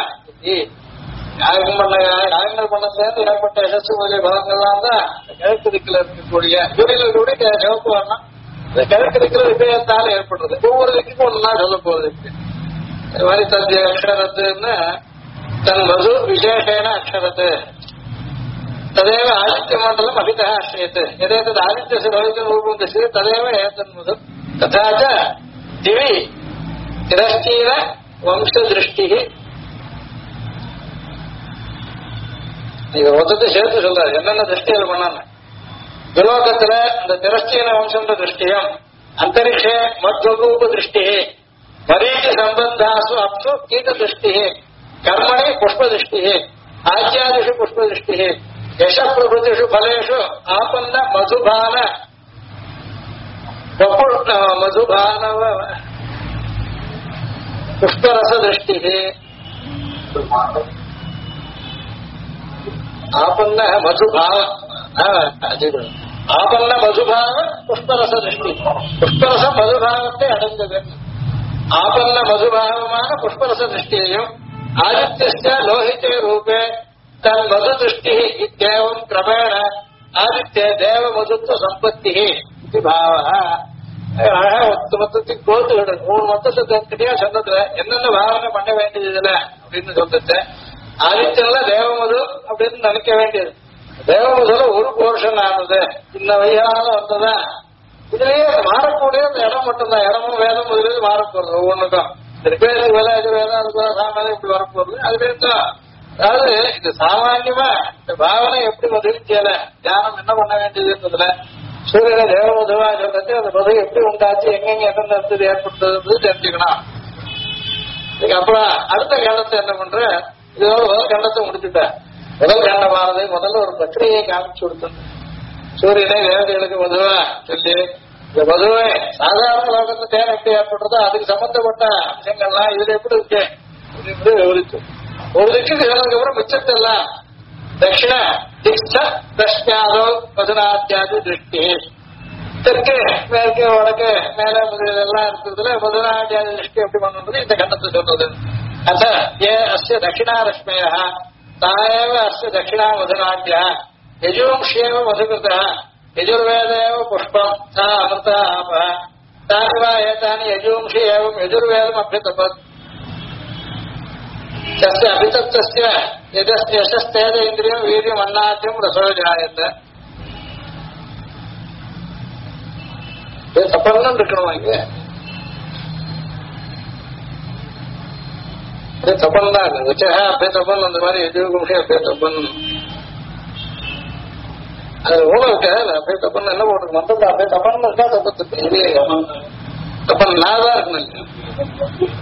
யாகங்கள் பண்ணதுலேருந்து ஏற்பட்ட யசஸ் முதலிய பலங்கள்லாம் தான் கிழக்கு திக்கில் இருக்கக்கூடிய சூரியனுடைய சிவப்பு வர்ணம் இந்த கிழக்கு திக்கில் விபயத்தால் ஏற்படுறது. ஒவ்வொரு திக்கும் ஒன்னா சொல்ல போகுது. இது மாதிரி தந்தி அக்ஷரத்துன்னு தன் மது விசேஷேன அக்ஷரத்து ததேவ ஆதித்ய மண்டலம் அபிதா ஆசிரியத்து எதேதது ஆதித்ய ரோஹித ரூபம் தசிது ததேவ ஏதன் மது ததாச்ச திவி திரஸ்தீர வம்ச திருஷ்டி. நீங்க மொத்தத்தை சேர்த்து சொல்றாரு என்னென்ன திருஷ்டிகள் பண்ணாங்க. துலோகத்துல இந்த திரஸ்தீன வம்சம்ன்ற திருஷ்டியம், அந்தரிக்ஷே மத்வரூப திருஷ்டி, மரீச்ச சம்பந்தாசு அப்சு கீத திருஷ்டி, கர்மணி புஷ்ப திருஷ்டி, ஆச்யாதிஷு புஷ்ப திருஷ்டி, யச பிரபுதிஷு பலேஷு ஆபன்ன மதுபான மதுபானவ புஷ்பரச திருஷ்டி, ஆபன்ன மதுபாவ ஆபன்ன மதுபாவ புஷ்பரச திருஷ்டி. புஷ்பரச மதுபாவத்தை அடைந்தது. ஆபன்ன மதுபாவமான புஷ்பரச திருஷ்டியையும் ஆதித்ய லோஹிதே ரூபே தன் மது திருஷ்டி இத்தேவம் கிரமேண ஆதித்ய தேவ மதுத்துவ சம்பத்தி இது பாவ. மொத்தத்துக்கு கோத்து விடு. 3 மொத்தத்தை தனியா சொன்னதுல என்னென்ன பாவனை பண்ண வேண்டியது இதுல அப்படின்னு சொல்லிட்டு ஆதித்யன்ல தேவமது அப்படின்னு நினைக்க வேண்டியது. தேவமதுல ஒரு போர்ஷன் ஆனது இந்த வகையான வந்ததா இதுலயே மாறக்கூடிய அந்த இடம் மட்டும்தான். இடமும் வேதம் முதலில் மாறப்போறது. ஒவ்வொன்றுக்கும் ரிப்பேருக்கு வேலை இது வேலை அதுக்கு சாமானியம் இப்படி வரப்போறது. அதுல அதாவது இது சாமான்யமா இந்த பாவனை எப்படி மதிச்சேல தியானம் என்ன பண்ண வேண்டியதுன்றதுல சூரியனை தேவமதுவா சொல்றது அந்த மது எப்படி உண்டாச்சு எங்கெங்க எந்தெந்த இடத்துல ஏற்பட்டது தெரிஞ்சுக்கணும். இதுக்கப்புறம் அடுத்த கண்டத்தை என்ன பண்ற, இதோட முதல் கண்டத்தை முடிச்சுட்டேன். முதல் கண்டமானது முதல்ல ஒரு பிரக்கிரியை காமிச்சு கொடுத்தது. சூரியனை தேவதைகளுக்கு மதுவா சொல்லி இந்த மதுவை சாதாரண லோகத்துல தேன் எப்படி ஏற்படுறதோ அதுக்கு சம்பந்தப்பட்ட அம்சங்கள்லாம் இதுல எப்படி இருக்கு அப்படின்னு விவரிச்சு ஒரு திக்கு சொன்னதுக்கப்புறம் மிச்சத்தெல்லாம் தட்சிண திக்ஷ தஷ்யாதோ மதுனாத்தியாதி திருஷ்டி தெற்கு மேற்கு வடக்கு மேல முதலெல்லாம் இருக்கிறதுல மதுனாத்தியாதி திருஷ்டி எப்படி பண்ணுறது இந்த கண்டத்தை சொல்றது. அத ஏ அஸ்ய தட்சிணாரஷ்மய தாயேவ அஸ்ய தட்சிணா மதுநாட்டியா யஜூம்ஷேவ மதுகிருதா யஜுர்வேதேவ புஷ்பம் சா அமிர்தா ஆப தானி வா ஏதானி யஜூம்ஷி ஏவம் யஜுர்வேதம் அபியதபத் तस्य अभितप्तस्य यशस्तेज इन्द्रियं वीर्यम् अन्नाद्यं रसो जायते தப்பன்னு இருக்கணும் இங்க தப்பன் தான் வச்சா அப்படியே தப்பன் அந்த மாதிரி எதிர்கும்ஷி அப்படியே தப்பன் அது ஊழ இருக்காது அப்படியே தப்பன் என்ன போட்டு மொத்தம் அப்படியே தப்பன் இருக்கா தப்பத்துக்கு இது தப்பன் நான் தான் இருக்கணும்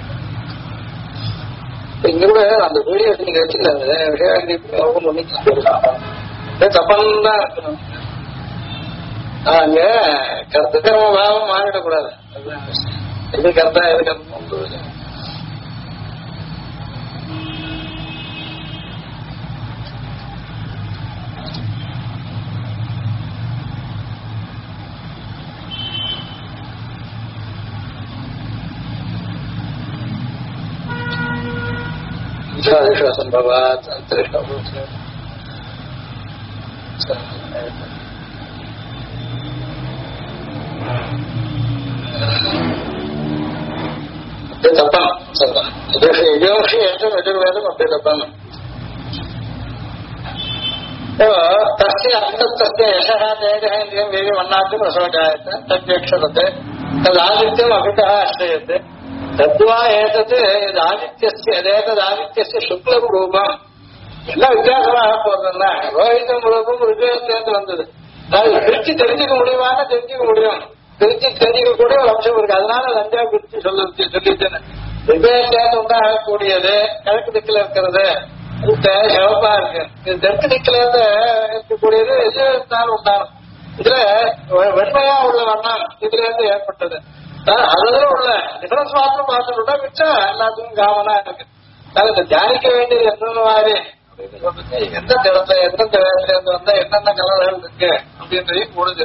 இங்க கூட அந்த வீடியோ நீங்க வச்சுக்கல விஷயம் பண்ணிக்கலாம் தப்பன் தான் இருக்கணும் அங்க கருத்துக்கிரம பாவம் மாறிடக்கூடாது எது கருத்தா எது கருத்து संभवात तपन यजोषि यजुर्वेदम अपने तपन तस्य अन्तस्य यशः तेजः इन्द्रियं वेगे वर्णाद्यं रसो जायते तद्वेक्षते तदादित्यम् अभितः आश्रयते तद्वा एतत् यदादित्यस्य यदेतदादित्यस्य शुक्लं रूपम् எல்லாம் வித்தியாசமாக போறதுன்னா ரோஹிதம் ரூபம் ரிஜயத்திலிருந்து வந்தது அதாவது பிரிச்சு தெரிஞ்சுக்க முடியுமான்னு தெரிஞ்சுக்க முடியும் பிரிச்சு தெரிஞ்சுக்கக்கூடிய ஒரு அம்சம் இருக்கு அதனால லஞ்சா பிரிச்சு சொல்லிட்டேன் ரிஜயத்திலிருந்து உண்டாகக்கூடியது கிழக்கு திக்கில் இருக்கிறது சிவப்பா இருக்கு இது தெற்கு திக்கில இருந்து இருக்கக்கூடியது ரிஜயத்தினால் உண்டாகும் இதுல வெண்மையா உள்ள வண்ணம் இதுல இருந்து ஏற்பட்டது அதுல உள்ள டிஃபரன்ஸ் மாத்திரம் பார்த்துட்டா மிச்சம் எல்லாத்துக்கும் காமனா இருக்கு இந்த தியானிக்க வேண்டியது என்னென்ன மாதிரி எந்த இடத்துல எந்தெந்த வேலையில இருந்து வந்தா என்னென்ன கலர்கள் இருக்கு அப்படின்றதையும் கூடுது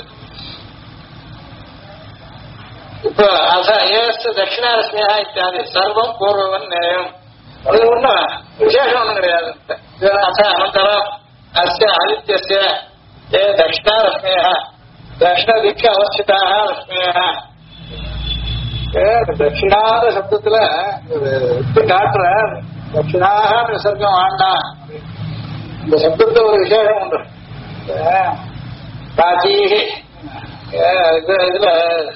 இப்ப ஏஸ் தட்சிணாரஸ்மியா இத்தியாதி சர்வம் பூர்வவன் நேயம் அது ஒண்ணும் விசேஷம் ஒண்ணும் கிடையாது அனந்தரம் அஸ்ய ஆதித்யஸ்ய ஏ தட்சிணாரஸ்மியா தட்சிண திக்கு அவஸ்திதாக ரஸ்மியா தட்சிணாத சப்தத்துல காட்டுற தட்சிணாக விசர்க்கம் வேண்டாம் இந்த சப்தத்துல ஒரு விசேஷம் உண்டு பிராச்சீகி இதுல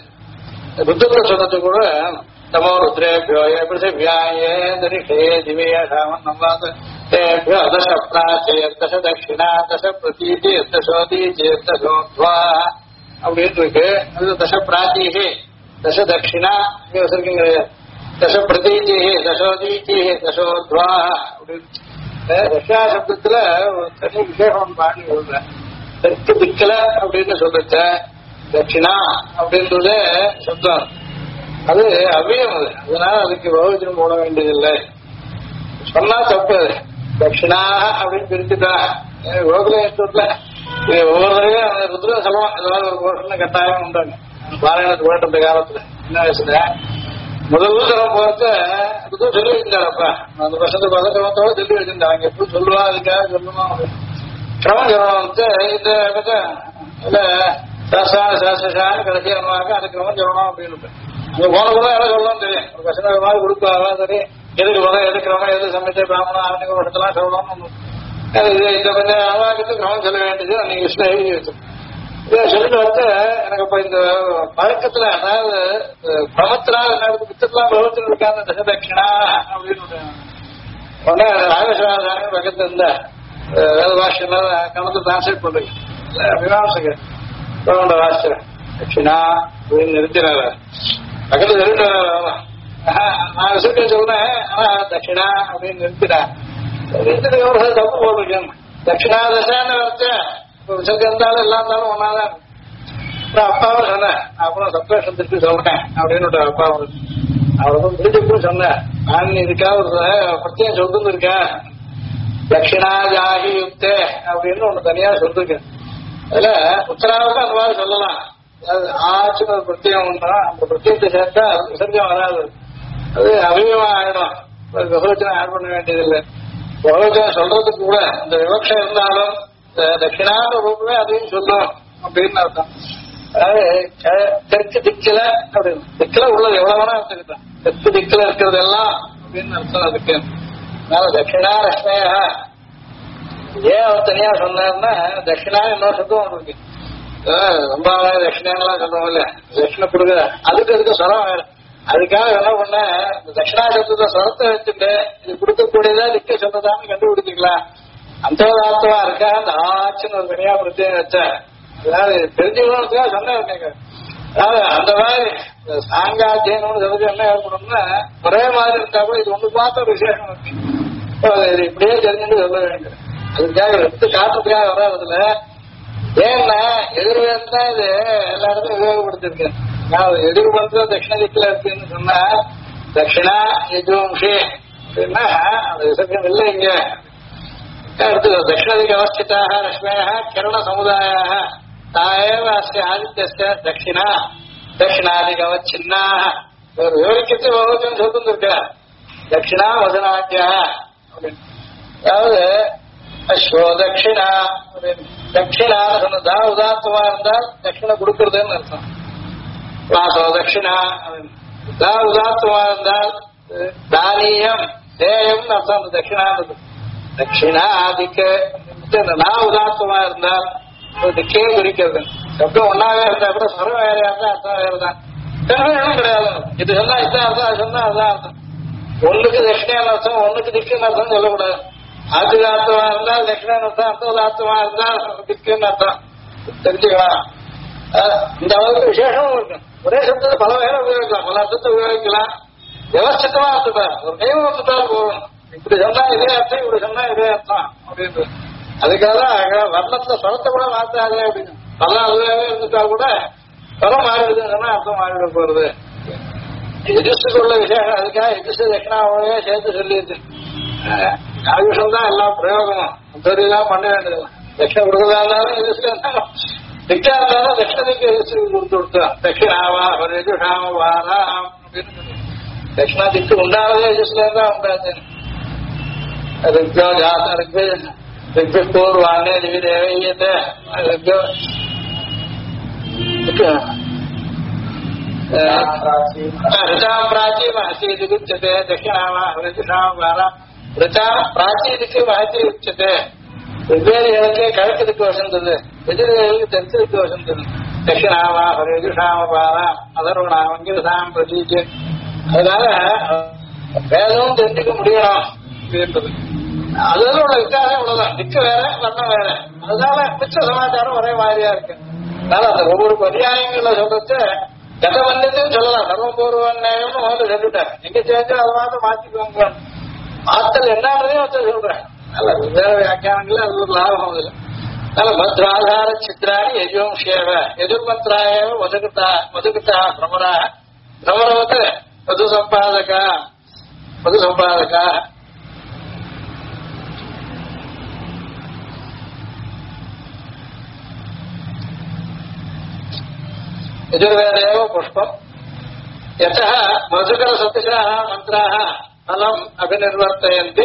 ருத்ர சொன்னது கூட நமோ ருத்ரேபியோ பிருத்திவியாயே திவேஷாமன் நம்பாதேபியோ தச பிராச்சேர் தச தட்சிணா தச பிரதீதி தசோதீஜே தசோத்வா அப்படின்னு இருக்கு அது தச பிராச்சீகி தச தட்சிணா இங்க வச்சிருக்கீங்க தச பிரதீதி தசோதீதி தசோத்வா அப்படின்னு ரஷ்யா சப்தத்துல ஒரு தனி விசேஷம் பாடி சொல்றேன் தெற்கு திக்கல அப்படின்னு சொல்லிச்ச தட்சிணா அப்படின்றது சப்தம் அது அவ்வியம் அது அதனால அதுக்கு பகுஜனம் போட வேண்டியதில்லை சொன்னா தப்பு தட்சிணா அப்படின்னு பிரிச்சுட்டா கோகுலேஸ்வரத்துல ஒவ்வொரு தடவையும் ருத்ர சொல்லுவான் ஏதாவது ஒரு போர்ஷன் கட்டாயம் உண்டாங்க பாராயணத்துக்கு போயிட்டு காலத்துல சின்ன வயசுல முதல் தரம் போறது ருத்ர சொல்லி வச்சிருந்தாரப்பா அந்த வருஷத்துக்கு பதக்கமத்தோட சொல்லி வச்சிருந்தாங்க எப்படி சொல்லுவா அதுக்காக சொல்லணும் கிரமம் சொல்லணும் இந்த இல்ல சாஸ்திரான்னு கடைசி அனுவாங்க அது கிரமம் சொல்லணும் அப்படின்னு அங்க போன கூட எல்லாம் சொல்லணும் தெரியும் ஒரு கஷ்டம் மாதிரி கொடுப்பாங்க சரி எதுக்கு போதும் எது கிரமம் எது சமைச்ச பிராமணம் ஆரம்பிக்க இடத்தெல்லாம் சொல்லணும்னு இந்த கொஞ்சம் அனுவாக்கத்துக்கு கிரமம் சொல்ல வேண்டியது நீங்க கிருஷ்ண எழுதி வச்சு இதை சொல்லிட்டு வந்து எனக்கு இப்ப இந்த பழக்கத்துல அதாவது பிரமத்தினால் என்ன புத்தகலாம் பகவத்தில் இருக்காங்க தசதட்சிணா அப்படின்னு உடனே ராமேஸ்வரம் பக்கத்துல இருந்த வேத பாஷையில கணத்து டிரான்ஸ்லேட் பண்றீங்க மீமாசகர் வாசிக்கிறேன் தட்சிணா அப்படின்னு நிறுத்தினாரு பக்கத்துல நிறுத்தினாரு நான் விசர்க்கம் சொல்றேன் ஆனா தட்சிணா அப்படின்னு நிறுத்தினேன் நிறுத்தின தப்பு போட்டிருக்கேன் தட்சிணா தசான்னு வச்சேன் விசர்க்கம் இருந்தாலும் எல்லாம் இருந்தாலும் ஒன்னாதான் அப்பாவும் சொன்னேன் அப்புறம் சப்ரேஷன் திருப்பி சொல்றேன் அப்படின்னு அப்பா அவருக்கும் திருப்பி சொன்னேன் நான் இதுக்காக ஒரு பிரத்யேகம் சொல்லிட்டு இருக்கேன் தட்சிணா ஜாகி யுக்தே அப்படின்னு ஒண்ணு தனியா சொல்லிருக்கேன் அதுல உத்தராவுக்கு அந்த மாதிரி சொல்லலாம் ஆச்சுன்னு ஒரு பிரத்யேகம் உண்டா அந்த பிரத்யேகத்தை சேர்த்தா விசர்க்கம் வராது அது அபியமா ஆயிடும் பகவச்சனை ஆட் பண்ண வேண்டியதில்லை உலகத்தை சொல்றதுக்கு கூட இந்த விவக்ஷம் இருந்தாலும் தட்சிணான ரூபமே அதையும் சொல்லும் அப்படின்னு அர்த்தம். அதாவது தெற்கு திக்கில அப்படின்னு திக்கில உள்ளது எவ்வளவு வேணா எடுத்துக்கிட்டான். தெற்கு திக்கில இருக்கிறது எல்லாம் அப்படின்னு அர்த்தம் அதுக்கு. அதனால தட்சிணா ரஷ்மேயா ஏன் அவர் தனியா சொன்னார்னா தட்சிணா இன்னொரு சத்தம் இருக்கு. ரொம்ப தட்சிணெல்லாம் சொல்றோம் இல்ல, தட்சிணை கொடுக்குற அதுக்கு சொரம் வேற. அதுக்காக என்ன பண்ண தட்சிணா சத்தத்தை சொரத்தை வச்சுட்டு இது கொடுக்கக்கூடியதா திக்க சொன்னதான்னு கண்டுபிடிச்சிக்கலாம். அந்தோதார்த்தமா இருக்கா அந்த ஆச்சுன்னு ஒரு தனியா பிரத்யேகம் வச்ச அதாவது தெரிஞ்சுக்கணும்னுக்காக சொன்னேன். அதாவது அந்த மாதிரி சாங்காத்தியம்னு சொல்றது என்ன ஏற்படும்னா ஒரே மாதிரி இருந்தா கூட இது ஒண்ணு பார்த்த ஒரு விசேஷம் இருக்கு. இது இப்படியே தெரிஞ்சுட்டு சொல்ல வேண்டும். அதுக்காக எடுத்து காட்டுறதுக்காக வராதுல. ஏன்னா எதிர்வேதம் தான் இது எல்லா இடத்தும் உபயோகப்படுத்திருக்கேன். நான் எதிர்படுத்த தட்சிண திக்கில இருக்குன்னு சொன்னா தட்சிணா யஜுவம்சி அப்படின்னா அந்த விசர்க்கம் இல்லை இங்க. அடுத்தது தட்சிணதிக்கு அவஸ்திதாக ரஷ்மேயா கிரண சமுதாயாக தாயேவ அஸ்ய ஆதித்யஸ்ய தட்சிணா தட்சிணாதிக அவச்சின்னாக ஒரு விவரிக்கத்து பகவச்சன் சொல்லிருக்க தட்சிணா வசனாக்கியா அப்படின்னு. அதாவது அஸ்வோ தட்சிணா தட்சிணா சொன்னதா உதாத்தமா இருந்தால் தட்சிணை கொடுக்கறதுன்னு அர்த்தம். வாசோ தட்சிணா தா உதாத்தமா இருந்தால் தானியம் தேயம்னு அர்த்தம். அந்த தட்சிணான்றது தட்சிணா திக்கு நான் உதாத்தமா இருந்தால் திக்கே குறிக்கிறது. சப்தம் ஒன்னாவே இருந்தா கூட சொரம் வேறையா இருந்தா அர்த்தம் வேறுதான். கிடையாது இது சொன்னா இதான் அர்த்தம், அது சொன்னா அதுதான் அர்த்தம். ஒண்ணுக்கு தட்சிணான்னு அர்த்தம் ஒண்ணுக்கு திக்குன்னு அர்த்தம் சொல்லக்கூடாது. ஆதிதாத்தமா இருந்தால் தட்சிணான்னு அர்த்தம், அர்த்தோதாத்தமா இருந்தால் திக்குன்னு அர்த்தம் தெரிஞ்சுக்கலாம். இந்த அளவுக்கு விசேஷமும் இருக்கு. ஒரே சப்தத்தை பல வேலை உபயோகிக்கலாம், பல அர்த்தத்தை உபயோகிக்கலாம். விவசித்தமா இருந்துட்டா ஒரு கைவம் வந்துட்டாலும் போகணும். இப்படி சொன்னா இதே அர்த்தம் இப்படி சொன்னா இதே அர்த்தம் அப்படின்னு. அதுக்காக வர்ணத்துல சொரத்தை கூட மாத்தாது அப்படின்னு பல அதுவே இருந்துட்டா கூட சொரம் மாறிடுதுன்னு சொன்னா அர்த்தம் மாறிட போறது. எதிர்த்துக்கு உள்ள விசேஷம். அதுக்காக எதிர்த்து தட்சிணாவே சேர்த்து சொல்லிடுது. ஆயுஷம் தான் எல்லாம் பிரயோகமும் தான் பண்ண வேண்டியது. தட்சிணை கொடுக்கறதா இருந்தாலும் எதிர்த்து இருந்தாலும் திக்கா இருந்தாலும் தட்சிணத்துக்கு எதிர்த்து கொடுத்து கொடுத்தோம். தட்சிணாவா ஒரு எதிர்ஷாம வாராம் அப்படின்னு தட்சிணா திக்கு உண்டாவதே எதிர்த்துல இருந்தா உண்டாச்சு. பூர்வாண்ணே திவி தேவையத்தை ரிச்சாம் பிராச்சி மகசி உச்சத்தை தட்சிணாவா ரிஜுஷாம் வாரா ரிச்சாம் பிராச்சீதுக்கு மகசி உச்சத்தை. வெவ்வேறுகளுக்கு கிழக்கு திக்கு வசந்தது, எதிர்களுக்கு தெற்கு திக்கு வசந்தது. தட்சிணாவா ரிஜுஷாம வாரா அதர்வணா வங்கிரசாம் பிரதீச்சு. அதனால வேதமும் தெரிஞ்சுக்க முடியணும் அப்படின்றது. அதோட வித்தியாசம் இவ்வளவுதான். திக்கு வேற வர்ணம் வேற. அதனால மிச்ச சமாச்சாரம் ஒரே மாதிரியா இருக்கு. அதனால அந்த ஒவ்வொரு பரியாயங்கள சொல்றது கதவந்தத்தையும் சொல்லலாம். சர்வபூர்வன்யாயம்னு முதல்ல சொல்லிட்டேன். எங்க சேர்ந்து அதை மாத்த மாத்திக்குவாங்க. மாத்தல் என்னன்றதையும் வச்சு சொல்றேன். நல்ல வேற வியாக்கியானங்கள அது ஒரு லாபம் அதுல. அதனால மத்ராதார சித்ராணி யஜுவம் சேவ எதிர்மந்திராயவ மதுகிட்டா பிரமரா பிரமரவத்து மது சம்பாதகா यजुर्वेदेव पुष्पम् यतः मधुकरसदृशाः मन्त्राः फलम् अभिनिर्वर्तयन्ति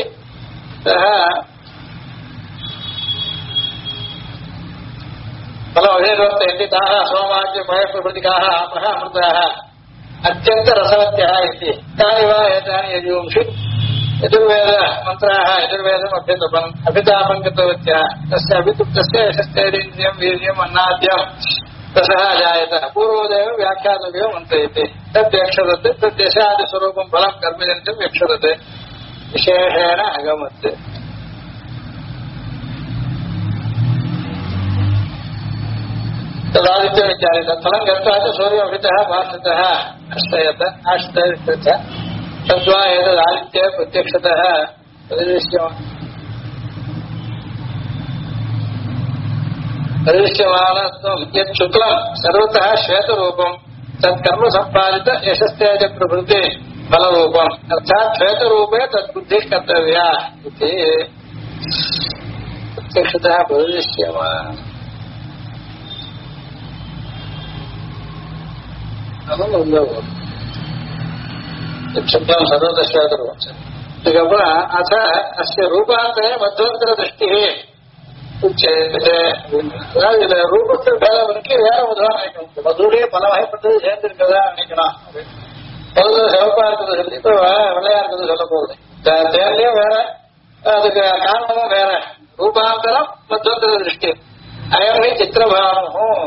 ताः सोमाद्यपयप्रभृतिकाः महामृताः अत्यन्तरसवत्याः इति तानि वा एतानि यजुंषि यजुर्वेद मन्त्राः यजुर्वेदम् अभितापम् कृतवत्याः तस्य अभितुप्तस्य यशस्तेन्द्रियम् वीर्यम् अन्नाद्यम् तसः जायत पूर्वदेव व्याख्यातव्यो मन्त्रयति तद्यक्षरते तद्यशादिस्वरूपं फलं कर्मजनितं यक्षरते विशेषेण अगमत्. तदादित्य विचारित फलं गत्वा च सूर्योभितः भाषितः अष्टयत आष्टयत तद्वा एतदादित्य प्रत्यक्षतः परिदृश्यमानत्वं यत् शुक्लं सर्वतः श्वेतरूपं तत्कर्म सम्पादित यशस्तेज प्रभृति फलरूपम् अर्थात् श्वेतरूपे तद्बुद्धिः कर्तव्या इति प्रत्यक्षतः परिदृश्यमान शुक्लं सर्वतः श्वेतरूपं அதுக்கப்புறம் அச அஸ்ய ரூபாந்தர மத்தியந்திர திருஷ்டி அதாவது இதுல ரூபத்தில் பேதம் இருக்கு, வேற முதலாம் நினைக்கணும். மதுரையே பல வகைப்பட்டது சேர்ந்து இருக்கிறதா நினைக்கணும். முதல்ல சிவப்பா இருக்கிறது சொல்லி இப்ப வெள்ளையா இருக்கிறது சொல்ல போகுது. தேர்லயும் வேற, அதுக்கு காரணமும் வேற. ரூபாந்தரம் மத்தியந்திர திருஷ்டி. அயமே சித்திரபானமும்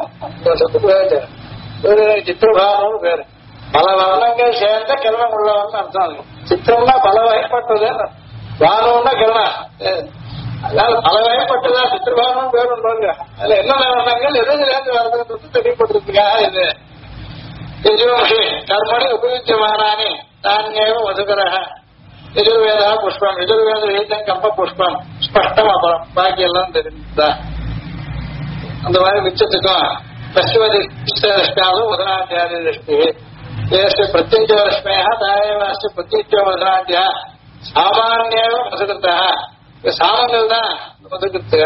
சித்திரபானமும் வேறு. பல வர்ணங்கள் சேர்ந்த கிரணம் உள்ளவன் அர்த்தம். சித்திரம்னா பல வகைப்பட்டது, பானம்னா கிரணம். அதனால பல வகைப்பட்டதா சித்திரபானம் பேர் ஒன்றாங்க. அதுல என்னென்ன வர்ணங்கள் எதிர்ந்து வரதுன்றது தெரியப்பட்டிருக்காங்க. இது யஜுர்ஷி கர்மணி உபயுஜ்யமானானி தானியேவ மதுகரஹ யஜுர்வேதா புஷ்பம் யஜுர்வேத வீதம் கம்ப புஷ்பம் ஸ்பஷ்டம். அப்புறம் பாக்கி எல்லாம் தெரிஞ்சா அந்த மாதிரி மிச்சத்துக்கும் பசுவதிஷ்டாலும் முதலாத்தியாதி திருஷ்டி பிரத்யேக ரஷ்மயா தாயவாசி பிரத்யேக முதலாத்தியா சாமானியேவ மதுகிருத்தா. சாமங்கள் தான் மதுகிருத்து.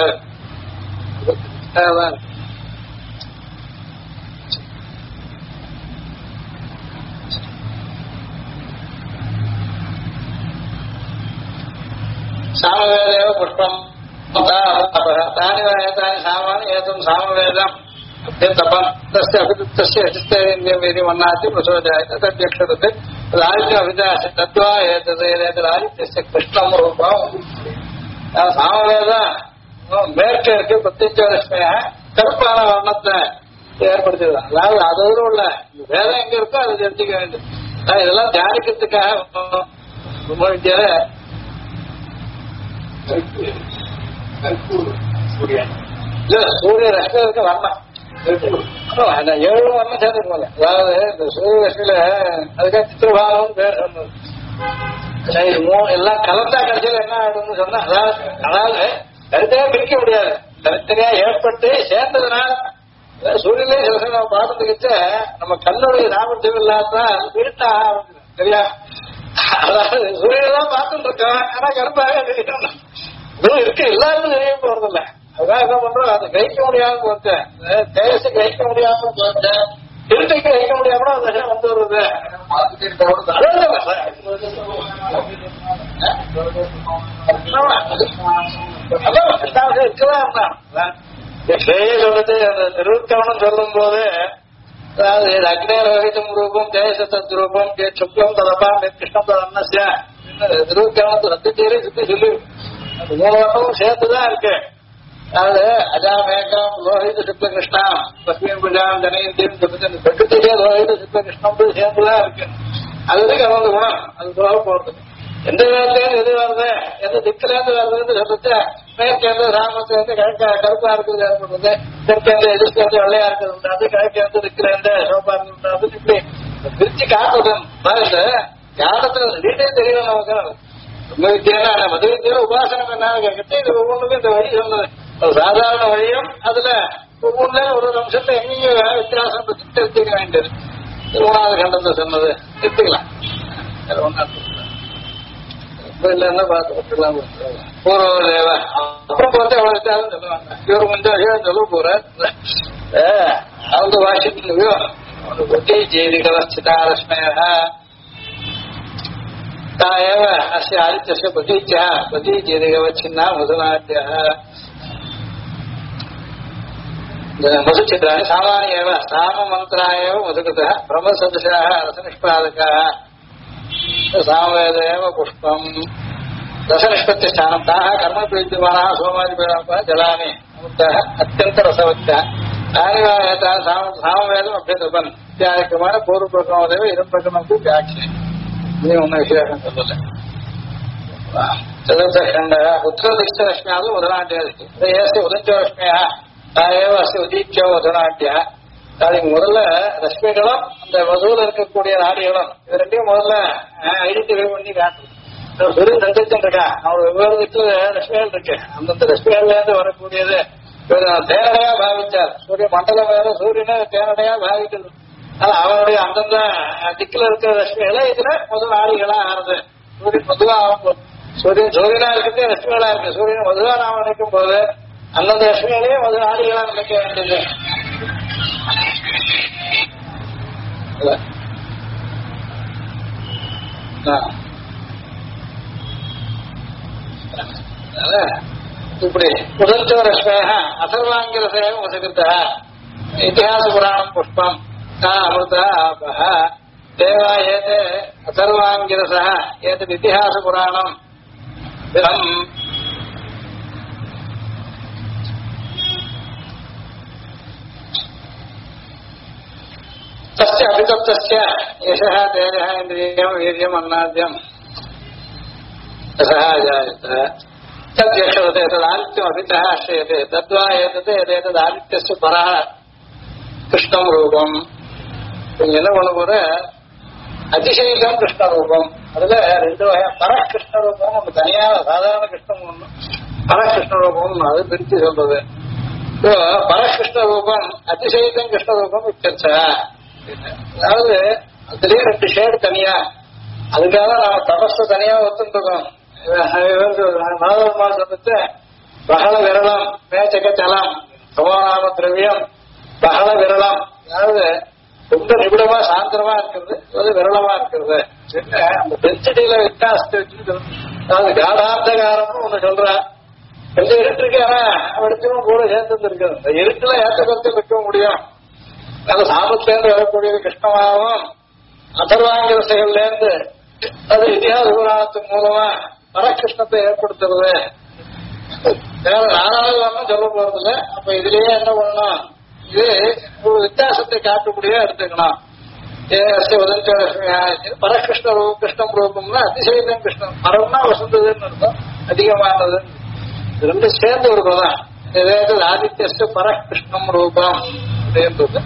சாமவேதேவ புஷ்பம் தானி தானி சாமானி ஏதும் சாமவேதம் தபம் தஸ்ய அபிதுப்தஸ்ய அசிஸ்தேந்தியம் வேதி மன்னாதி பிரசோஜாயத தத்யக்ஷரது ராஜ்ய அபிதாசி தத்வா ஏதது ராஜ்யஸ்ய கிருஷ்ணம் ரூபம். சாமவேதம் மேற்கு இருக்கு பிரத்யேக கருப்பான வர்ணத்தை ஏற்படுத்திடுதான். அதாவது அதோடு உள்ள வேதம் எங்க இருக்கோ அதை தெரிஞ்சுக்க வேண்டும். இதெல்லாம் தியானிக்கிறதுக்காக சூரிய ரஷ்மி இருக்க வர்ணம் 7 வர்ணம் சேர்ந்து போல. அதாவது இந்த சூரிய ரஷ்மியில அதுக்காக சித்திரபானம் பேர் சொன்னது. எல்லாம் கலந்தா கடைசியில் என்ன ஆயிடும்னு சொன்னா, அதாவது தனித்தனியா பிரிக்க முடியாது. தனித்தனியா ஏற்பட்டு சேர்ந்ததுனால சூரியனே சில சமயம் நம்ம பார்த்ததுக்கிட்ட நம்ம கண்ணுடைய சாமர்த்தியம் இல்லாதான் இருட்டா சரியா. அதாவது சூரியன் பார்த்துட்டு இருக்கோம், ஆனா கருப்பாக தெரியணும். இதுவும் இருக்கு, எல்லாருக்கும் தெரிய போறதில்ல. அதான் என்ன பண்றோம், அதை கிரகிக்க முடியாம போச்சு, தேச கிரகிக்க முடியாம போச்சு, இருட்டை கிரகிக்க முடியாம அந்த வந்து வருது. சொல்றது அந்த திருவுத்தவனம் சொல்லும் போது, அதாவது அக்னேரகிதம் ரூபம் தேச தத் ரூபம் சுக்லம் ததப்பா கிருஷ்ணம் ததன்னஸ்ய திருவுத்தவனத்தை சத்தியத்தேரி சுத்தி சொல்லி 3 வட்டமும் சேர்த்துதான் இருக்கு. அதாவது அஜாமேகம் லோஹித சுக்ல கிருஷ்ணா பஸ்மின் புஜாம் ஜனயந்தியும் பிரகிருத்திலே லோஹித சுக்ல கிருஷ்ணம் சேர்ந்துதான் இருக்கு. அதுக்கு அவங்க குணம் அது சொல்ல போறது. எந்த வேலையிலேருந்து எது வருது, எந்த திக்கிலேருந்து வருதுன்னு சொல்லிட்டு மேற்கேந்து ராமத்திலேருந்து கருப்பா இருக்கிறது ஏற்படுறது, தெற்கேந்து எதிர்கேந்து வெள்ளையா இருக்கிறது உண்டாது, கிழக்கேந்து திக்கிலேருந்து சோப்பா இருக்கிறது உண்டாது. இப்படி பிரிச்சு காட்டுறதும் ஞானத்துல டீட்டெயில் தெரியல நமக்கு. மது வித்தியில உபாசனம் என்ன கேட்கிட்டு இது ஒவ்வொன்றுக்கும் இந்த வழி சொன்னது. ஒரு சாதாரண வழியும் அதுல ஒவ்வொன்றுல ஒரு அம்சத்தை எங்கேயும் வித்தியாசம் தெரிஞ்சுக்க வேண்டியது. 3வது கண்டத்தை சொன்னது எடுத்துக்கலாம். இல்லைன்னா பார்த்துக்கலாம். பூர்வதேவ அப்புறம் பார்த்து எவ்வளவு வித்தியாசம் சொல்லுவாங்க. இவர் கொஞ்சம் சொல்ல போற அவங்க வாசிக்கலையோ ஒட்டி ஜெய்திகளஸ்திதாரஸ்மய तायेव अस्य आदित्यस्य प्रतीच्या प्रतीचेदेवच्छिन्ना मधुनाट्यः मधुचित्राणि सामान्य एव साममन्त्रा एव मधुकृतः ब्रह्मसदृशाः रसनिष्पादकाः सामवेद एव पुष्पम् रसनिष्पत्तिस्थानं ताः कर्मप्रयुज्यमानाः सोमादिपीडाः जलानि अमुक्ताः अत्यन्तरसवत्याः तानि वा एताः सामवेदम् अभ्यतपन् इत्यादिक्रमेण पूर्वप्रकरणमेव इदं प्रकरणमपि व्याख्ये विशेषं சொல்லல. चतुर्थखण्ड उत्तरदिक्षरश्म्यादौ वदनाट्यादिति ஏஸ்ய உதஞ்சரஷ்மியா தாயேவ அஸ்ய உதீச்சோ வதனாட்யா. அதுக்கு முதல்ல ரஷ்மிகளும் அந்த வசூல இருக்கக்கூடிய நாடிகளும் இது ரெண்டையும் முதல்ல ஐடென்டிஃபை பண்ணி காட்டுது. சூரியன் சந்திச்சுட்டு இருக்கான், அவனோட வெவ்வேறு திட்டுல ரஷ்மிகள் இருக்கு. அந்தந்த ரஷ்மிகள்ல இருந்து வரக்கூடியது தேனடையா பாவிச்சார். சூரிய மண்டலம் வேற, சூரியனை தேனடையா பாவிக்கிறது. அவனுடைய அந்தந்த திக்கில இருக்கிற ரஷ்மிகளை இதுல முதல் ஆடிகளா ஆறுது. சூரியன் பொதுவா சூரியனா இருக்கிறதே ரஷ்மிகளா இருக்கு. சூரியன் பொதுவா நாம நினைக்கும் போது அந்தந்த ரஷ்மிகளையே முதல் ஆடிகளா நினைக்க வேண்டியது. இப்படி உதஞ்சோ ரஷ்மேக அதர்வாங்கிரசேவ வசகிருத்த இத்திஹாச புராணம் புஷ்பம் அமிர்த ஆபஹ தேவா ஏதே அதர்வாங்கிரச ஏதத் இத்திஹாச புராணம் तस्य अभितप्तस्य यशः तेजः इन्द्रियं वीर्यम् अन्नाद्यम् रसः अजायत तद्यशवते तदादित्यमभितः आश्रयते तद्वा एतत् एतदादित्यस्य परः कृष्णं रूपम् என்ன பண்ண போற அதிசயிகம் கிருஷ்ண ரூபம் அதுல ரெண்டு வகை பர கிருஷ்ண ரூபம் ஒண்ணு தனியான சாதாரண கிருஷ்ணம் ஒண்ணு பர கிருஷ்ண ரூபம் அது பிரிச்சு சொல்றது பரகிருஷ்ண ரூபம் அதிசயிகம் கிருஷ்ண ரூபம் இச்சா அதாவது அதுலயே ரெண்டு ஷேடு தனியா அதுக்காக நாம தபஸ தனியா ஒத்துருக்கோம் மாதத்தை பகல விரலம் மேச்சக தலம் சமானாம திரவியம் பகல விரலம் அதாவது ரொம்ப நிபிடமா சாந்திரமா இருக்கிறது அது விரளமா இருக்கிறது அந்த டென்சிட்டியில வித்தியாசத்தை வச்சுட்டு அதாவது காடாந்தகாரம்னு ஒண்ணு சொல்றான் எந்த இருட்டு இருக்கு ஆனா வெளிச்சமும் கூட சேர்ந்து இருக்குது இந்த இருட்டுல ஏற்ற கருத்து வைக்க முடியும் அந்த சாபத்திலேருந்து வரக்கூடியது கிருஷ்ணமாகவும் அதர்வாங்கிற செயல்ல இருந்து அது இத்திஹாச புராணத்தின் மூலமா பரகிருஷ்ணத்தை ஏற்படுத்துறது வேற நானாவது சொல்ல போறதில்ல அப்ப இதுலயே என்ன பண்ணணும் இது ஒரு வித்தியாசத்தை காட்டக்கூடியதா எடுத்துக்கணும் பரகிருஷ்ண ரூபம் கிருஷ்ணம் ரூபம்னா அதிசயம் கிருஷ்ணம் பரம்னா வசந்ததுன்னு அர்த்தம் அதிகமானது ரெண்டு சேர்ந்து ஒரு பதம் ஏதாவது ஆதித்யஸ்து பரகிருஷ்ணம் ரூபம் அப்படின்றது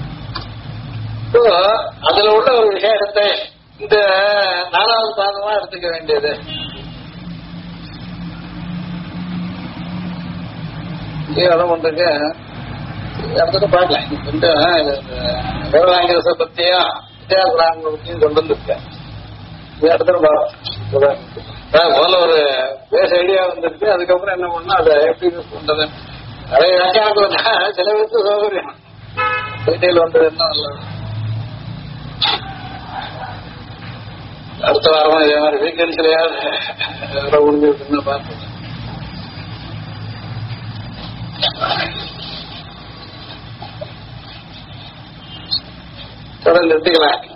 அதுல உள்ள ஒரு விஷயத்தை இந்த நாலாவது பாதமா எடுத்துக்க வேண்டியது இடம் ஒன்றுக்கு இடத்துக்கு பார்க்கலாம் கொஞ்சம் வேதாங்கிரச பத்தியும் வித்யாபுராணங்களை பத்தியும் கொண்டு வந்திருக்கேன் இந்த இடத்துல பார்க்கலாம் முதல்ல ஒரு பேச ஐடியா வந்துருக்கு அதுக்கப்புறம் என்ன பண்ணா அதை எப்படி யூஸ் பண்றது நிறைய வியாக்கியானத்துக்கு வந்தா சில பேருக்கு சௌகரியம் டீட்டெயில் வந்தது என்ன நல்லது அடுத்த வாரமும் இதே மாதிரி வீக்கெண்ட்ஸ்லயாவது முடிஞ்சிருக்குன்னு பார்த்து தொடர்ந்து எடுத்துக்கலாம்